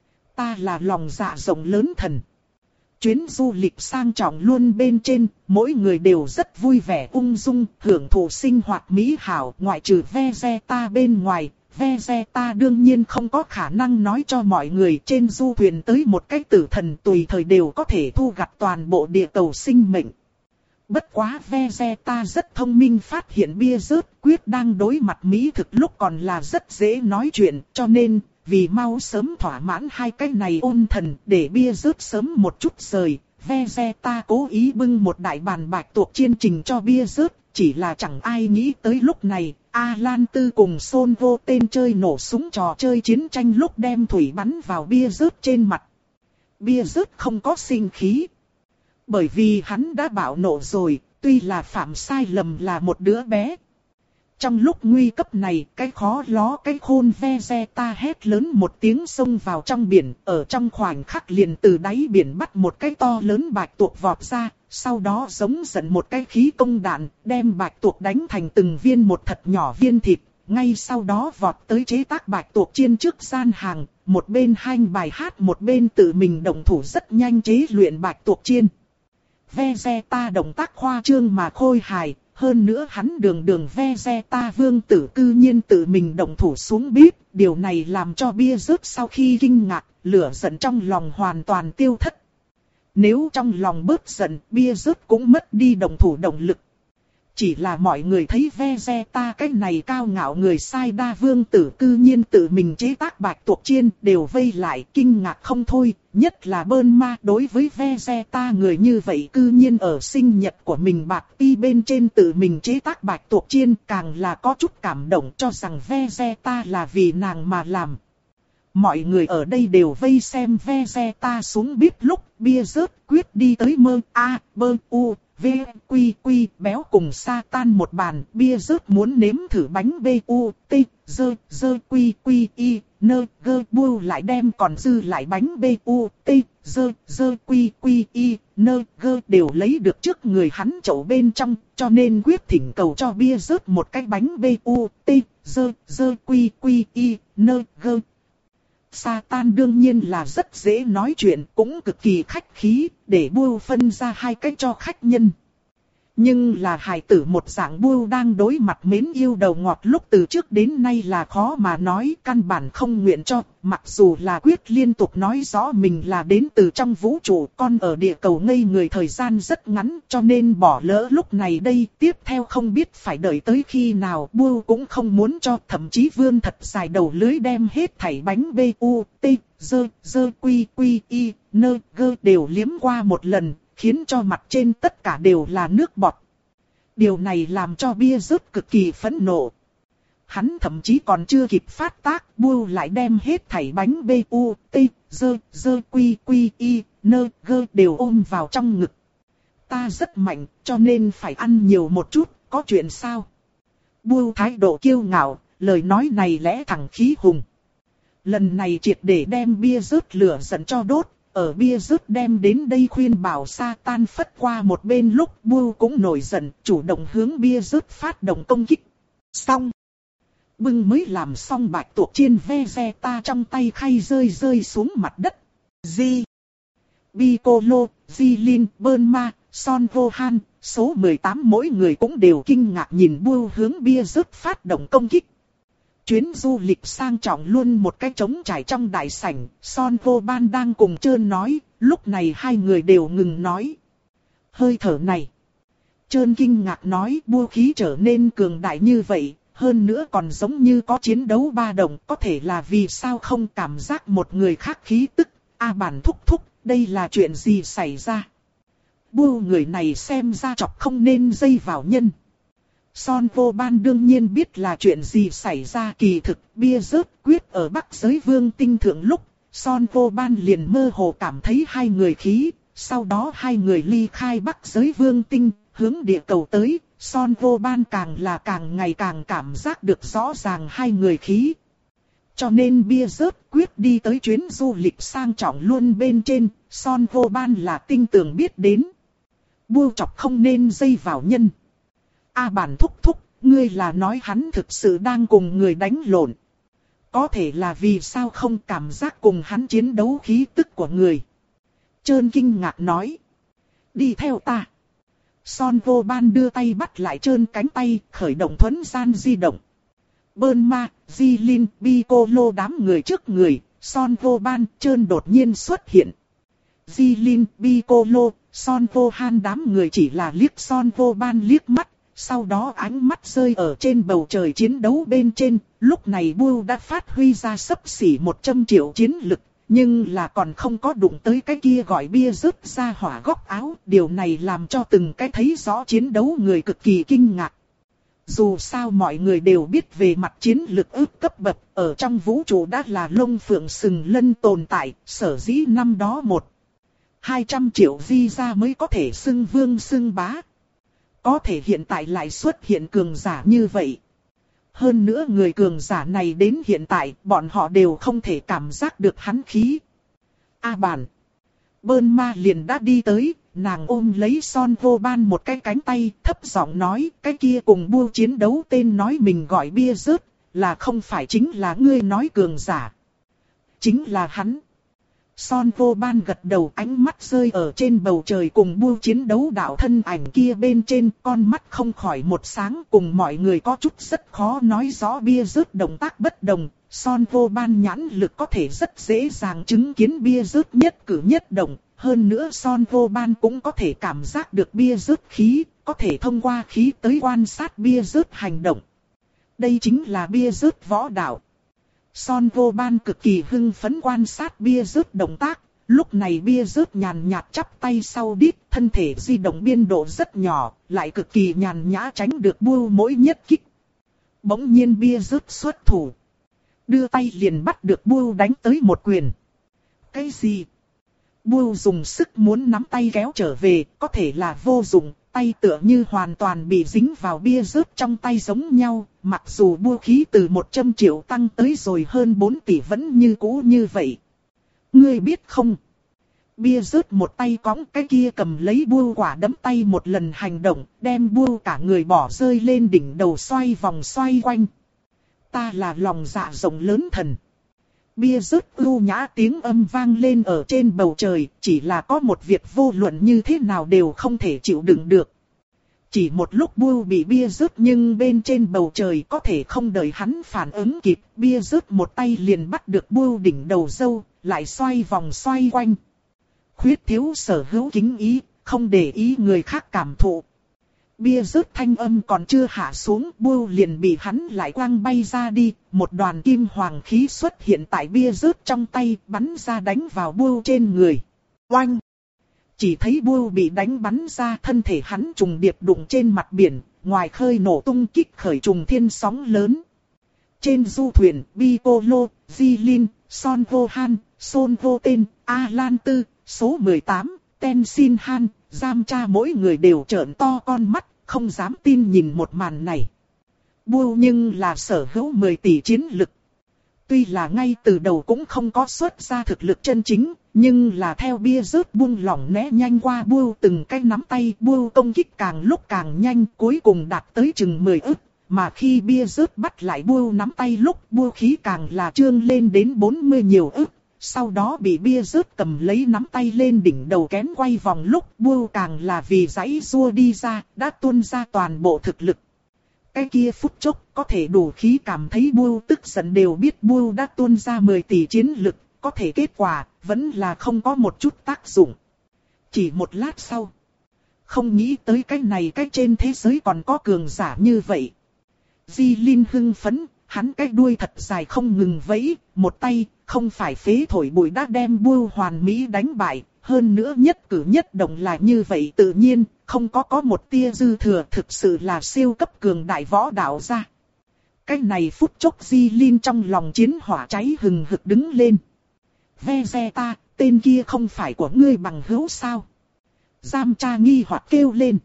Ta là lòng dạ rộng lớn thần. Chuyến du lịch sang trọng luôn bên trên, mỗi người đều rất vui vẻ ung dung, hưởng thụ sinh hoạt mỹ hảo, ngoại trừ Vegeta bên ngoài. Vegeta đương nhiên không có khả năng nói cho mọi người trên du thuyền tới một cái tử thần tùy thời đều có thể thu gặt toàn bộ địa cầu sinh mệnh. Bất quá Vegeta rất thông minh, phát hiện bia rớt quyết đang đối mặt mỹ thực lúc còn là rất dễ nói chuyện, cho nên vì mau sớm thỏa mãn hai cái này ôn thần, để bia rớt sớm một chút rời, Vegeta cố ý bưng một đại bàn bạch tuộc chiên trình cho bia rớt, chỉ là chẳng ai nghĩ tới lúc này, Alan Tư cùng Son Vô tên chơi nổ súng trò chơi chiến tranh lúc đem thủy bắn vào bia rớt trên mặt. Bia rớt không có sinh khí. Bởi vì hắn đã bạo nộ rồi, tuy là phạm sai lầm là một đứa bé. Trong lúc nguy cấp này, cái khó ló cái khôn Vegeta hét lớn một tiếng xông vào trong biển, ở trong khoảnh khắc liền từ đáy biển bắt một cái to lớn bạch tuộc vọt ra, sau đó giống giận một cái khí công đạn, đem bạch tuộc đánh thành từng viên một thật nhỏ viên thịt, ngay sau đó vọt tới chế tác bạch tuộc chiên trước gian hàng, một bên hành bài hát một bên tự mình động thủ rất nhanh chế luyện bạch tuộc chiên. Vegeta động tác khoa trương mà khôi hài, hơn nữa hắn đường đường Vegeta vương tử cư nhiên tự mình động thủ xuống bếp, điều này làm cho bia rớt sau khi kinh ngạc, lửa giận trong lòng hoàn toàn tiêu thất. Nếu trong lòng bớt giận, bia rớt cũng mất đi động thủ động lực. Chỉ là mọi người thấy Vegeta cái này cao ngạo người sai đa vương tử cư nhiên tự mình chế tác bạch tuộc chiên, đều vây lại kinh ngạc không thôi, nhất là bơn ma đối với Vegeta người như vậy cư nhiên ở sinh nhật của mình bạc ti bên trên tự mình chế tác bạch tuộc chiên, càng là có chút cảm động, cho rằng Vegeta là vì nàng mà làm. Mọi người ở đây đều vây xem Vegeta xuống bếp lúc bia rớt quyết đi tới mơ a bơ u v quy quy béo cùng Satan một bàn. Bia rớt muốn nếm thử bánh bê u tê dơ dơ quy quy y nơ gơ bu, lại đem còn dư lại bánh bê u tê dơ dơ quy quy y nơ gơ đều lấy được trước người hắn chậu bên trong, cho nên quyết thỉnh cầu cho bia rớt một cái bánh bê u tê dơ dơ quy quy y nơ gơ. Satan đương nhiên là rất dễ nói chuyện, cũng cực kỳ khách khí, để Bưu phân ra hai cách cho khách nhân. Nhưng là hài tử một dạng Bưu đang đối mặt mến yêu đầu ngọt lúc từ trước đến nay là khó mà nói, căn bản không nguyện cho, mặc dù là quyết liên tục nói rõ mình là đến từ trong vũ trụ, con ở địa cầu ngây người thời gian rất ngắn, cho nên bỏ lỡ lúc này đây, tiếp theo không biết phải đợi tới khi nào. Bưu cũng không muốn cho, thậm chí vươn thật dài đầu lưới đem hết thảy bánh bê u tê dơ dơ quy quy y nơ gơ đều liếm qua một lần, khiến cho mặt trên tất cả đều là nước bọt. Điều này làm cho bia rớt cực kỳ phẫn nộ. Hắn thậm chí còn chưa kịp phát tác, Bưu lại đem hết thảy bánh bê u tê dơ dơ quy quy y nơ gơ đều ôm vào trong ngực. Ta rất mạnh, cho nên phải ăn nhiều một chút, có chuyện sao? Bưu thái độ kiêu ngạo, lời nói này lẽ thẳng khí hùng. Lần này triệt để đem bia rớt lửa giận cho đốt. Ở bia rớt đem đến đây khuyên bảo Satan phất qua một bên lúc Bưu cũng nổi giận, chủ động hướng bia rớt phát động công kích. Xong. Bưng mới làm xong bạch tuộc chiên Vegeta trong tay khay rơi rơi xuống mặt đất. Di, Piccolo, Jilin, Bulma, Son Gohan, số mười tám mỗi người cũng đều kinh ngạc nhìn Buu hướng bia rớt phát động công kích. Chuyến du lịch sang trọng luôn một cái trống trải trong đại sảnh, Son Gohan đang cùng Trơn nói, lúc này hai người đều ngừng nói. Hơi thở này. Trơn kinh ngạc nói Buu khí trở nên cường đại như vậy, hơn nữa còn giống như có chiến đấu ba động, có thể là vì sao không cảm giác một người khác khí tức. A Bản thúc thúc, đây là chuyện gì xảy ra? Buu người này xem ra chọc không nên dây vào nhân. Son Gohan đương nhiên biết là chuyện gì xảy ra, kỳ thực, bia rớt quyết ở Bắc Giới Vương Tinh Thượng lúc, Son Gohan liền mơ hồ cảm thấy hai người khí, sau đó hai người ly khai Bắc Giới Vương Tinh, hướng địa cầu tới, Son Gohan càng là càng ngày càng cảm giác được rõ ràng hai người khí. Cho nên bia rớt quyết đi tới chuyến du lịch sang trọng luôn bên trên, Son Gohan là tinh tường biết đến. Buu chọc không nên dây vào nhân. A Bản thúc thúc, ngươi là nói hắn thực sự đang cùng người đánh lộn. Có thể là vì sao không cảm giác cùng hắn chiến đấu khí tức của người. Trơn kinh ngạc nói. Đi theo ta. Son Gohan đưa tay bắt lại Trơn cánh tay, khởi động thuấn gian di động. Bulma, Jilin, Piccolo đám người trước người, Son Gohan, Trơn đột nhiên xuất hiện. Jilin, Piccolo, Son Gohan đám người chỉ là liếc Son Gohan liếc mắt, sau đó ánh mắt rơi ở trên bầu trời chiến đấu bên trên, lúc này Buu đã phát huy ra xấp xỉ một trăm triệu chiến lực, nhưng là còn không có đụng tới cái kia gọi bia rớt ra hỏa góc áo, điều này làm cho từng cái thấy rõ chiến đấu người cực kỳ kinh ngạc. Dù sao mọi người đều biết về mặt chiến lực ước cấp bậc, ở trong vũ trụ đã là lông phượng sừng lân tồn tại, sở dĩ năm đó một hai trăm triệu vi ra mới có thể xưng vương xưng bá. Có thể hiện tại lại xuất hiện cường giả như vậy. Hơn nữa người cường giả này đến hiện tại bọn họ đều không thể cảm giác được hắn khí. A Bản. Bulma liền đã đi tới, nàng ôm lấy Son Gohan một cái cánh tay, thấp giọng nói, cái kia cùng Buu chiến đấu tên nói mình gọi bia rớt, là không phải chính là ngươi nói cường giả. Chính là hắn. Son Gohan gật đầu, ánh mắt rơi ở trên bầu trời cùng Buu chiến đấu đạo thân ảnh kia bên trên, con mắt không khỏi một sáng, cùng mọi người có chút rất khó nói rõ bia rớt động tác bất đồng. Son Gohan nhãn lực có thể rất dễ dàng chứng kiến bia rớt nhất cử nhất động, hơn nữa Son Gohan cũng có thể cảm giác được bia rớt khí, có thể thông qua khí tới quan sát bia rớt hành động. Đây chính là bia rớt võ đạo. Son Gohan cực kỳ hưng phấn quan sát bia rớt động tác, lúc này bia rớt nhàn nhạt chắp tay sau đít, thân thể di động biên độ rất nhỏ, lại cực kỳ nhàn nhã tránh được Buu mỗi nhất kích. Bỗng nhiên bia rớt xuất thủ, đưa tay liền bắt được Buu đánh tới một quyền. Cái gì? Buu dùng sức muốn nắm tay kéo trở về, có thể là vô dụng, tay tựa như hoàn toàn bị dính vào bia rớt trong tay giống nhau, mặc dù Buu khí từ một trăm triệu tăng tới rồi hơn bốn tỷ vẫn như cũ như vậy. Ngươi biết không? Bia rớt một tay cõng cái kia cầm lấy Buu quả đấm tay một lần hành động, đem Buu cả người bỏ rơi lên đỉnh đầu xoay vòng xoay quanh. Ta là lòng dạ rộng lớn thần. Bia rớt ưu nhã tiếng âm vang lên ở trên bầu trời, chỉ là có một việc vô luận như thế nào đều không thể chịu đựng được. Chỉ một lúc Buu bị bia rớt nhưng bên trên bầu trời có thể không đợi hắn phản ứng kịp, bia rớt một tay liền bắt được Buu đỉnh đầu râu, lại xoay vòng xoay quanh. Khuyết thiếu sở hữu kính ý, không để ý người khác cảm thụ. Bia rớt thanh âm còn chưa hạ xuống, Buu liền bị hắn lại quăng bay ra đi, một đoàn kim hoàng khí xuất hiện tại bia rớt trong tay, bắn ra đánh vào Buu trên người. Oanh! Chỉ thấy Buu bị đánh bắn ra, thân thể hắn trùng điệp đụng trên mặt biển, ngoài khơi nổ tung kích khởi trùng thiên sóng lớn. Trên du thuyền, Piccolo, Jilin, Son Gohan, Son Goten, Alan Tư, số mười tám, Tenshin Han, Yamcha mỗi người đều trợn to con mắt, không dám tin nhìn một màn này. Buu nhưng là sở hữu mười tỷ chiến lực. Tuy là ngay từ đầu cũng không có xuất ra thực lực chân chính, nhưng là theo bia rớt buông lỏng né nhanh qua Buu từng cái nắm tay, Buu công kích càng lúc càng nhanh, cuối cùng đạt tới chừng mười ức, mà khi bia rớt bắt lại bua nắm tay lúc bua khí càng là trương lên đến bốn mươi nhiều ức. Sau đó bị bia rớt cầm lấy nắm tay lên đỉnh đầu kén quay vòng lúc bua càng là vì giãy giụa đi ra, đã tuôn ra toàn bộ thực lực. Cái kia phút chốc có thể đủ khí cảm thấy bua tức giận đều biết bua đã tuôn ra mười tỷ chiến lực, có thể kết quả vẫn là không có một chút tác dụng. Chỉ một lát sau, không nghĩ tới cái này cái trên thế giới còn có cường giả như vậy. Di Linh hưng phấn, hắn cái đuôi thật dài không ngừng vẫy, một tay không phải phế thổi bụi đã đem bua hoàn mỹ đánh bại. Hơn nữa nhất cử nhất động là như vậy tự nhiên, không có có một tia dư thừa, thực sự là siêu cấp cường đại võ đạo gia. Cái này phút chốc Di Linh trong lòng chiến hỏa cháy hừng hực đứng lên. Vegeta, tên kia không phải của ngươi bằng hữu sao? Giam Cha nghi hoặc kêu lên.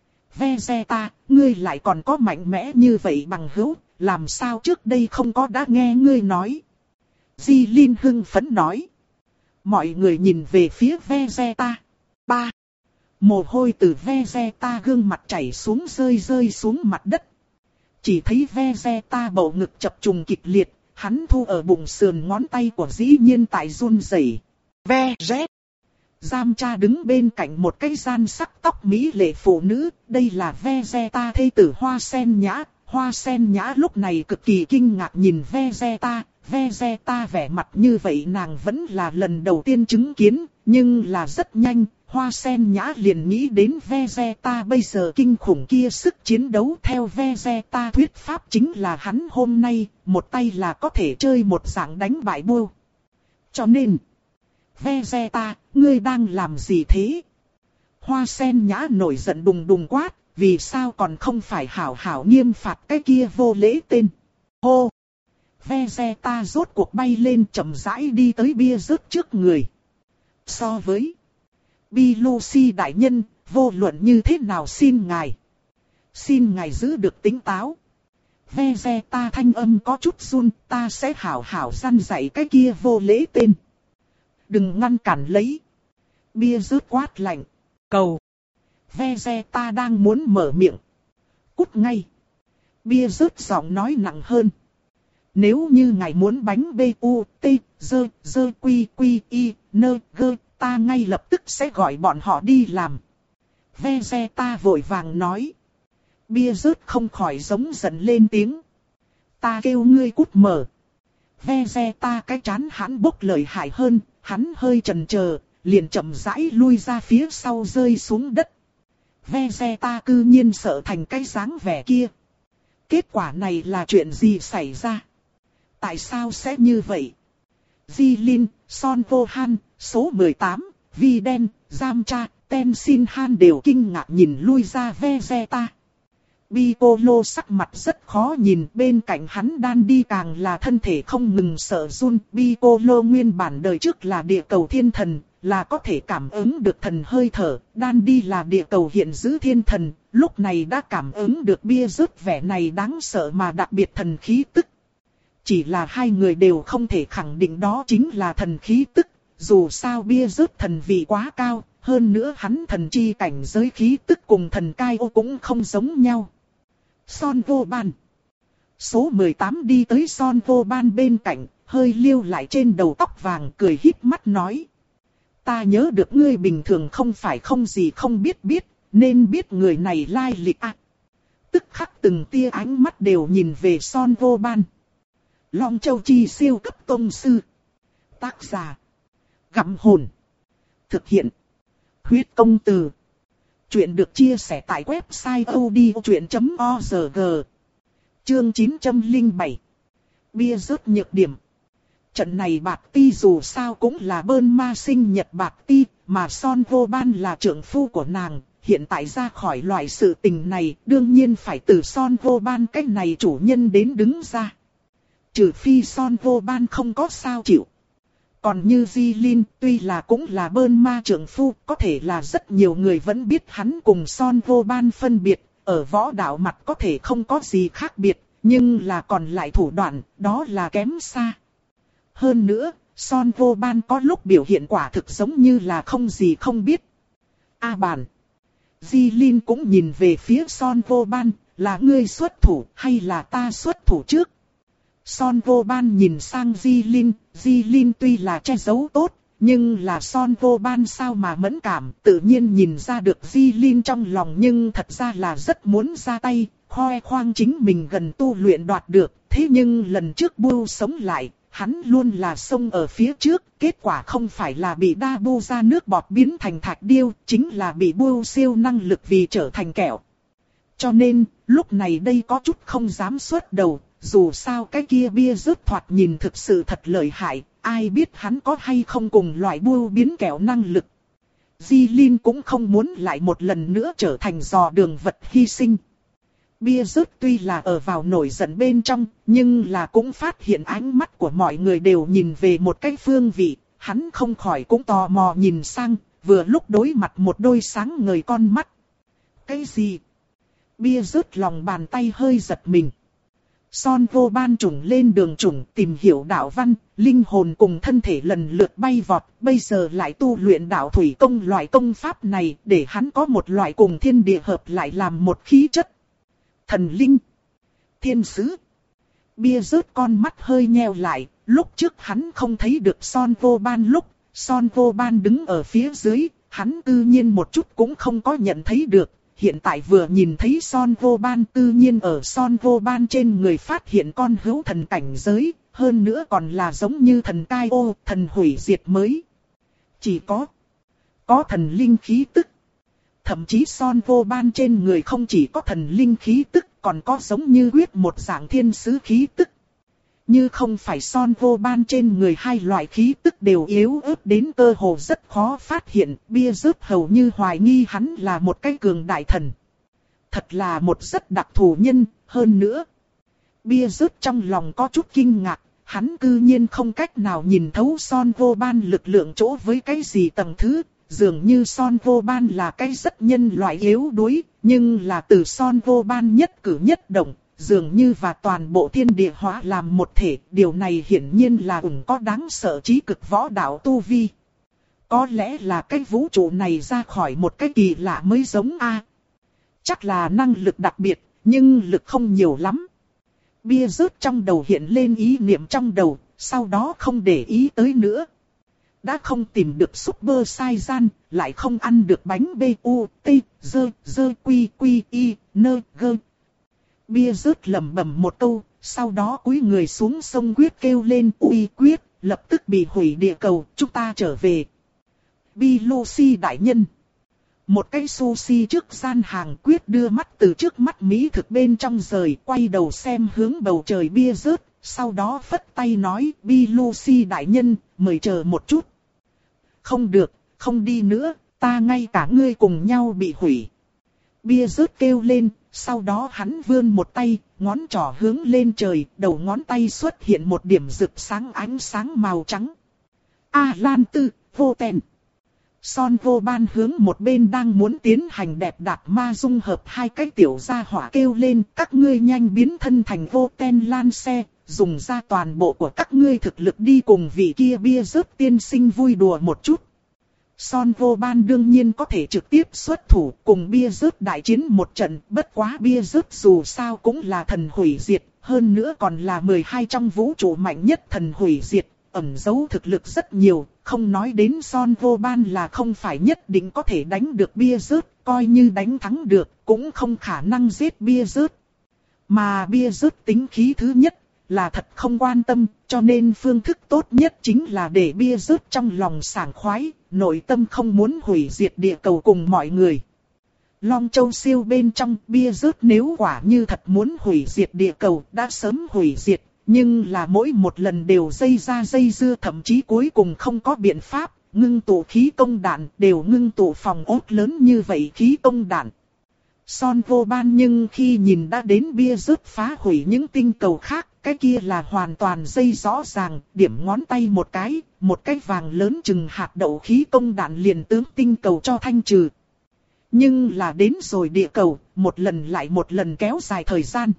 Vegeta, ngươi lại còn có mạnh mẽ như vậy bằng hữu, làm sao trước đây không có đã nghe ngươi nói? Di Linh hưng phấn nói. Mọi người nhìn về phía Vegeta. Ba. Mồ hôi từ Vegeta gương mặt chảy xuống rơi rơi xuống mặt đất. Chỉ thấy Vegeta bầu ngực chập trùng kịch liệt, hắn thu ở bụng sườn ngón tay của dĩ nhiên tại run rẩy. Vegeta. Giam Cha đứng bên cạnh một cái gian sắc tóc mỹ lệ phụ nữ, đây là Vegeta thê tử Hoa Sen Nhã. Hoa Sen Nhã lúc này cực kỳ kinh ngạc nhìn Vegeta. Vegeta vẻ mặt như vậy nàng vẫn là lần đầu tiên chứng kiến, nhưng là rất nhanh, Hoa Sen Nhã liền nghĩ đến Vegeta bây giờ kinh khủng kia sức chiến đấu. Theo Vegeta thuyết pháp chính là hắn hôm nay, một tay là có thể chơi một dạng đánh bại bua. Cho nên, Vegeta, ngươi đang làm gì thế? Hoa Sen Nhã nổi giận đùng đùng quát, vì sao còn không phải hảo hảo nghiêm phạt cái kia vô lễ tên. Hô! Vegeta rốt cuộc bay lên chậm rãi đi tới bia rớt trước người. So với Bilusi đại nhân, vô luận như thế nào xin ngài. Xin ngài giữ được tính táo. Vegeta thanh âm có chút run, ta sẽ hảo hảo răn dạy cái kia vô lễ tên. Đừng ngăn cản lấy. Bia rớt quát lạnh. Cầu. Vegeta đang muốn mở miệng. Cút ngay. Bia rớt giọng nói nặng hơn. Nếu như ngài muốn bánh B U T, dơ, dơ quy quy y, nơ, gơ, ta ngay lập tức sẽ gọi bọn họ đi làm. Vegeta vội vàng nói. Bia rớt không khỏi giống giận lên tiếng. Ta kêu ngươi cút mở. Vegeta cái chán hắn bốc lời hại hơn, hắn hơi chần chờ, liền chậm rãi lui ra phía sau rơi xuống đất. Vegeta cư nhiên sợ thành cái dáng vẻ kia. Kết quả này là chuyện gì xảy ra? Tại sao sẽ như vậy? Di Linh, Son Gohan, số mười tám, Vi Đen, Giam Cha, Tenshin Han đều kinh ngạc nhìn lui ra Vegeta. Piccolo sắc mặt rất khó nhìn, bên cạnh hắn đan đi càng là thân thể không ngừng sợ run. Piccolo nguyên bản đời trước là địa cầu thiên thần, là có thể cảm ứng được thần hơi thở, đan đi là địa cầu hiện giữ thiên thần, lúc này đã cảm ứng được bia rớt vẻ này đáng sợ mà đặc biệt thần khí tức. Chỉ là hai người đều không thể khẳng định đó chính là thần khí tức, dù sao bia rớt thần vị quá cao, hơn nữa hắn thần chi cảnh giới khí tức cùng thần cai ô cũng không giống nhau. Son Gohan. Số mười tám đi tới Son Gohan bên cạnh, hơi liêu lại trên đầu tóc vàng cười híp mắt nói. Ta nhớ được ngươi bình thường không phải không gì không biết biết, nên biết người này lai lịch à. Tức khắc từng tia ánh mắt đều nhìn về Son Gohan. Long Châu Chi siêu cấp tông sư. Tác giả. Gặm hồn. Thực hiện. Huyết công từ. Chuyện được chia sẻ tại website odchuyện chấm org. Chương chín trăm lẻ bảy. Bia rớt nhược điểm. Trận này bạc ti dù sao cũng là bơn ma sinh nhật bạc ti, mà Son Gohan là trưởng phu của nàng. Hiện tại ra khỏi loại sự tình này, đương nhiên phải từ Son Gohan cách này chủ nhân đến đứng ra. Trừ phi Son Gohan không có sao chịu. Còn như Di Linh, tuy là cũng là bơn ma trưởng phu, có thể là rất nhiều người vẫn biết hắn cùng Son Gohan phân biệt, ở võ đạo mặt có thể không có gì khác biệt, nhưng là còn lại thủ đoạn, đó là kém xa. Hơn nữa, Son Gohan có lúc biểu hiện quả thực giống như là không gì không biết. A bàn. Di Linh cũng nhìn về phía Son Gohan, là ngươi xuất thủ hay là ta xuất thủ trước? Son Vô Ban nhìn sang Di Linh, Di Linh tuy là che giấu tốt, nhưng là Son Vô Ban sao mà mẫn cảm, tự nhiên nhìn ra được Di Linh trong lòng nhưng thật ra là rất muốn ra tay, khoe khoang chính mình gần tu luyện đoạt được, thế nhưng lần trước Bu sống lại, hắn luôn là xông ở phía trước, kết quả không phải là bị đa Bu ra nước bọt biến thành thạch điêu, chính là bị Bu siêu năng lực vì trở thành kẹo. Cho nên, lúc này đây có chút không dám xuất đầu, dù sao cái kia bia rớt thoạt nhìn thực sự thật lợi hại, ai biết hắn có hay không cùng loại Bu biến kẹo năng lực. Di Linh cũng không muốn lại một lần nữa trở thành dò đường vật hy sinh. Bia rớt tuy là ở vào nổi giận bên trong, nhưng là cũng phát hiện ánh mắt của mọi người đều nhìn về một cái phương vị, hắn không khỏi cũng tò mò nhìn sang, vừa lúc đối mặt một đôi sáng ngời con mắt. Cái gì? Bia rớt lòng bàn tay hơi giật mình. Son Vô Ban trùng lên đường trùng tìm hiểu đạo văn, linh hồn cùng thân thể lần lượt bay vọt, bây giờ lại tu luyện đạo thủy công loại công pháp này để hắn có một loại cùng thiên địa hợp lại làm một khí chất. Thần linh, thiên sứ. Bia rớt con mắt hơi nheo lại, lúc trước hắn không thấy được Son Vô Ban lúc, Son Vô Ban đứng ở phía dưới, hắn tự nhiên một chút cũng không có nhận thấy được. Hiện tại vừa nhìn thấy Son Vô Ban tự nhiên ở Son Vô Ban trên người phát hiện con hữu thần cảnh giới, hơn nữa còn là giống như thần cai ô, thần hủy diệt mới. Chỉ có, có thần linh khí tức. Thậm chí Son Vô Ban trên người không chỉ có thần linh khí tức, còn có giống như quyết một dạng thiên sứ khí tức. Như không phải Son Vô Ban trên người hai loại khí tức đều yếu ớt đến cơ hồ rất khó phát hiện, bia rớt hầu như hoài nghi hắn là một cái cường đại thần. Thật là một rất đặc thù nhân, hơn nữa. Bia rớt trong lòng có chút kinh ngạc, hắn cư nhiên không cách nào nhìn thấu Son Vô Ban lực lượng chỗ với cái gì tầng thứ. Dường như Son Vô Ban là cái rất nhân loại yếu đuối, nhưng là từ Son Vô Ban nhất cử nhất động, dường như và toàn bộ thiên địa hóa làm một thể, điều này hiển nhiên là ủng có đáng sợ trí cực võ đạo tu vi. Có lẽ là cái vũ trụ này ra khỏi một cái kỳ lạ mới giống a. Chắc là năng lực đặc biệt, nhưng lực không nhiều lắm. Bia rớt trong đầu hiện lên ý niệm trong đầu, sau đó không để ý tới nữa. Đã không tìm được Super Saiyan, lại không ăn được bánh bê u, t, dơ, dơ, quy, quy, y, nơ, gơ. Bia rớt lẩm bẩm một câu, sau đó cúi người xuống sông quyết kêu lên uy quyết, lập tức bị hủy địa cầu, chúng ta trở về. Bilusi đại nhân. Một cái sushi trước gian hàng quyết đưa mắt từ trước mắt mỹ thực bên trong rời, quay đầu xem hướng bầu trời bia rớt, sau đó phất tay nói Bilusi đại nhân, mời chờ một chút. Không được, không đi nữa, ta ngay cả ngươi cùng nhau bị hủy. Bia rớt kêu lên, sau đó hắn vươn một tay, ngón trỏ hướng lên trời, đầu ngón tay xuất hiện một điểm rực sáng ánh sáng màu trắng. A Lan Tư, Vô Tèn. Son Vô Ban hướng một bên đang muốn tiến hành đẹp đạt ma dung hợp hai cái tiểu gia hỏa kêu lên, các ngươi nhanh biến thân thành Vô Ten Lan xe, dùng ra toàn bộ của các ngươi thực lực đi cùng vị kia bia rớt tiên sinh vui đùa một chút. Son Vô Ban đương nhiên có thể trực tiếp xuất thủ cùng bia rớt đại chiến một trận, bất quá bia rớt dù sao cũng là thần hủy diệt, hơn nữa còn là mười hai trong vũ trụ mạnh nhất thần hủy diệt, ẩn giấu thực lực rất nhiều, không nói đến Son Vô Ban là không phải nhất định có thể đánh được bia rớt, coi như đánh thắng được, cũng không khả năng giết bia rớt. Mà bia rớt tính khí thứ nhất là thật không quan tâm, cho nên phương thức tốt nhất chính là để bia rớt trong lòng sảng khoái, nội tâm không muốn hủy diệt địa cầu cùng mọi người. Long Châu siêu bên trong bia rớt nếu quả như thật muốn hủy diệt địa cầu đã sớm hủy diệt, nhưng là mỗi một lần đều dây ra dây dưa, thậm chí cuối cùng không có biện pháp, ngưng tụ khí công đạn, đều ngưng tụ phòng ốt lớn như vậy khí công đạn. Son Vô Ban nhưng khi nhìn đã đến bia rớt phá hủy những tinh cầu khác, cái kia là hoàn toàn dây rõ ràng, điểm ngón tay một cái, một cái vàng lớn chừng hạt đậu khí công đạn liền tướng tinh cầu cho thanh trừ. Nhưng là đến rồi địa cầu, một lần lại một lần kéo dài thời gian.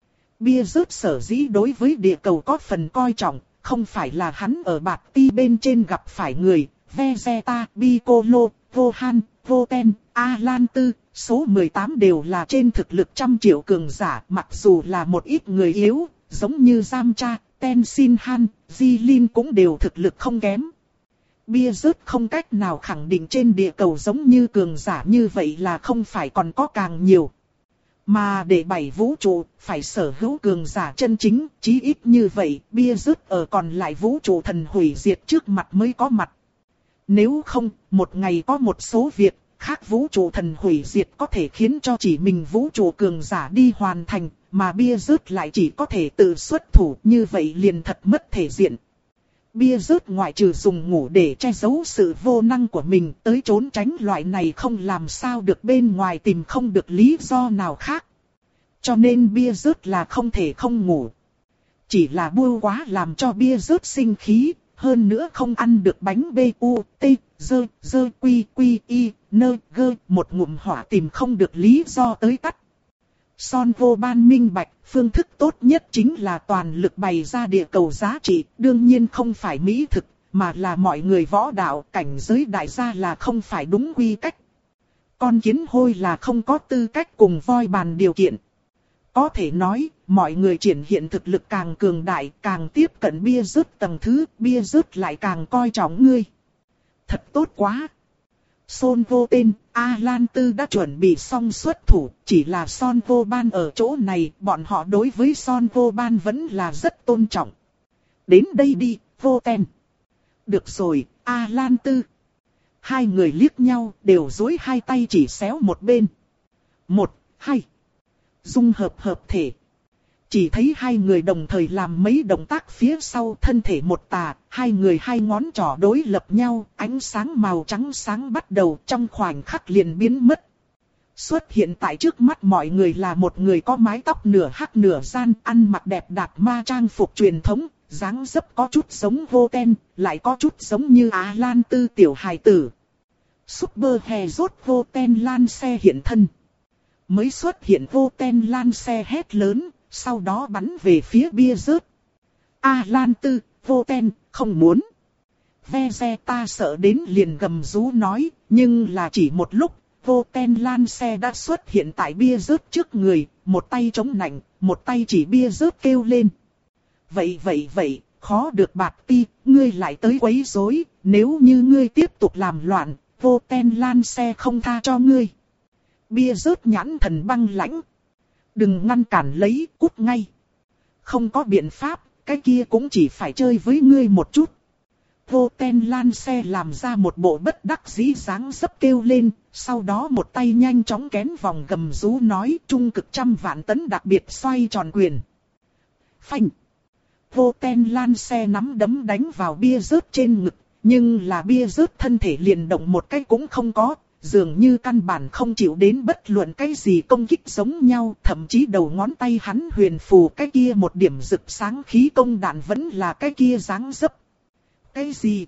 Bia rớt sở dĩ đối với địa cầu có phần coi trọng, không phải là hắn ở bạc ti bên trên gặp phải người, Vegeta, Piccolo, Gohan, Goten, A Lan Tư, Số mười tám đều là trên thực lực trăm triệu cường giả, mặc dù là một ít người yếu, giống như Yamcha, Tenzin Han, Jilin cũng đều thực lực không kém. Bia rớt không cách nào khẳng định trên địa cầu giống như cường giả như vậy là không phải còn có càng nhiều. Mà để bảy vũ trụ, phải sở hữu cường giả chân chính, chí ít như vậy, bia rớt ở còn lại vũ trụ thần hủy diệt trước mặt mới có mặt. Nếu không, một ngày có một số việc, khác vũ trụ thần hủy diệt có thể khiến cho chỉ mình vũ trụ cường giả đi hoàn thành, mà bia rớt lại chỉ có thể tự xuất thủ, như vậy liền thật mất thể diện. Bia rớt ngoại trừ dùng ngủ để che giấu sự vô năng của mình, tới trốn tránh loại này không làm sao được bên ngoài tìm không được lý do nào khác. Cho nên bia rớt là không thể không ngủ. Chỉ là bưu quá làm cho bia rớt sinh khí, hơn nữa không ăn được bánh bê u, t, dơ, dơ, quy, quy, y, nơ, gơ, một ngụm hỏa tìm không được lý do tới tắt. Son vô ban minh bạch, phương thức tốt nhất chính là toàn lực bày ra địa cầu giá trị, đương nhiên không phải mỹ thực, mà là mọi người võ đạo, cảnh giới đại gia là không phải đúng quy cách. Con kiến hôi là không có tư cách cùng voi bàn điều kiện. Có thể nói, mọi người triển hiện thực lực càng cường đại, càng tiếp cận bia rớt tầng thứ, bia rớt lại càng coi trọng ngươi. Thật tốt quá! Son vô tên, A Lan Tư đã chuẩn bị xong xuất thủ, chỉ là Son vô ban ở chỗ này, bọn họ đối với Son vô ban vẫn là rất tôn trọng. Đến đây đi, vô tên. Được rồi, A Lan Tư. Hai người liếc nhau, đều duỗi hai tay chỉ xéo một bên. Một, hai. Dung hợp hợp thể. Chỉ thấy hai người đồng thời làm mấy động tác phía sau thân thể một tà, hai người hai ngón trỏ đối lập nhau, ánh sáng màu trắng sáng bắt đầu trong khoảnh khắc liền biến mất. Xuất hiện tại trước mắt mọi người là một người có mái tóc nửa hắc nửa gian, ăn mặc đẹp đạp ma trang phục truyền thống, dáng dấp có chút giống vô ten, lại có chút giống như Á Lan Tư tiểu hài tử. Super hè rốt vô ten lan xe hiện thân. Mới xuất hiện vô ten lan xe hét lớn. Sau đó bắn về phía bia rớt. A Lan Tư, vô ten, không muốn. Ve xe ta sợ đến liền gầm rú nói, nhưng là chỉ một lúc, vô ten lan xe đã xuất hiện tại bia rớt trước người, một tay chống nạnh, một tay chỉ bia rớt kêu lên. Vậy vậy vậy, khó được bạt ti, ngươi lại tới quấy rối, nếu như ngươi tiếp tục làm loạn, vô ten lan xe không tha cho ngươi. Bia rớt nhãn thần băng lãnh. Đừng ngăn cản lấy, cút ngay. Không có biện pháp, cái kia cũng chỉ phải chơi với ngươi một chút. Vô ten lan xe làm ra một bộ bất đắc dĩ dáng dấp kêu lên, sau đó một tay nhanh chóng kén vòng gầm rú nói trung cực trăm vạn tấn đặc biệt xoay tròn quyền. Phanh. Vô ten lan xe nắm đấm đánh vào bia rớt trên ngực, nhưng là bia rớt thân thể liền động một cái cũng không có. Dường như căn bản không chịu đến bất luận cái gì công kích giống nhau, thậm chí đầu ngón tay hắn huyền phù cái kia một điểm rực sáng khí công đạn vẫn là cái kia dáng dấp. Cái gì?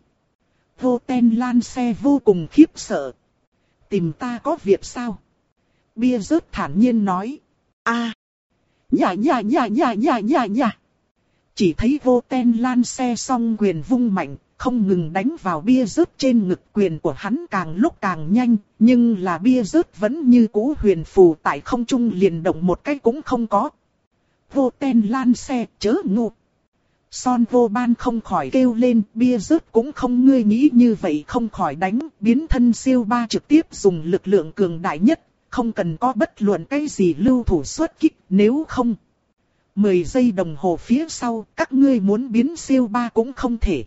Vô ten lan xe vô cùng khiếp sợ. Tìm ta có việc sao? Bia rớt thản nhiên nói. A, nhà nhà nhà nhà nhà nhà nhà. Chỉ thấy vô ten lan xe song quyền vung mạnh. Không ngừng đánh vào bia rớt trên ngực, quyền của hắn càng lúc càng nhanh, nhưng là bia rớt vẫn như cũ huyền phù tại không trung liền động một cái cũng không có. Vô ten lan xe, chớ ngu. Son vô ban không khỏi kêu lên, bia rớt cũng không ngươi nghĩ như vậy không khỏi đánh, biến thân siêu ba trực tiếp dùng lực lượng cường đại nhất, không cần có bất luận cái gì lưu thủ xuất kích, nếu không. Mười giây đồng hồ phía sau, các ngươi muốn biến siêu ba cũng không thể.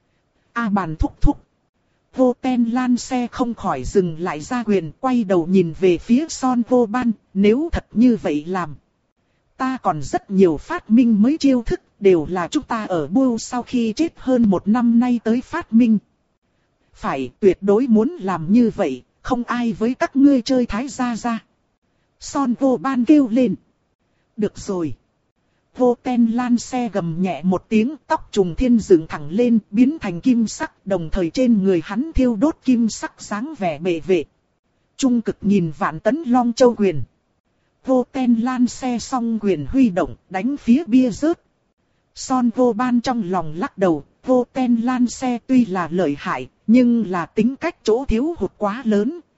A bàn thúc thúc. Vô ten lan xe không khỏi dừng lại ra quyền, quay đầu nhìn về phía Son vô ban, nếu thật như vậy làm. Ta còn rất nhiều phát minh mới chiêu thức, đều là chúng ta ở Bưu sau khi chết hơn một năm nay tới phát minh. Phải, tuyệt đối muốn làm như vậy, không ai với các ngươi chơi thái gia gia. Son vô ban kêu lên. Được rồi. Vô ten lan xe gầm nhẹ một tiếng, tóc trùng thiên dựng thẳng lên, biến thành kim sắc, đồng thời trên người hắn thiêu đốt kim sắc sáng vẻ bệ vệ. Trung cực nhìn vạn tấn long châu quyền. Vô ten lan xe song quyền huy động, đánh phía bia rớt. Son vô ban trong lòng lắc đầu, vô ten lan xe tuy là lợi hại, nhưng là tính cách chỗ thiếu hụt quá lớn,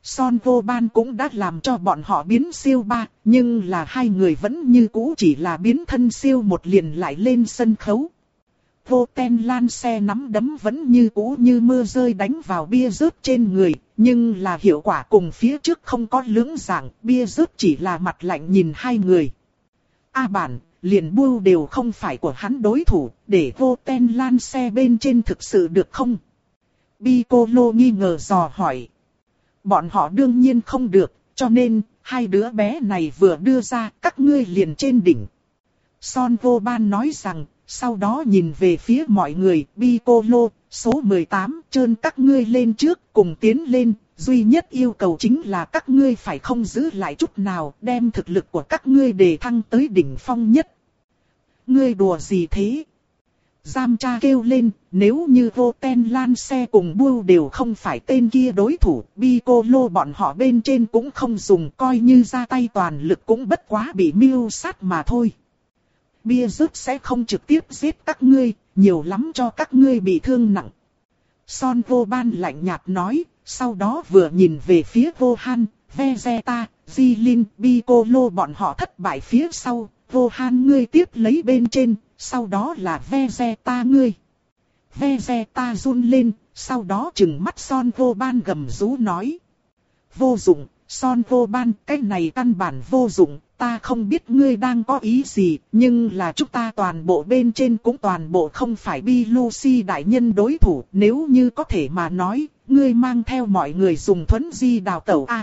Son Vô Ban cũng đã làm cho bọn họ biến siêu ba, nhưng là hai người vẫn như cũ chỉ là biến thân siêu một liền lại lên sân khấu. Vô Ten Lan xe nắm đấm vẫn như cũ như mưa rơi đánh vào bia rớt trên người, nhưng là hiệu quả cùng phía trước không có lưỡng dạng, bia rớt chỉ là mặt lạnh nhìn hai người. A bản, liền bưu đều không phải của hắn đối thủ, để Vô Ten Lan xe bên trên thực sự được không? Piccolo nghi ngờ dò hỏi. Bọn họ đương nhiên không được, cho nên, hai đứa bé này vừa đưa ra, các ngươi liền trên đỉnh. Son Vô Ban nói rằng, sau đó nhìn về phía mọi người, Piccolo, số mười tám, trơn các ngươi lên trước, cùng tiến lên, duy nhất yêu cầu chính là các ngươi phải không giữ lại chút nào, đem thực lực của các ngươi đề thăng tới đỉnh phong nhất. Ngươi đùa gì thế? Giam cha kêu lên, nếu như Vô Ten Lan xe cùng Bưu đều không phải tên kia đối thủ, Piccolo bọn họ bên trên cũng không dùng, coi như ra tay toàn lực cũng bất quá bị mưu sát mà thôi. Bia rớt sẽ không trực tiếp giết các ngươi, nhiều lắm cho các ngươi bị thương nặng. Son Vô Ban lạnh nhạt nói, sau đó vừa nhìn về phía Vô Han, Vegeta, Jilin, Piccolo bọn họ thất bại phía sau, Vô Han ngươi tiếp lấy bên trên, sau đó là Vegeta ngươi. Vegeta run lên, sau đó trừng mắt Son Vô Ban gầm rú nói. Vô dụng, Son Vô Ban, cái này căn bản vô dụng, ta không biết ngươi đang có ý gì, nhưng là chúng ta toàn bộ bên trên cũng toàn bộ không phải Bi Lucy đại nhân đối thủ, nếu như có thể mà nói, ngươi mang theo mọi người dùng thuấn di đào tẩu a. À,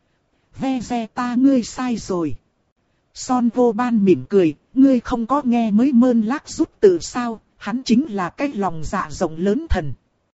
Vegeta ngươi sai rồi. Son Vô Ban mỉm cười, ngươi không có nghe mới mơn lác rút từ sao, hắn chính là cái lòng dạ rộng lớn thần.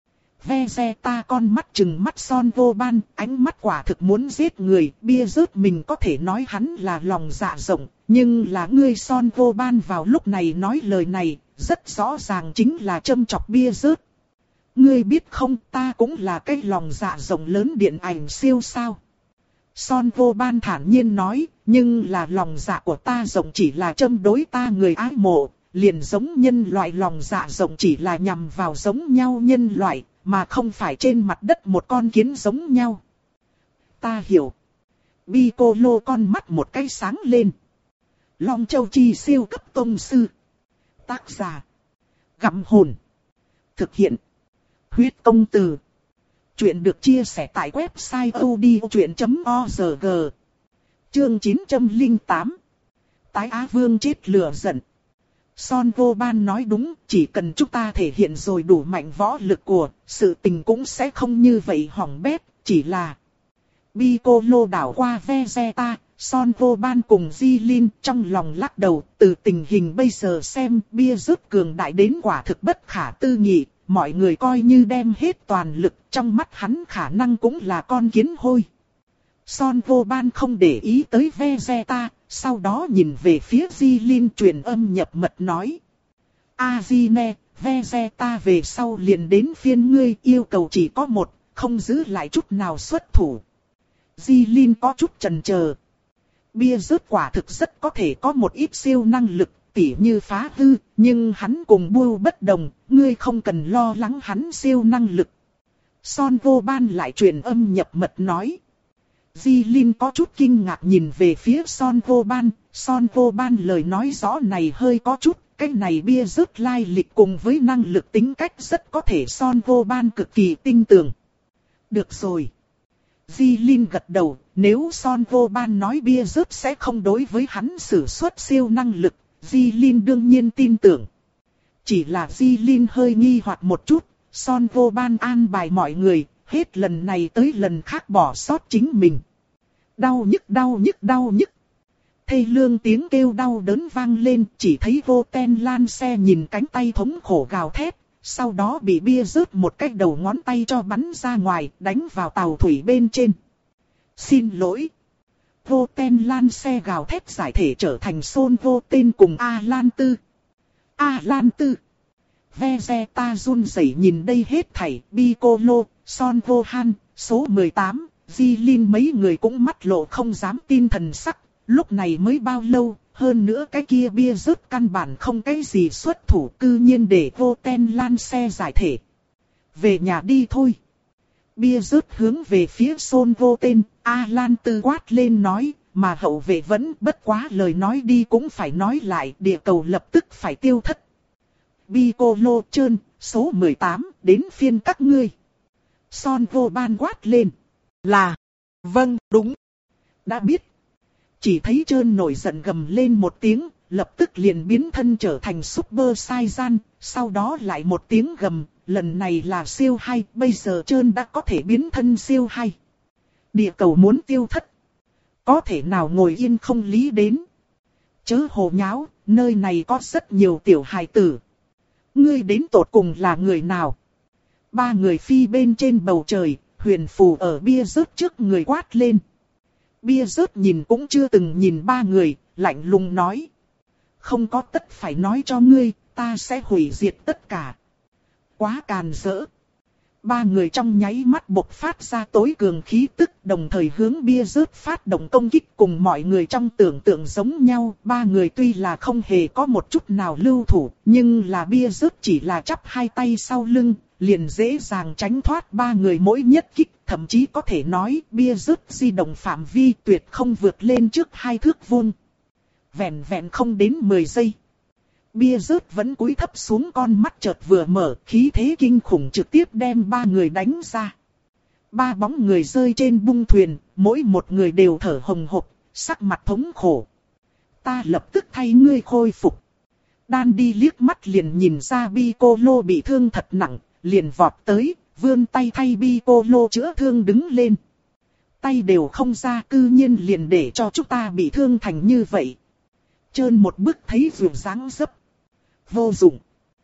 Vegeta con mắt trừng mắt Son Vô Ban, ánh mắt quả thực muốn giết người, bia rớt mình có thể nói hắn là lòng dạ rộng, nhưng là ngươi Son Vô Ban vào lúc này nói lời này, rất rõ ràng chính là châm chọc bia rớt. Ngươi biết không, ta cũng là cái lòng dạ rộng lớn điện ảnh siêu sao. Son Vô Ban thản nhiên nói, nhưng là lòng dạ của ta rộng chỉ là châm đối ta người ái mộ, liền giống nhân loại lòng dạ rộng chỉ là nhằm vào giống nhau nhân loại, mà không phải trên mặt đất một con kiến giống nhau. Ta hiểu. Piccolo con mắt một cái sáng lên. Long Châu Chi siêu cấp tông sư. Tác giả. Gặm hồn. Thực hiện. Huyết công từ. Chuyện được chia sẻ tại website odchuyện chấm org. Chương chín trăm lẻ tám. Tái Á Vương chết lửa giận. Son Vô Ban nói đúng, chỉ cần chúng ta thể hiện rồi đủ mạnh võ lực của, sự tình cũng sẽ không như vậy hỏng bét, chỉ là... Piccolo đảo qua Vegeta, Son Vô Ban cùng Jilin trong lòng lắc đầu, từ tình hình bây giờ xem bia rớt cường đại đến quả thực bất khả tư nghị, mọi người coi như đem hết toàn lực, trong mắt hắn khả năng cũng là con kiến hôi. Son Vô Ban không để ý tới Vegeta, sau đó nhìn về phía Jilin truyền âm nhập mật nói. Azine, Vegeta về sau liền đến phiên ngươi, yêu cầu chỉ có một, không giữ lại chút nào xuất thủ. Jilin có chút chần chờ. Bia rớt quả thực rất có thể có một ít siêu năng lực, tỉ như phá hư, nhưng hắn cùng Bưu bất đồng, ngươi không cần lo lắng hắn siêu năng lực. Son Vô Ban lại truyền âm nhập mật nói. Jilin có chút kinh ngạc nhìn về phía Son Vô Ban, Son Vô Ban lời nói rõ này hơi có chút, cái này bia rớt lai lịch cùng với năng lực tính cách rất có thể Son Vô Ban cực kỳ tinh tường. Được rồi. Jilin gật đầu, nếu Son Vô Ban nói bia rớt sẽ không đối với hắn sử xuất siêu năng lực, Jilin đương nhiên tin tưởng. Chỉ là Jilin hơi nghi hoặc một chút, Son Vô Ban an bài mọi người, hết lần này tới lần khác bỏ sót chính mình. Đau nhức đau nhức đau nhức. Thê lương tiếng kêu đau đớn vang lên, chỉ thấy Vô Ten Lan xe nhìn cánh tay thống khổ gào thét, sau đó bị bia rớt một cái đầu ngón tay cho bắn ra ngoài, đánh vào tàu thủy bên trên. Xin lỗi. Vô Ten Lan xe gào thét giải thể trở thành Son Vô Tên cùng A Lan Tư. A Lan Tư. Vegeta run rẩy nhìn đây hết thảy, Piccolo, Son Vô Han, số mười tám, Jilin mấy người cũng mắt lộ không dám tin thần sắc, lúc này mới bao lâu, hơn nữa cái kia bia rớt căn bản không cái gì xuất thủ, cư nhiên để Vô Ten Lan xe giải thể. Về nhà đi thôi. Bia rớt hướng về phía Son vô tên, Alan Tư quát lên nói, mà hậu vệ vẫn bất quá lời nói đi cũng phải nói lại, địa cầu lập tức phải tiêu thất. Piccolo trơn, số mười tám, đến phiên các ngươi. Son vô ban quát lên. Là, vâng, đúng. Đã biết. Chỉ thấy trơn nổi giận gầm lên một tiếng, lập tức liền biến thân trở thành Super Saiyan, sau đó lại một tiếng gầm, lần này là siêu hay, bây giờ trơn đã có thể biến thân siêu hay. Địa cầu muốn tiêu thất. Có thể nào ngồi yên không lý đến. Chớ hồ nháo, nơi này có rất nhiều tiểu hài tử. Ngươi đến tột cùng là người nào? Ba người phi bên trên bầu trời, huyền phù ở bia rớt trước người quát lên. Bia rớt nhìn cũng chưa từng nhìn ba người, lạnh lùng nói. Không có tất phải nói cho ngươi, ta sẽ hủy diệt tất cả. Quá càn rỡ. Ba người trong nháy mắt bộc phát ra tối cường khí tức, đồng thời hướng bia rớt phát động công kích, cùng mọi người trong tưởng tượng giống nhau. Ba người tuy là không hề có một chút nào lưu thủ, nhưng là bia rớt chỉ là chắp hai tay sau lưng, liền dễ dàng tránh thoát ba người mỗi nhất kích. Thậm chí có thể nói bia rớt di động phạm vi tuyệt không vượt lên trước hai thước vuông. Vẹn vẹn không đến mười giây. Bia rớt vẫn cúi thấp xuống, con mắt chợt vừa mở, khí thế kinh khủng trực tiếp đem ba người đánh ra. Ba bóng người rơi trên bung thuyền, mỗi một người đều thở hồng hộc, sắc mặt thống khổ. Ta lập tức thay ngươi khôi phục. Đan đi liếc mắt liền nhìn ra Piccolo bị thương thật nặng, liền vọt tới, vươn tay thay Piccolo chữa thương đứng lên. Tay đều không ra, cư nhiên liền để cho chúng ta bị thương thành như vậy. Trơn một bước thấy vườn dáng dấp. Vô dụng.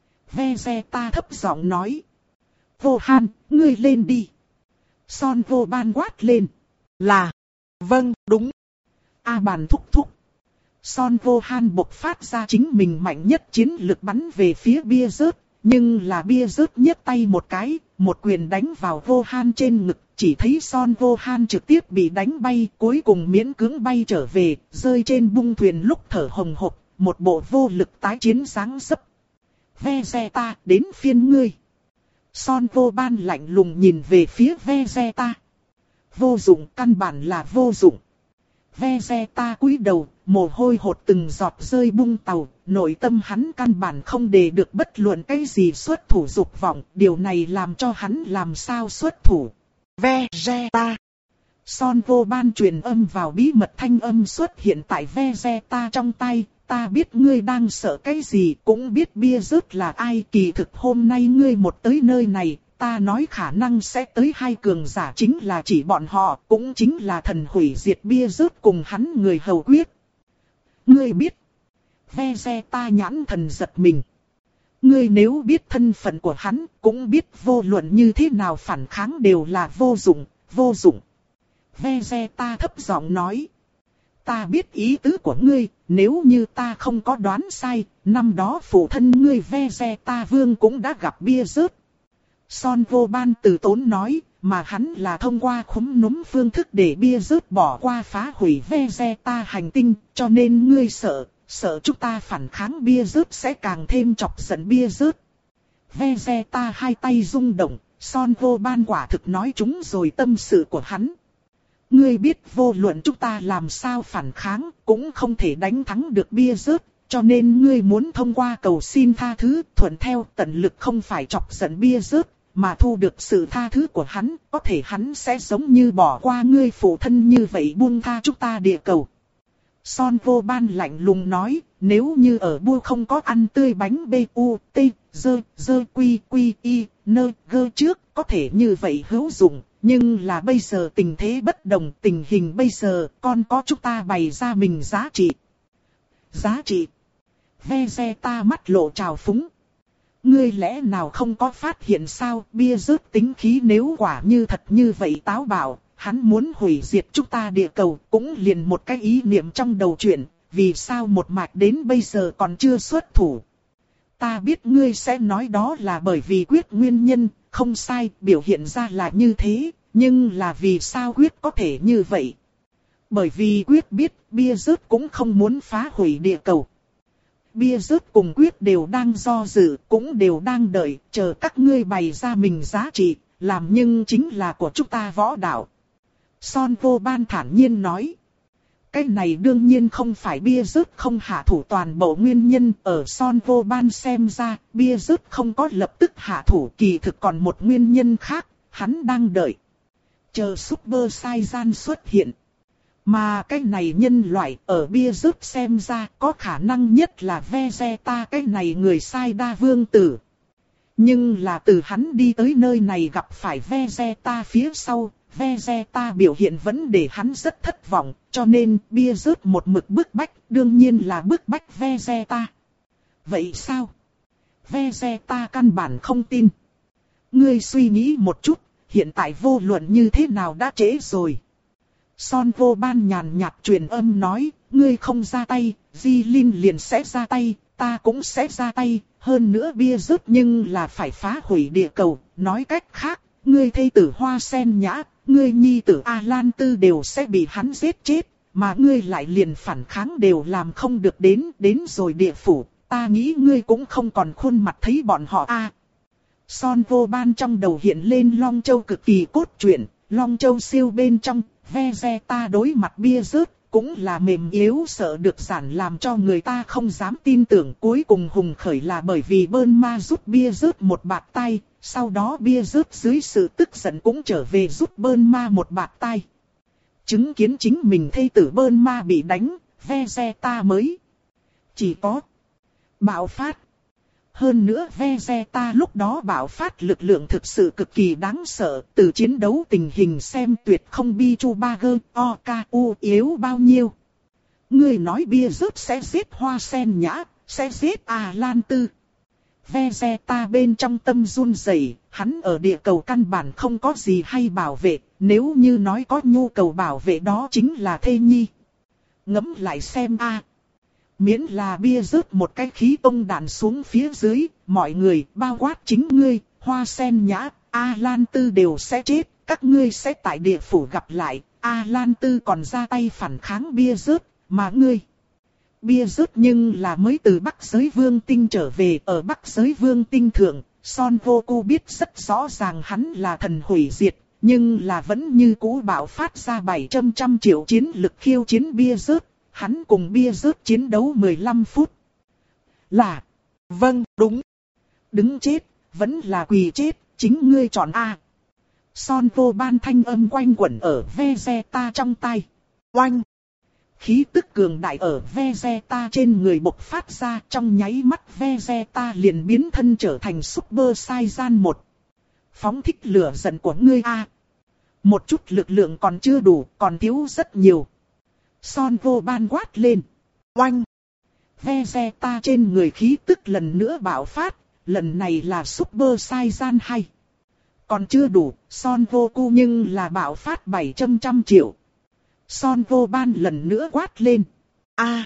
Vegeta thấp giọng nói. Vô Han, ngươi lên đi. Son vô ban quát lên. Là. Vâng, đúng. A bàn thúc thúc. Son vô Han bộc phát ra chính mình mạnh nhất chiến lực bắn về phía bia rớt. Nhưng là bia rớt nhấc tay một cái, một quyền đánh vào vô Han trên ngực. Chỉ thấy Son vô Han trực tiếp bị đánh bay, cuối cùng miễn cưỡng bay trở về, rơi trên bung thuyền lúc thở hồng hộc, một bộ vô lực tái chiến dáng dấp. Vegeta, đến phiên ngươi. Son vô ban lạnh lùng nhìn về phía Vegeta. Vô dụng, căn bản là vô dụng. Vegeta cúi đầu, mồ hôi hột từng giọt rơi bung tàu, nội tâm hắn căn bản không để được bất luận cái gì xuất thủ dục vọng, điều này làm cho hắn làm sao xuất thủ. Vegeta. Son vô ban truyền âm vào bí mật thanh âm xuất hiện tại Vegeta trong tay. Ta biết ngươi đang sợ cái gì, cũng biết bia rớt là ai. Kỳ thực hôm nay ngươi một tới nơi này, ta nói khả năng sẽ tới hai cường giả, chính là chỉ bọn họ, cũng chính là thần hủy diệt bia rớt cùng hắn người hầu quyết. Ngươi biết. Vegeta nhãn thần giật mình. Ngươi nếu biết thân phận của hắn, cũng biết vô luận như thế nào phản kháng đều là vô dụng, vô dụng. Vegeta thấp giọng nói. Ta biết ý tứ của ngươi, nếu như ta không có đoán sai, năm đó phụ thân ngươi Vegeta Vương cũng đã gặp bia rớt. Son vô ban từ tốn nói, mà hắn là thông qua khúm núm phương thức để bia rớt bỏ qua phá hủy Vegeta hành tinh, cho nên ngươi sợ, sợ chúng ta phản kháng bia rớt sẽ càng thêm chọc giận bia rớt. Vegeta hai tay rung động, Son vô ban quả thực nói trúng rồi tâm sự của hắn. Ngươi biết vô luận chúng ta làm sao phản kháng, cũng không thể đánh thắng được bia rớt, cho nên ngươi muốn thông qua cầu xin tha thứ, thuận theo tận lực không phải chọc giận bia rớt, mà thu được sự tha thứ của hắn, có thể hắn sẽ giống như bỏ qua ngươi phụ thân như vậy buông tha chúng ta địa cầu. Son vô ban lạnh lùng nói, nếu như ở bua không có ăn tươi bánh bê u, t, dơ, dơ quy quy y, nơ, gơ trước, có thể như vậy hữu dụng. Nhưng là bây giờ tình thế bất đồng, tình hình bây giờ, còn có chúng ta bày ra mình giá trị. Giá trị. Vegeta mắt lộ trào phúng. Ngươi lẽ nào không có phát hiện sao, bia rớt tính khí nếu quả như thật như vậy táo bạo, hắn muốn hủy diệt chúng ta địa cầu, cũng liền một cái ý niệm trong đầu chuyện, vì sao một mạch đến bây giờ còn chưa xuất thủ. Ta biết ngươi sẽ nói đó là bởi vì quyết nguyên nhân, không sai, biểu hiện ra là như thế, nhưng là vì sao quyết có thể như vậy? Bởi vì quyết biết, bia rớt cũng không muốn phá hủy địa cầu. Bia rớt cùng quyết đều đang do dự, cũng đều đang đợi, chờ các ngươi bày ra mình giá trị, làm nhưng chính là của chúng ta võ đạo. Son vô ban thản nhiên nói. Cái này đương nhiên không phải bia rớt không hạ thủ toàn bộ nguyên nhân, ở Son vô ban xem ra, bia rớt không có lập tức hạ thủ, kỳ thực còn một nguyên nhân khác, hắn đang đợi. Chờ Super Saiyan xuất hiện. Mà cái này nhân loại ở bia rớt xem ra có khả năng nhất là Vegeta, cái này người sai đa vương tử. Nhưng là từ hắn đi tới nơi này gặp phải Vegeta phía sau, Vegeta biểu hiện vẫn để hắn rất thất vọng, cho nên bia rớt một mực bức bách, đương nhiên là bức bách Vegeta. Vậy sao? Vegeta căn bản không tin. Ngươi suy nghĩ một chút, hiện tại vô luận như thế nào đã trễ rồi. Son vô ban nhàn nhạt truyền âm nói, ngươi không ra tay, Di Linh liền sẽ ra tay, ta cũng sẽ ra tay, hơn nữa bia rớt nhưng là phải phá hủy địa cầu, nói cách khác, ngươi thê tử Hoa Sen Nhã, ngươi nhi tử A Lan Tư đều sẽ bị hắn giết chết, mà ngươi lại liền phản kháng đều làm không được đến, đến rồi địa phủ, ta nghĩ ngươi cũng không còn khuôn mặt thấy bọn họ a. À, Son vô ban trong đầu hiện lên Long Châu cực kỳ cốt truyện, Long Châu siêu bên trong, Vegeta đối mặt bia rớt, cũng là mềm yếu sợ được giản làm cho người ta không dám tin tưởng. Cuối cùng hùng khởi là bởi vì Bơn Ma giúp bia rớt một bạt tay, sau đó bia rớt dưới sự tức giận cũng trở về giúp Bơn Ma một bạt tay. Chứng kiến chính mình thê tử Bơn Ma bị đánh, Vegeta mới chỉ có bạo phát. Hơn nữa Vegeta lúc đó bạo phát lực lượng thực sự cực kỳ đáng sợ, từ chiến đấu tình hình xem tuyệt không bi chu ba gơ, o ca u yếu bao nhiêu. Ngươi nói bia rớt sẽ giết Hoa Sen Nhã, sẽ giết A Lan Tư. Vegeta bên trong tâm run rẩy, hắn ở địa cầu căn bản không có gì hay bảo vệ, nếu như nói có nhu cầu bảo vệ đó chính là thê nhi. Ngẫm lại xem a. Miễn là bia rớt một cái khí tông đạn xuống phía dưới, mọi người, bao quát chính ngươi, Hoa Sen Nhã, A Lan Tư đều sẽ chết, các ngươi sẽ tại địa phủ gặp lại, A Lan Tư còn ra tay phản kháng bia rớt, mà ngươi. Bia rớt nhưng là mới từ Bắc Giới Vương Tinh trở về, ở Bắc Giới Vương Tinh thượng, Son Goku biết rất rõ ràng hắn là thần hủy diệt, nhưng là vẫn như cũ bạo phát ra bảy trăm triệu chiến lực khiêu chiến bia rớt. Hắn cùng bia rớt chiến đấu mười lăm phút. Là. Vâng, đúng. Đứng chết, vẫn là quỳ chết, chính ngươi chọn A. Son vô ban thanh âm quanh quẩn ở Vegeta trong tay. Oanh. Khí tức cường đại ở Vegeta trên người bộc phát ra, trong nháy mắt Vegeta liền biến thân trở thành Super Saiyan một. Phóng thích lửa giận của ngươi A. Một chút lực lượng còn chưa đủ, còn thiếu rất nhiều. Son vô ban quát lên. Oanh. Vegeta trên người khí tức lần nữa bạo phát. Lần này là Super Saiyan hai. Còn chưa đủ. Son Goku nhưng là bạo phát bảy trăm triệu. Son vô ban lần nữa quát lên. A. À.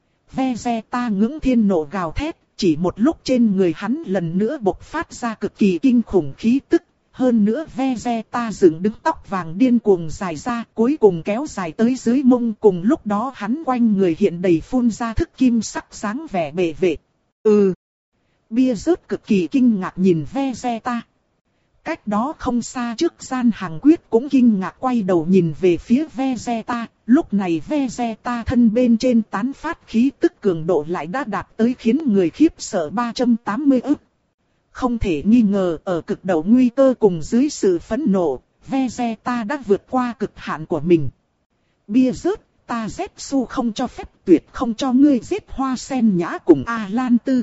Vegeta ngưỡng thiên nộ gào thét. Chỉ một lúc trên người hắn lần nữa bộc phát ra cực kỳ kinh khủng khí tức. Hơn nữa Vegeta dựng đứng tóc vàng điên cuồng dài ra, cuối cùng kéo dài tới dưới mông, cùng lúc đó hắn quanh người hiện đầy phun ra thức kim sắc sáng vẻ bệ vệ. Ừ. Bia rớt cực kỳ kinh ngạc nhìn Vegeta. Cách đó không xa trước gian hàng quyết cũng kinh ngạc quay đầu nhìn về phía Vegeta, lúc này Vegeta thân bên trên tán phát khí tức cường độ lại đã đạt tới khiến người khiếp sợ ba trăm tám mươi ức. Không thể nghi ngờ ở cực độ nguy cơ cùng dưới sự phẫn nộ, Vegeta đã vượt qua cực hạn của mình. Bia rớt, ta Zetsu không cho phép, tuyệt không cho ngươi giết Hoa Sen Nhã cùng A Lan Tư.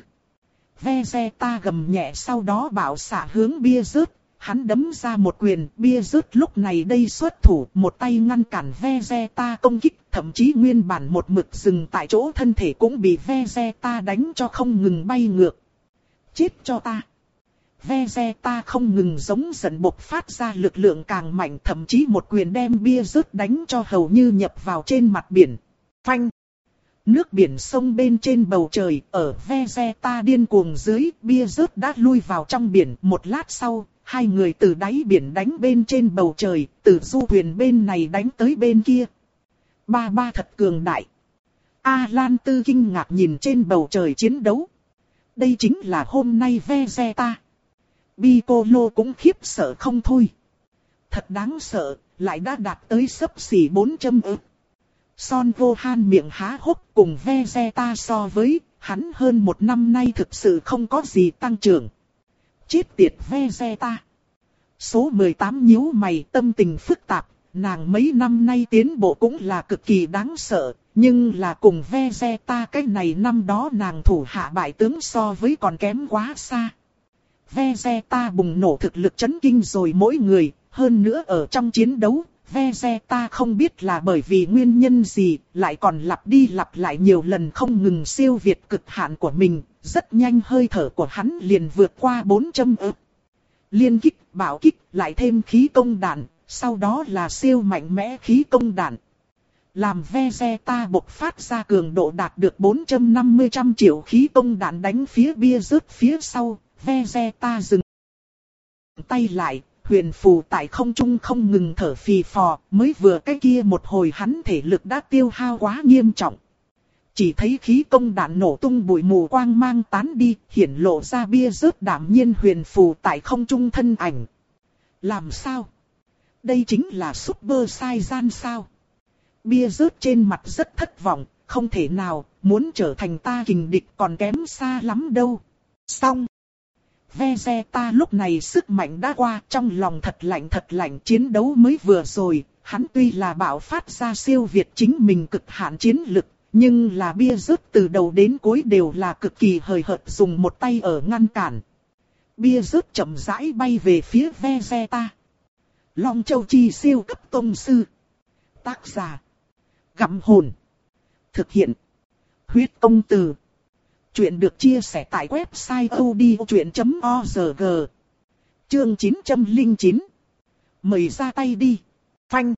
Vegeta gầm nhẹ sau đó bảo xạ hướng bia rớt, hắn đấm ra một quyền, bia rớt lúc này đây xuất thủ, một tay ngăn cản Vegeta công kích, thậm chí nguyên bản một mực dừng tại chỗ thân thể cũng bị Vegeta đánh cho không ngừng bay ngược. Chết cho ta! Vegeta không ngừng giống giận bộc phát ra lực lượng càng mạnh, thậm chí một quyền đem bia rớt đánh cho hầu như nhập vào trên mặt biển. Phanh! Nước biển sông bên trên bầu trời, ở Vegeta điên cuồng dưới, bia rớt đã lui vào trong biển. Một lát sau, hai người từ đáy biển đánh bên trên bầu trời, từ du thuyền bên này đánh tới bên kia. Ba ba thật cường đại. A Lan Tư kinh ngạc nhìn trên bầu trời chiến đấu. Đây chính là hôm nay Vegeta. Piccolo cũng khiếp sợ không thôi. Thật đáng sợ, lại đã đạt tới xấp xỉ bốn trăm ức. Son Gohan miệng há hốc, cùng Vegeta so với, hắn hơn một năm nay thực sự không có gì tăng trưởng. Chết tiệt Vegeta. Số mười tám nhíu mày, tâm tình phức tạp, nàng mấy năm nay tiến bộ cũng là cực kỳ đáng sợ, nhưng là cùng Vegeta cái này năm đó nàng thủ hạ bại tướng so với còn kém quá xa. Vegeta bùng nổ thực lực chấn kinh rồi mỗi người, hơn nữa ở trong chiến đấu, Vegeta không biết là bởi vì nguyên nhân gì, lại còn lặp đi lặp lại nhiều lần không ngừng siêu việt cực hạn của mình, rất nhanh hơi thở của hắn liền vượt qua bốn trăm ức. Liên kích, bảo kích, lại thêm khí công đạn, sau đó là siêu mạnh mẽ khí công đạn. Làm Vegeta bộc phát ra cường độ đạt được bốn trăm năm mươi trăm triệu khí công đạn đánh phía bia rớt phía sau, Vegeta dừng tay lại, huyền phù tại không trung không ngừng thở phì phò, mới vừa cái kia một hồi hắn thể lực đã tiêu hao quá nghiêm trọng. Chỉ thấy khí công đạn nổ tung bụi mù quang mang tán đi, hiển lộ ra bia rớt đảm nhiên huyền phù tại không trung thân ảnh. Làm sao? Đây chính là Super Saiyan sao? Bia rớt trên mặt rất thất vọng, không thể nào, muốn trở thành ta kình địch còn kém xa lắm đâu. Xong. Vegeta lúc này sức mạnh đã qua, trong lòng thật lạnh thật lạnh, chiến đấu mới vừa rồi, hắn tuy là bạo phát ra siêu việt chính mình cực hạn chiến lực, nhưng là bia rớt từ đầu đến cuối đều là cực kỳ hời hợt dùng một tay ở ngăn cản. Bia rớt chậm rãi bay về phía Vegeta. Long Châu Chi siêu cấp tông sư. Tác giả: Gặm Hồn. Thực hiện: Huyết Công Từ. Chuyện được chia sẻ tại website odchuyện chấm org. Chương chín trăm lẻ chín. Mời ra tay đi. Phanh.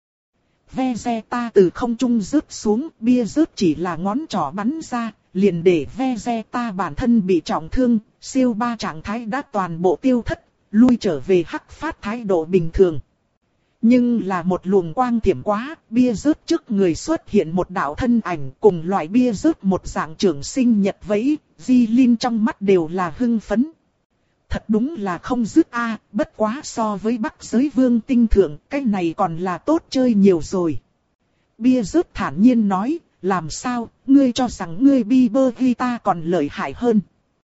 Vegeta từ không trung rớt xuống, bia rớt chỉ là ngón trỏ bắn ra, liền để Vegeta bản thân bị trọng thương, siêu ba trạng thái đã toàn bộ tiêu thất, lui trở về hắc phát thái độ bình thường. Nhưng là một luồng quang thiểm quá, bia rớt trước người xuất hiện một đạo thân ảnh cùng loại bia rớt một dạng trưởng sinh nhật vẫy, Di Linh trong mắt đều là hưng phấn. Thật đúng là không dứt a, bất quá so với Bắc Giới Vương tinh thượng, cái này còn là tốt chơi nhiều rồi. Bia rớt thản nhiên nói, làm sao, ngươi cho rằng ngươi Bieber Guitar còn lợi hại hơn.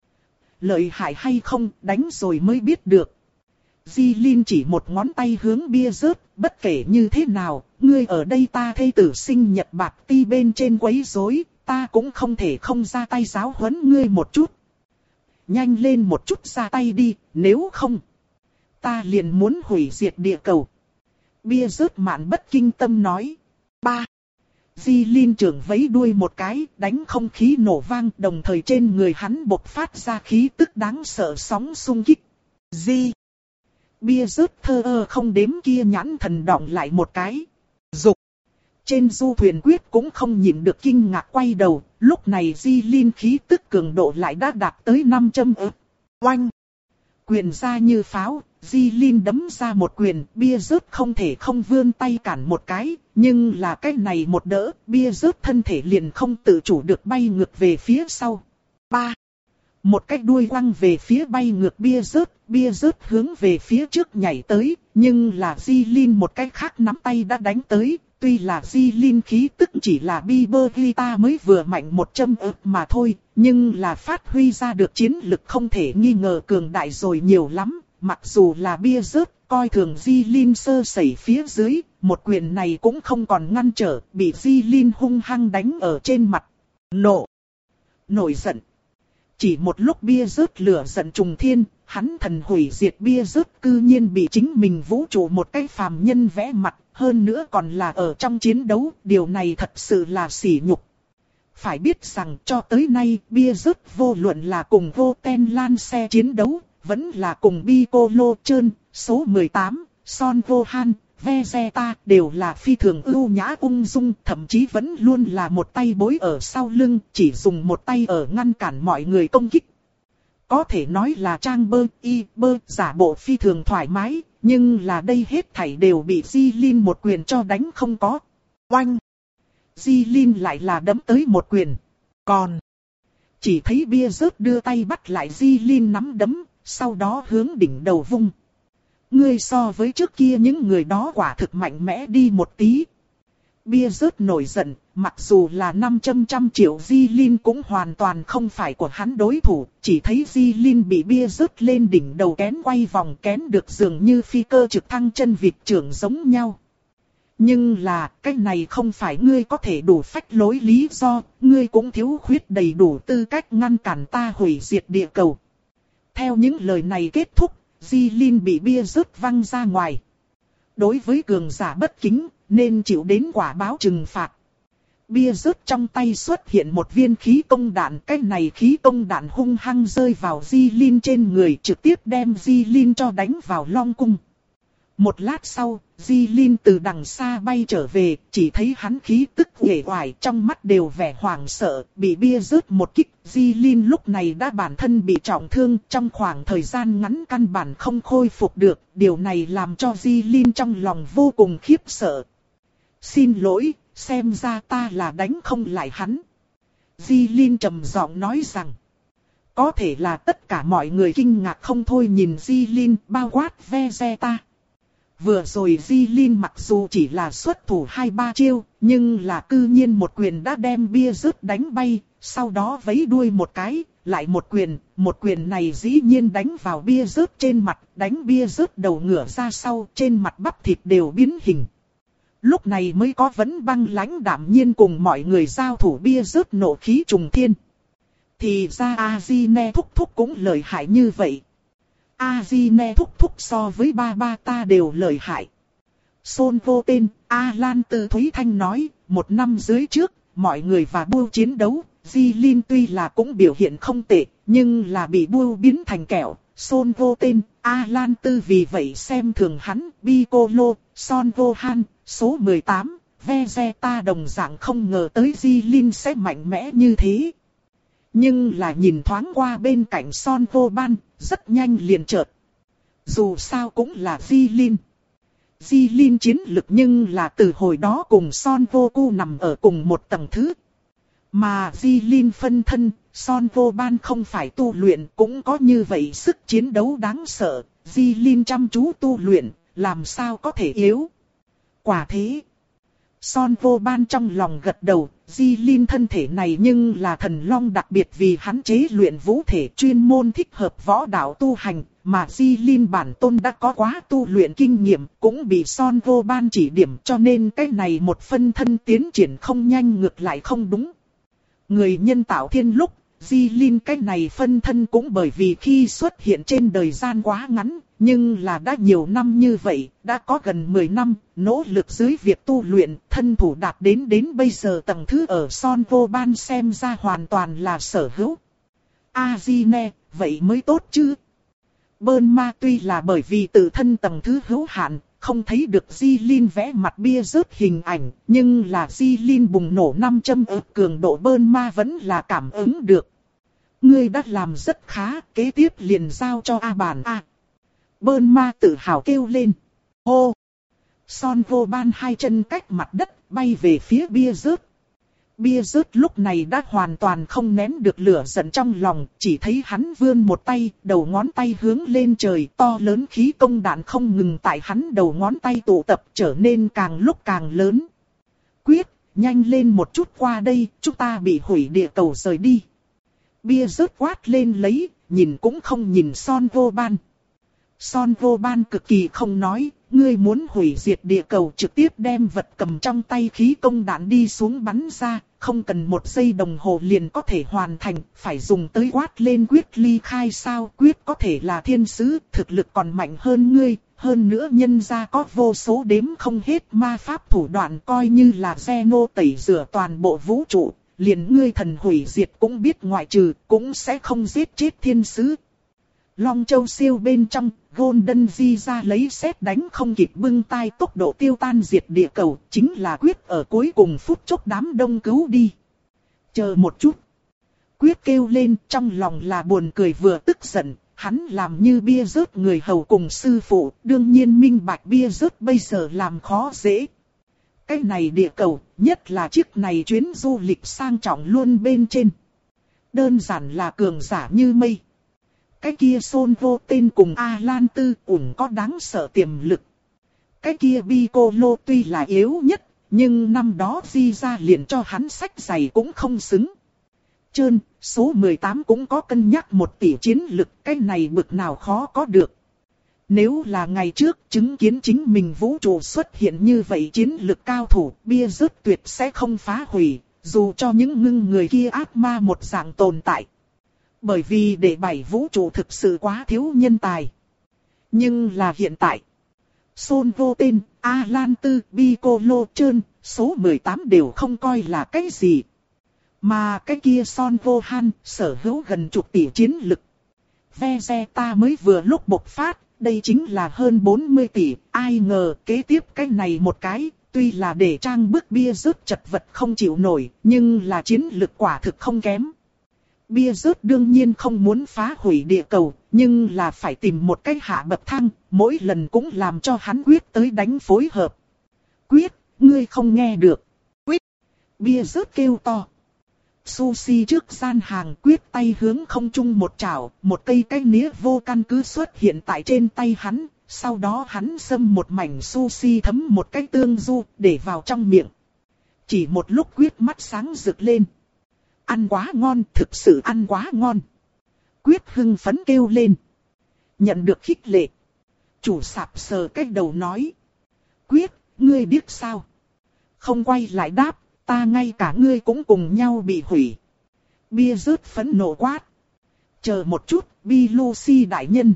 Lợi hại hay không, đánh rồi mới biết được. Di Linh chỉ một ngón tay hướng bia rớt, bất kể như thế nào, ngươi ở đây ta thê tử sinh nhật bạc ti bên trên quấy rối, ta cũng không thể không ra tay giáo huấn ngươi một chút. Nhanh lên một chút ra tay đi, nếu không, ta liền muốn hủy diệt địa cầu. Bia rớt mạn bất kinh tâm nói. Ba. Di Linh trưởng vẫy đuôi một cái, đánh không khí nổ vang, đồng thời trên người hắn bộc phát ra khí tức đáng sợ sóng xung kích. Di. Bia rớt thơ ơ không đếm kia nhãn thần đọng lại một cái. Dục. Trên du thuyền quyết cũng không nhịn được kinh ngạc quay đầu, lúc này Di Linh khí tức cường độ lại đã đạt tới năm trăm ức. Oanh! Quyền ra như pháo, Di Linh đấm ra một quyền, bia rớt không thể không vươn tay cản một cái, nhưng là cái này một đỡ, bia rớt thân thể liền không tự chủ được bay ngược về phía sau. Ba! Một cái đuôi quăng về phía bay ngược bia rớt, bia rớt hướng về phía trước nhảy tới, nhưng là Di Linh một cái khác nắm tay đã đánh tới. Tuy là Di Linh khí tức chỉ là Bieber Guitar mới vừa mạnh một trăm ức mà thôi, nhưng là phát huy ra được chiến lực không thể nghi ngờ cường đại rồi nhiều lắm. Mặc dù là bia rớt, coi thường Di Linh sơ sẩy phía dưới, một quyền này cũng không còn ngăn trở, bị Di Linh hung hăng đánh ở trên mặt. Nộ! Nổi giận! Chỉ một lúc bia rớt lửa giận trùng thiên, hắn thần hủy diệt bia rớt cư nhiên bị chính mình vũ trụ một cái phàm nhân vẽ mặt, hơn nữa còn là ở trong chiến đấu, điều này thật sự là sỉ nhục. Phải biết rằng cho tới nay bia rớt vô luận là cùng vô ten lan xe chiến đấu, vẫn là cùng Piccolo trơn, số mười tám, Son Gohan, Vegeta đều là phi thường ưu nhã ung dung, thậm chí vẫn luôn là một tay bối ở sau lưng, chỉ dùng một tay ở ngăn cản mọi người công kích. Có thể nói là trang bơ, y, bơ, giả bộ phi thường thoải mái, nhưng là đây hết thảy đều bị Di Linh một quyền cho đánh không có. Oanh! Di Linh lại là đấm tới một quyền. Còn, chỉ thấy bia rớt đưa tay bắt lại Di Linh nắm đấm, sau đó hướng đỉnh đầu vung. Ngươi so với trước kia những người đó quả thực mạnh mẽ đi một tí. Bia rớt nổi giận, mặc dù là năm trăm trăm triệu Di Linh cũng hoàn toàn không phải của hắn đối thủ, chỉ thấy Di Linh bị bia rớt lên đỉnh đầu kén quay vòng kén được dường như phi cơ trực thăng chân vịt trưởng giống nhau. Nhưng là, cái này không phải ngươi có thể đủ phách lối lý do, ngươi cũng thiếu khuyết đầy đủ tư cách ngăn cản ta hủy diệt địa cầu. Theo những lời này kết thúc, Di Linh bị bia rớt văng ra ngoài. Đối với cường giả bất kính, nên chịu đến quả báo trừng phạt. Bia rớt trong tay xuất hiện một viên khí công đạn. Cái này khí công đạn hung hăng rơi vào Di Linh trên người, trực tiếp đem Di Linh cho đánh vào long cung. Một lát sau, Di Linh từ đằng xa bay trở về, chỉ thấy hắn khí tức uể oải, trong mắt đều vẻ hoảng sợ, bị bia rớt một kích. Di Linh lúc này đã bản thân bị trọng thương, trong khoảng thời gian ngắn căn bản không khôi phục được, điều này làm cho Di Linh trong lòng vô cùng khiếp sợ. Xin lỗi, xem ra ta là đánh không lại hắn. Di Linh trầm giọng nói rằng. Có thể là tất cả mọi người kinh ngạc không thôi nhìn Di Linh, bao quát Vegeta. Vừa rồi Di Linh mặc dù chỉ là xuất thủ hai ba chiêu, nhưng là cư nhiên một quyền đã đem bia rớt đánh bay, sau đó vẫy đuôi một cái, lại một quyền, một quyền này dĩ nhiên đánh vào bia rớt trên mặt, đánh bia rớt đầu ngửa ra sau, trên mặt bắp thịt đều biến hình. Lúc này mới có vấn băng lãnh đạm nhiên cùng mọi người giao thủ bia rớt nộ khí trùng thiên. Thì ra Azine thúc thúc cũng lợi hại như vậy. Azine thúc thúc so với ba ba ta đều lợi hại. Son vô tên, A-Lan Tư Thúy Thanh nói, một năm dưới trước, mọi người và Bưu chiến đấu, Di Linh tuy là cũng biểu hiện không tệ, nhưng là bị Bưu biến thành kẹo. Son vô tên, A-Lan Tư vì vậy xem thường hắn, Piccolo, Son Gohan, số mười tám, Vegeta đồng dạng không ngờ tới Di Linh sẽ mạnh mẽ như thế. Nhưng là nhìn thoáng qua bên cạnh Son Gohan, rất nhanh liền chợt. Dù sao cũng là Di Linh. Di Linh chiến lực nhưng là từ hồi đó cùng Son Goku nằm ở cùng một tầng thứ. Mà Di Linh phân thân, Son Gohan không phải tu luyện cũng có như vậy sức chiến đấu đáng sợ. Di Linh chăm chú tu luyện, làm sao có thể yếu. Quả thế. Son Gohan trong lòng gật đầu, Di Linh thân thể này nhưng là thần long đặc biệt vì hắn chế luyện vũ thể chuyên môn thích hợp võ đạo tu hành, mà Di Linh bản tôn đã có quá tu luyện kinh nghiệm, cũng bị Son Gohan chỉ điểm cho nên cái này một phân thân tiến triển không nhanh ngược lại không đúng. Người nhân tạo thiên lúc, Di Linh cái này phân thân cũng bởi vì khi xuất hiện trên đời gian quá ngắn, nhưng là đã nhiều năm như vậy, đã có gần mười năm, nỗ lực dưới việc tu luyện, thân thủ đạt đến đến bây giờ tầng thứ ở Son Gohan xem ra hoàn toàn là sở hữu. Azine, vậy mới tốt chứ. Bulma tuy là bởi vì tự thân tầng thứ hữu hạn, không thấy được Di Linh vẽ mặt bia rớt hình ảnh, nhưng là Di Linh bùng nổ năm trăm ức cường độ Bulma vẫn là cảm ứng được. Ngươi đã làm rất khá, kế tiếp liền giao cho A Bản A. Bulma tự hào kêu lên. Hô! Son Gohan hai chân cách mặt đất, bay về phía bia rớt. Bia rớt lúc này đã hoàn toàn không nén được lửa giận trong lòng, chỉ thấy hắn vươn một tay, đầu ngón tay hướng lên trời, to lớn khí công đạn không ngừng tại hắn đầu ngón tay tụ tập trở nên càng lúc càng lớn. Quyết, nhanh lên một chút qua đây, chúng ta bị hủy địa cầu rời đi. Bia rớt quát lên lấy, nhìn cũng không nhìn Son Gohan. Son Gohan cực kỳ không nói, ngươi muốn hủy diệt địa cầu trực tiếp đem vật cầm trong tay khí công đạn đi xuống bắn ra, không cần một giây đồng hồ liền có thể hoàn thành, phải dùng tới quát lên Quyết ly khai sao. Quyết có thể là thiên sứ, thực lực còn mạnh hơn ngươi, hơn nữa nhân ra có vô số đếm không hết ma pháp thủ đoạn coi như là Zeno tẩy rửa toàn bộ vũ trụ. Liền ngươi thần hủy diệt cũng biết ngoại trừ, cũng sẽ không giết chết thiên sứ. Long Châu siêu bên trong, Golden Di ra lấy sét đánh không kịp bưng tay tốc độ tiêu tan diệt địa cầu, chính là Quyết ở cuối cùng phút chốc đám đông cứu đi. Chờ một chút. Quyết kêu lên trong lòng là buồn cười vừa tức giận, hắn làm như bia rớt người hầu cùng sư phụ, đương nhiên minh bạch bia rớt bây giờ làm khó dễ. Cái này địa cầu, nhất là chiếc này chuyến du lịch sang trọng luôn bên trên. Đơn giản là cường giả như mây. cái kia Son Vô Tên cùng Alan Tư cũng có đáng sợ tiềm lực. Cái kia Piccolo tuy là yếu nhất, nhưng năm đó Di ra liền cho hắn sách giày cũng không xứng. Trơn, số mười tám cũng có cân nhắc một tỷ chiến lực, cái này bực nào khó có được. Nếu là ngày trước chứng kiến chính mình vũ trụ xuất hiện như vậy chiến lực cao thủ, bia rớt tuyệt sẽ không phá hủy, dù cho những ngưng người kia ác ma một dạng tồn tại. Bởi vì để bảy vũ trụ thực sự quá thiếu nhân tài. Nhưng là hiện tại, Son Vô Tên, Alan Tư, Piccolo, Trơn, số mười tám đều không coi là cái gì. Mà cái kia Son Vô Han sở hữu gần chục tỷ chiến lực. Vegeta mới vừa lúc bộc phát, đây chính là hơn bốn mươi tỷ, ai ngờ kế tiếp cái này một cái, tuy là để trang bức bia rớt chật vật không chịu nổi, nhưng là chiến lực quả thực không kém. Bia rớt đương nhiên không muốn phá hủy địa cầu, nhưng là phải tìm một cái hạ bậc thang, mỗi lần cũng làm cho hắn Quyết tới đánh phối hợp. Quyết, ngươi không nghe được. Quyết, bia rớt kêu to. Sushi trước gian hàng Quyết tay hướng không trung một chảo, một cây cái nĩa vô căn cứ xuất hiện tại trên tay hắn, sau đó hắn xâm một mảnh sushi thấm một cái tương du để vào trong miệng. Chỉ một lúc Quyết mắt sáng rực lên. Ăn quá ngon, thực sự ăn quá ngon. Quyết hưng phấn kêu lên. Nhận được khích lệ. Chủ sạp sờ cái đầu nói. Quyết, ngươi biết sao? Không quay lại đáp, ta ngay cả ngươi cũng cùng nhau bị hủy. Bia rớt phấn nộ quát. Chờ một chút, Bi Lucy đại nhân.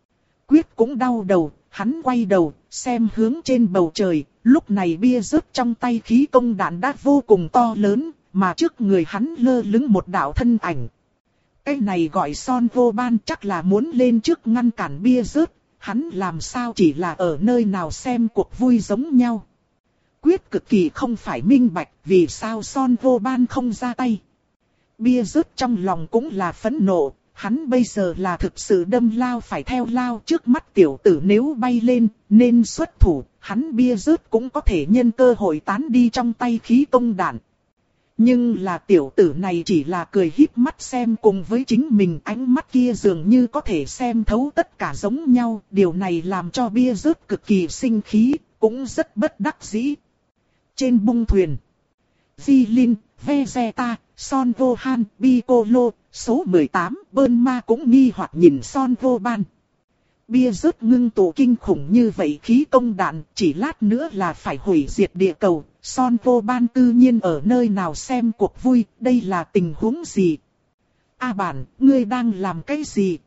Quyết cũng đau đầu, hắn quay đầu, xem hướng trên bầu trời. Lúc này bia rớt trong tay khí công đạn đã vô cùng to lớn. Mà trước người hắn lơ lửng một đạo thân ảnh. Cái này gọi Son Vô Ban chắc là muốn lên trước ngăn cản bia rớt. Hắn làm sao chỉ là ở nơi nào xem cuộc vui giống nhau. Quyết cực kỳ không phải minh bạch vì sao Son Vô Ban không ra tay. Bia rớt trong lòng cũng là phẫn nộ. Hắn bây giờ là thực sự đâm lao phải theo lao trước mắt tiểu tử nếu bay lên nên xuất thủ. Hắn bia rớt cũng có thể nhân cơ hội tán đi trong tay khí công đạn. Nhưng là tiểu tử này chỉ là cười híp mắt xem cùng với chính mình, ánh mắt kia dường như có thể xem thấu tất cả giống nhau. Điều này làm cho bia rớt cực kỳ sinh khí, cũng rất bất đắc dĩ. Trên bung thuyền, Jilin, Vegeta, Son Vô Han, Piccolo, số mười tám, Bulma cũng nghi hoặc nhìn Son Vô Ban. Bia rớt ngưng tụ kinh khủng như vậy khí công đạn, chỉ lát nữa là phải hủy diệt địa cầu. Son Vô Ban tự nhiên ở nơi nào xem cuộc vui, đây là tình huống gì? A Bản, ngươi đang làm cái gì?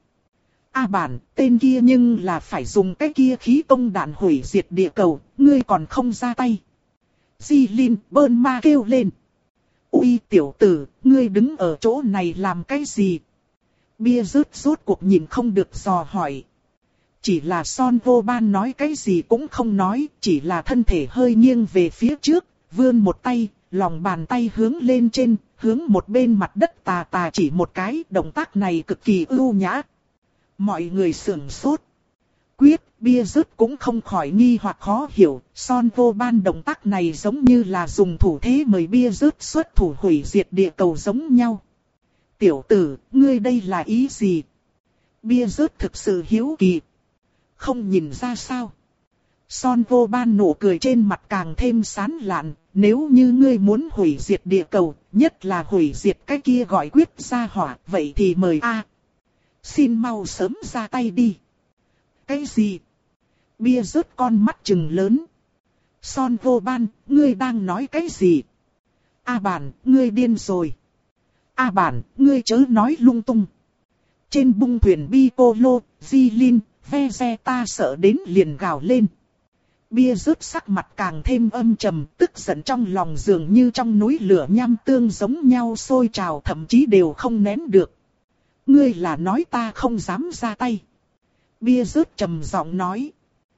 A Bản, tên kia nhưng là phải dùng cái kia khí công đạn hủy diệt địa cầu, ngươi còn không ra tay. Jilin, Bulma kêu lên. Ui tiểu tử, ngươi đứng ở chỗ này làm cái gì? Bia rớt rốt cuộc nhìn không được dò hỏi. Chỉ là Son Vô Ban nói cái gì cũng không nói, chỉ là thân thể hơi nghiêng về phía trước, vươn một tay, lòng bàn tay hướng lên trên, hướng một bên mặt đất tà tà chỉ một cái, động tác này cực kỳ ưu nhã. Mọi người sửng sốt. Quyết, bia rớt cũng không khỏi nghi hoặc khó hiểu, Son Vô Ban động tác này giống như là dùng thủ thế mời bia rớt xuất thủ hủy diệt địa cầu giống nhau. Tiểu tử, ngươi đây là ý gì? Bia rớt thực sự hiếu kỳ. Không nhìn ra sao? Son Vô Ban nụ cười trên mặt càng thêm sán lạn, nếu như ngươi muốn hủy diệt địa cầu, nhất là hủy diệt cái kia gọi Quyết gia hỏa, vậy thì mời a. Xin mau sớm ra tay đi. Cái gì? Bia rớt con mắt trừng lớn. Son Vô Ban, ngươi đang nói cái gì? A Bản, ngươi điên rồi. A Bản, ngươi chớ nói lung tung. Trên bung thuyền Piccolo, Jilin, Vegeta sợ đến liền gào lên. Bia rớt sắc mặt càng thêm âm trầm, tức giận trong lòng dường như trong núi lửa nham tương giống nhau sôi trào, thậm chí đều không nén được. Ngươi là nói ta không dám ra tay. Bia rớt trầm giọng nói.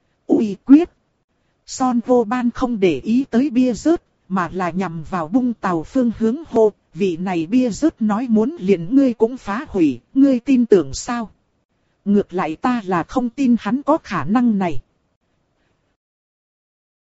Ui Quyết. Son Vô Ban không để ý tới bia rớt, mà là nhằm vào bung tàu phương hướng hô. Vị này bia rớt nói muốn liền ngươi cũng phá hủy, ngươi tin tưởng sao? Ngược lại ta là không tin hắn có khả năng này.